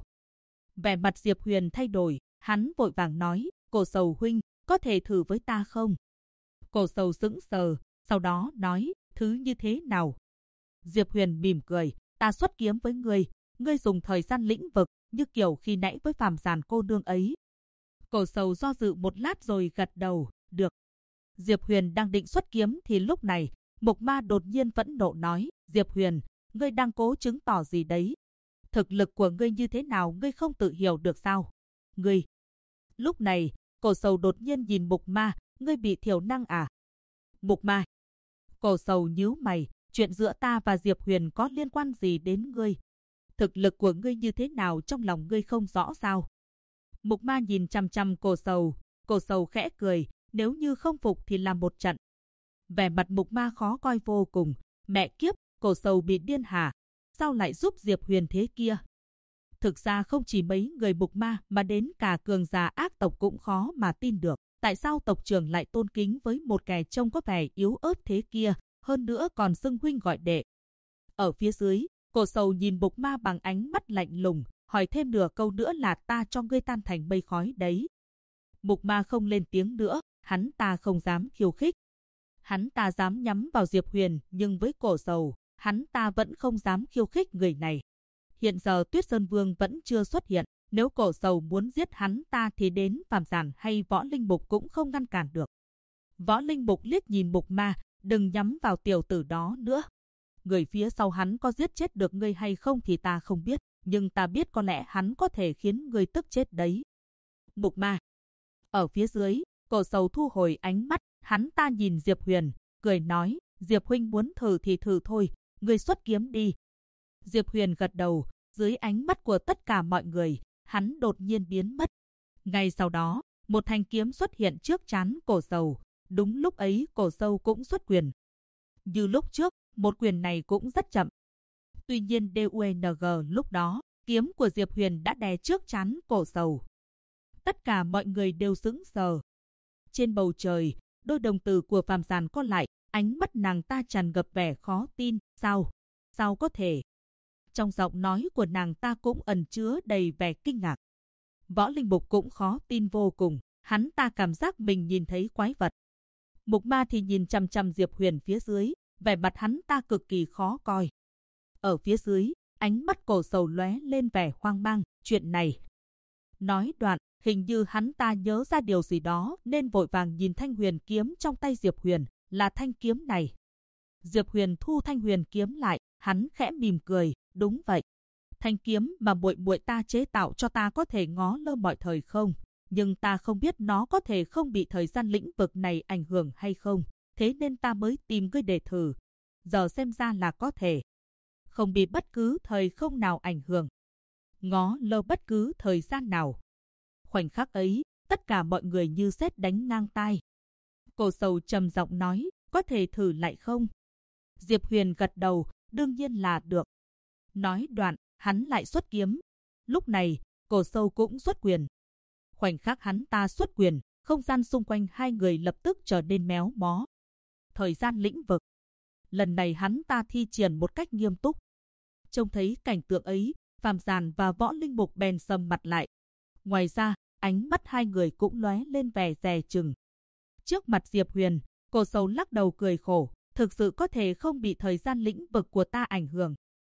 Vẻ mặt Diệp Huyền thay đổi, hắn vội vàng nói, Cổ Sầu huynh, có thể thử với ta không? Cổ Sầu sững sờ, sau đó nói, thứ như thế nào? Diệp Huyền mỉm cười, ta xuất kiếm với ngươi dùng thời gian lĩnh vực, như kiểu khi nãy với phàm giàn cô nương ấy. Cổ Sầu do dự một lát rồi gật đầu, được. Diệp Huyền đang định xuất kiếm thì lúc này, Mục Ma đột nhiên phẫn nộ nói, Diệp Huyền, ngươi đang cố chứng tỏ gì đấy? Thực lực của ngươi như thế nào ngươi không tự hiểu được sao? Ngươi. Lúc này, Cổ Sầu đột nhiên nhìn Mục Ma, ngươi bị thiểu năng à? Mục Ma. Cổ Sầu nhíu mày, chuyện giữa ta và Diệp Huyền có liên quan gì đến ngươi? Thực lực của ngươi như thế nào trong lòng ngươi không rõ sao? Mục Ma nhìn chằm chằm Cổ Sầu khẽ cười, nếu như không phục thì làm một trận. Vẻ mặt Mục Ma khó coi vô cùng, mẹ kiếp, Cổ Sầu bị điên hả? Sao lại giúp Diệp Huyền thế kia? Thực ra không chỉ mấy người Mục Ma mà đến cả cường giả ác tộc cũng khó mà tin được. Tại sao tộc trưởng lại tôn kính với một kẻ trông có vẻ yếu ớt thế kia, hơn nữa còn xưng huynh gọi đệ. Ở phía dưới, Cổ Sầu nhìn Mục Ma bằng ánh mắt lạnh lùng, hỏi thêm nửa câu nữa là ta cho ngươi tan thành mây khói đấy. Mục Ma không lên tiếng nữa, hắn ta không dám khiêu khích. Hắn ta dám nhắm vào Diệp Huyền, nhưng với Cổ Sầu, hắn ta vẫn không dám khiêu khích người này. Hiện giờ Tuyết Sơn Vương vẫn chưa xuất hiện, nếu Cổ Sầu muốn giết hắn ta thì đến phàm giản hay Võ Linh Mục cũng không ngăn cản được. Võ Linh Mục liếc nhìn Mục Ma, đừng nhắm vào tiểu tử đó nữa. Người phía sau hắn có giết chết được ngươi hay không thì ta không biết, nhưng ta biết có lẽ hắn có thể khiến ngươi tức chết đấy. Mục Ma. Ở phía dưới, Cổ Sầu thu hồi ánh mắt, hắn ta nhìn Diệp Huyền, cười nói, Diệp huynh muốn thử thì thử thôi, ngươi xuất kiếm đi. Diệp Huyền gật đầu, dưới ánh mắt của tất cả mọi người, hắn đột nhiên biến mất. Ngay sau đó, một thanh kiếm xuất hiện trước trán Cổ Sầu, đúng lúc ấy Cổ Sầu cũng xuất quyền. Như lúc trước, một quyền này cũng rất chậm. Tuy nhiên DUNG lúc đó, kiếm của Diệp Huyền đã đè trước trán Cổ Sầu. Tất cả mọi người đều sững sờ. Trên bầu trời, đôi đồng tử của phàm giàn co lại, ánh mắt nàng ta tràn ngập vẻ khó tin. Sao? Sao có thể? Trong giọng nói của nàng ta cũng ẩn chứa đầy vẻ kinh ngạc. Võ Linh Mục cũng khó tin vô cùng, hắn ta cảm giác mình nhìn thấy quái vật. Mục Ma thì nhìn chằm chằm Diệp Huyền phía dưới, vẻ mặt hắn ta cực kỳ khó coi. Ở phía dưới, ánh mắt Cổ Sầu lóe lên vẻ hoang mang, chuyện này. Nói đoạn, hình như hắn ta nhớ ra điều gì đó nên vội vàng nhìn thanh huyền kiếm trong tay Diệp Huyền, là thanh kiếm này. Diệp Huyền thu thanh huyền kiếm lại, hắn khẽ mỉm cười, đúng vậy. Thanh kiếm mà muội muội ta chế tạo cho ta có thể ngó lơ mọi thời không, nhưng ta không biết nó có thể không bị thời gian lĩnh vực này ảnh hưởng hay không, thế nên ta mới tìm ngươi để thử. Giờ xem ra là có thể. Không bị bất cứ thời không nào ảnh hưởng. ngó lơ bất cứ thời gian nào. Khoảnh khắc ấy, tất cả mọi người như sét đánh ngang tai. Cổ Sầu trầm giọng nói, có thể thử lại không? Diệp Huyền gật đầu, đương nhiên là được. Nói đoạn, hắn lại xuất kiếm. Lúc này, Cổ Sầu cũng xuất quyền. Khoảnh khắc hắn ta xuất quyền, không gian xung quanh hai người lập tức trở nên méo mó. Thời gian lĩnh vực. Lần này hắn ta thi triển một cách nghiêm túc. Trông thấy cảnh tượng ấy, Phàm Giàn và Võ Linh Mục bèn sầm mặt lại. Ngoài ra, ánh mắt hai người cũng lóe lên vẻ dè chừng. Trước mặt Diệp Huyền, Cổ Sầu lắc đầu cười khổ, thực sự có thể không bị thời gian lĩnh vực của ta ảnh hưởng.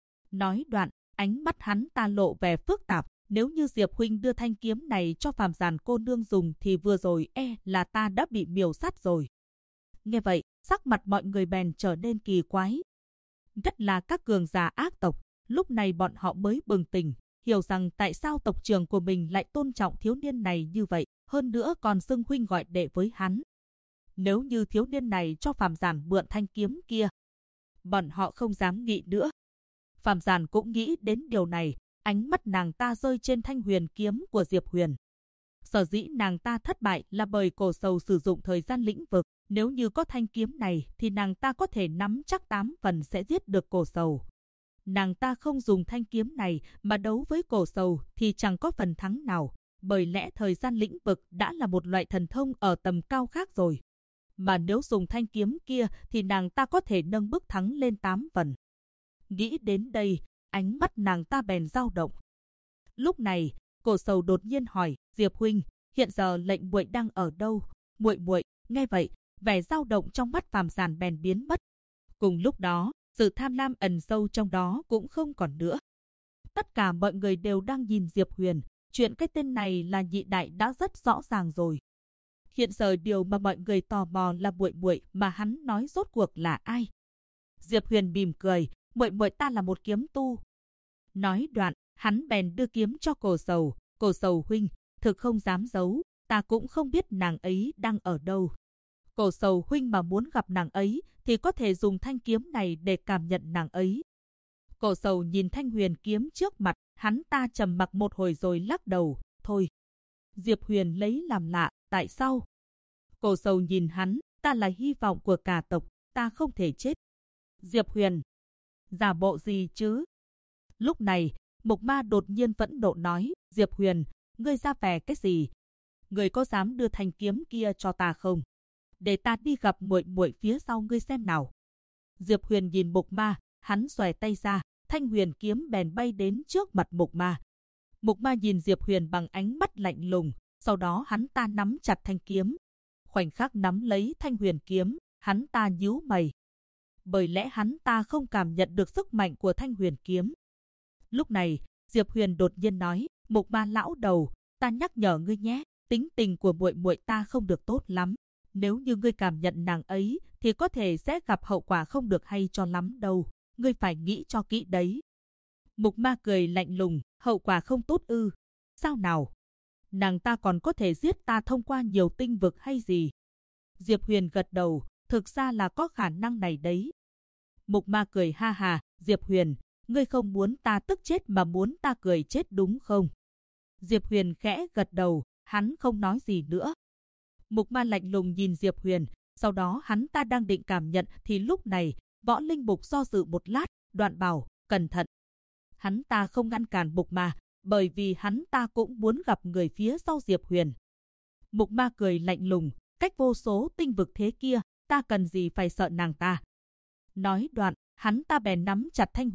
Nói đoạn, ánh mắt hắn ta lộ vẻ phức tạp, nếu như Diệp huynh đưa thanh kiếm này cho Phàm Giàn cô nương dùng thì vừa rồi là ta đã bị miểu sát rồi. Nghe vậy, sắc mặt mọi người bèn trở nên kỳ quái. Nhất là các cường giả ác tộc, lúc này bọn họ mới bừng tỉnh, hiểu rằng tại sao tộc trưởng của mình lại tôn trọng thiếu niên này như vậy, hơn nữa còn xưng huynh gọi đệ với hắn. Nếu như thiếu niên này cho Phàm Giàn mượn thanh kiếm kia, bọn họ không dám nghĩ nữa. Phàm Giàn cũng nghĩ đến điều này, ánh mắt nàng ta rơi trên thanh huyền kiếm của Diệp Huyền. Sở dĩ nàng ta thất bại là bởi Cổ Sầu sử dụng thời gian lĩnh vực, nếu như có thanh kiếm này thì nàng ta có thể nắm chắc 8 phần sẽ giết được Cổ Sầu. Nàng ta không dùng thanh kiếm này mà đấu với Cổ Sầu thì chẳng có phần thắng nào, bởi lẽ thời gian lĩnh vực đã là một loại thần thông ở tầm cao khác rồi. Mà nếu dùng thanh kiếm kia thì nàng ta có thể nâng bước thắng lên 8 phần. Nghĩ đến đây, ánh mắt nàng ta bèn dao động. Lúc này, Cổ Sầu đột nhiên hỏi, Diệp huynh, hiện giờ lệnh muội đang ở đâu? Muội, nghe vậy, vẻ dao động trong mắt Phàm Giàn bèn biến mất. Cùng lúc đó, sự tham lam ẩn sâu trong đó cũng không còn nữa. Tất cả mọi người đều đang nhìn Diệp Huyền, chuyện cái tên này là nhị đại đã rất rõ ràng rồi. Hiện giờ điều mà mọi người tò mò là muội mà hắn nói rốt cuộc là ai? Diệp Huyền mỉm cười, muội ta là một kiếm tu. Nói đoạn, hắn bèn đưa kiếm cho Cổ Sầu. Cổ Sầu huynh, thực không dám giấu, ta cũng không biết nàng ấy đang ở đâu. Cổ Sầu huynh mà muốn gặp nàng ấy thì có thể dùng thanh kiếm này để cảm nhận nàng ấy. Cổ Sầu nhìn thanh huyền kiếm trước mặt, hắn ta trầm mặc một hồi rồi lắc đầu, thôi. Diệp Huyền lấy làm lạ, tại sao? Cổ Sầu nhìn hắn, ta là hy vọng của cả tộc, ta không thể chết. Diệp Huyền, giả bộ gì chứ? Lúc này, Mộc Ma đột nhiên phẫn nộ nói, Diệp Huyền, ngươi ra vẻ cái gì? Ngươi có dám đưa thanh kiếm kia cho ta không? Để ta đi gặp muội phía sau ngươi xem nào. Diệp Huyền nhìn Mộc Ma, hắn xòe tay ra, thanh huyền kiếm bèn bay đến trước mặt Mộc Ma. Mộc Ma nhìn Diệp Huyền bằng ánh mắt lạnh lùng, sau đó hắn ta nắm chặt thanh kiếm. Khoảnh khắc nắm lấy thanh huyền kiếm, hắn ta nhíu mày. Bởi lẽ hắn ta không cảm nhận được sức mạnh của thanh huyền kiếm. Lúc này, Diệp Huyền đột nhiên nói, Mộc Ma lão đầu, ta nhắc nhở ngươi nhé, tính tình của muội ta không được tốt lắm. Nếu như ngươi cảm nhận nàng ấy thì có thể sẽ gặp hậu quả không được hay cho lắm đâu. Ngươi phải nghĩ cho kỹ đấy. Mộc Ma cười lạnh lùng, hậu quả không tốt ư? Sao nào? Nàng ta còn có thể giết ta thông qua nhiều tinh vực hay gì? Diệp Huyền gật đầu, thực ra là có khả năng này đấy. Mộc Ma cười ha ha, Diệp Huyền, ngươi không muốn ta tức chết mà muốn ta cười chết đúng không? Diệp Huyền khẽ gật đầu, hắn không nói gì nữa. Mộc Ma lạnh lùng nhìn Diệp Huyền, sau đó hắn ta đang định cảm nhận thì lúc này, Võ Linh Mục do dự một lát, đoạn bảo, cẩn thận. Hắn ta không ngăn cản Mộc Ma, bởi vì hắn ta cũng muốn gặp người phía sau Diệp Huyền. Mộc Ma cười lạnh lùng, cách vô số tinh vực thế kia, ta cần gì phải sợ nàng ta. Nói đoạn, hắn ta bèn nắm chặt thanh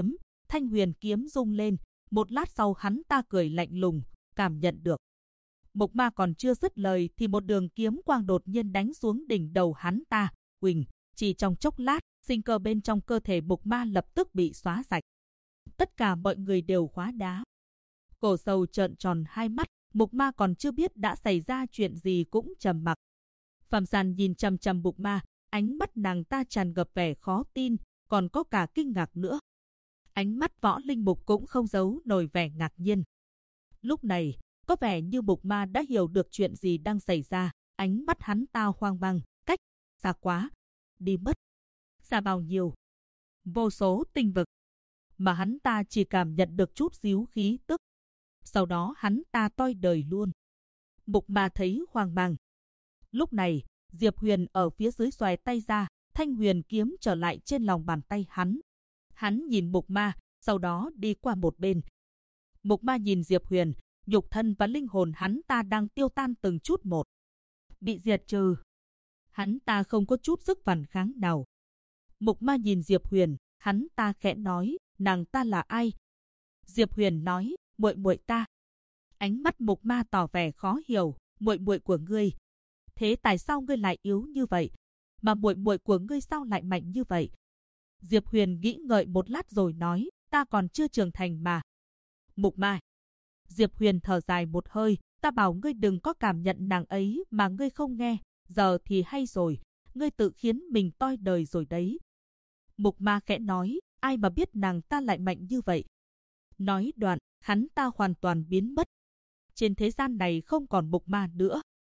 huyền kiếm rung lên, một lát sau hắn ta cười lạnh lùng, cảm nhận được. Mộc Ma còn chưa dứt lời thì một đường kiếm quang đột nhiên đánh xuống đỉnh đầu hắn ta, huỳnh, chỉ trong chốc lát, sinh cơ bên trong cơ thể Mộc Ma lập tức bị xóa sạch. Tất cả mọi người đều hóa đá. Cổ Sầu trợn tròn hai mắt, Mộc Ma còn chưa biết đã xảy ra chuyện gì cũng trầm mặc. Phàm Giàn nhìn chằm chằm Mộc Ma, ánh mắt nàng ta tràn ngập vẻ khó tin, còn có cả kinh ngạc nữa. Ánh mắt Võ Linh Mục cũng không giấu nổi vẻ ngạc nhiên. Lúc này, có vẻ như Mộc Ma đã hiểu được chuyện gì đang xảy ra, ánh mắt hắn ta hoang mang, cách xa quá, đi mất. Xa bao nhiêu? Vô số tinh vực. mà hắn ta chỉ cảm nhận được chút xíu khí tức. Sau đó hắn ta toi đời luôn. Mục Ma thấy hoang mang. Lúc này, Diệp Huyền ở phía dưới xoài tay ra, thanh huyền kiếm trở lại trên lòng bàn tay hắn. Hắn nhìn Mục Ma, sau đó đi qua một bên. Mục Ma nhìn Diệp Huyền, nhục thân và linh hồn hắn ta đang tiêu tan từng chút một. Bị diệt trừ. Hắn ta không có chút sức phản kháng nào. Mục Ma nhìn Diệp Huyền, hắn ta khẽ nói, nàng ta là ai? Diệp Huyền nói, muội muội ta. Ánh mắt Mục Ma tỏ vẻ khó hiểu, muội muội của ngươi. Thế tại sao ngươi lại yếu như vậy? Mà muội muội của ngươi sao lại mạnh như vậy? Diệp Huyền nghĩ ngợi một lát rồi nói, ta còn chưa trưởng thành mà. Mục Ma. Diệp Huyền thở dài một hơi, ta bảo ngươi đừng có cảm nhận nàng ấy mà ngươi không nghe, giờ thì hay rồi, ngươi tự khiến mình toi đời rồi đấy. Mục Ma khẽ nói, ai mà biết nàng ta lại mạnh như vậy. Nói đoạn, hắn ta hoàn toàn biến mất. Trên thế gian này không còn Mục Ma nữa.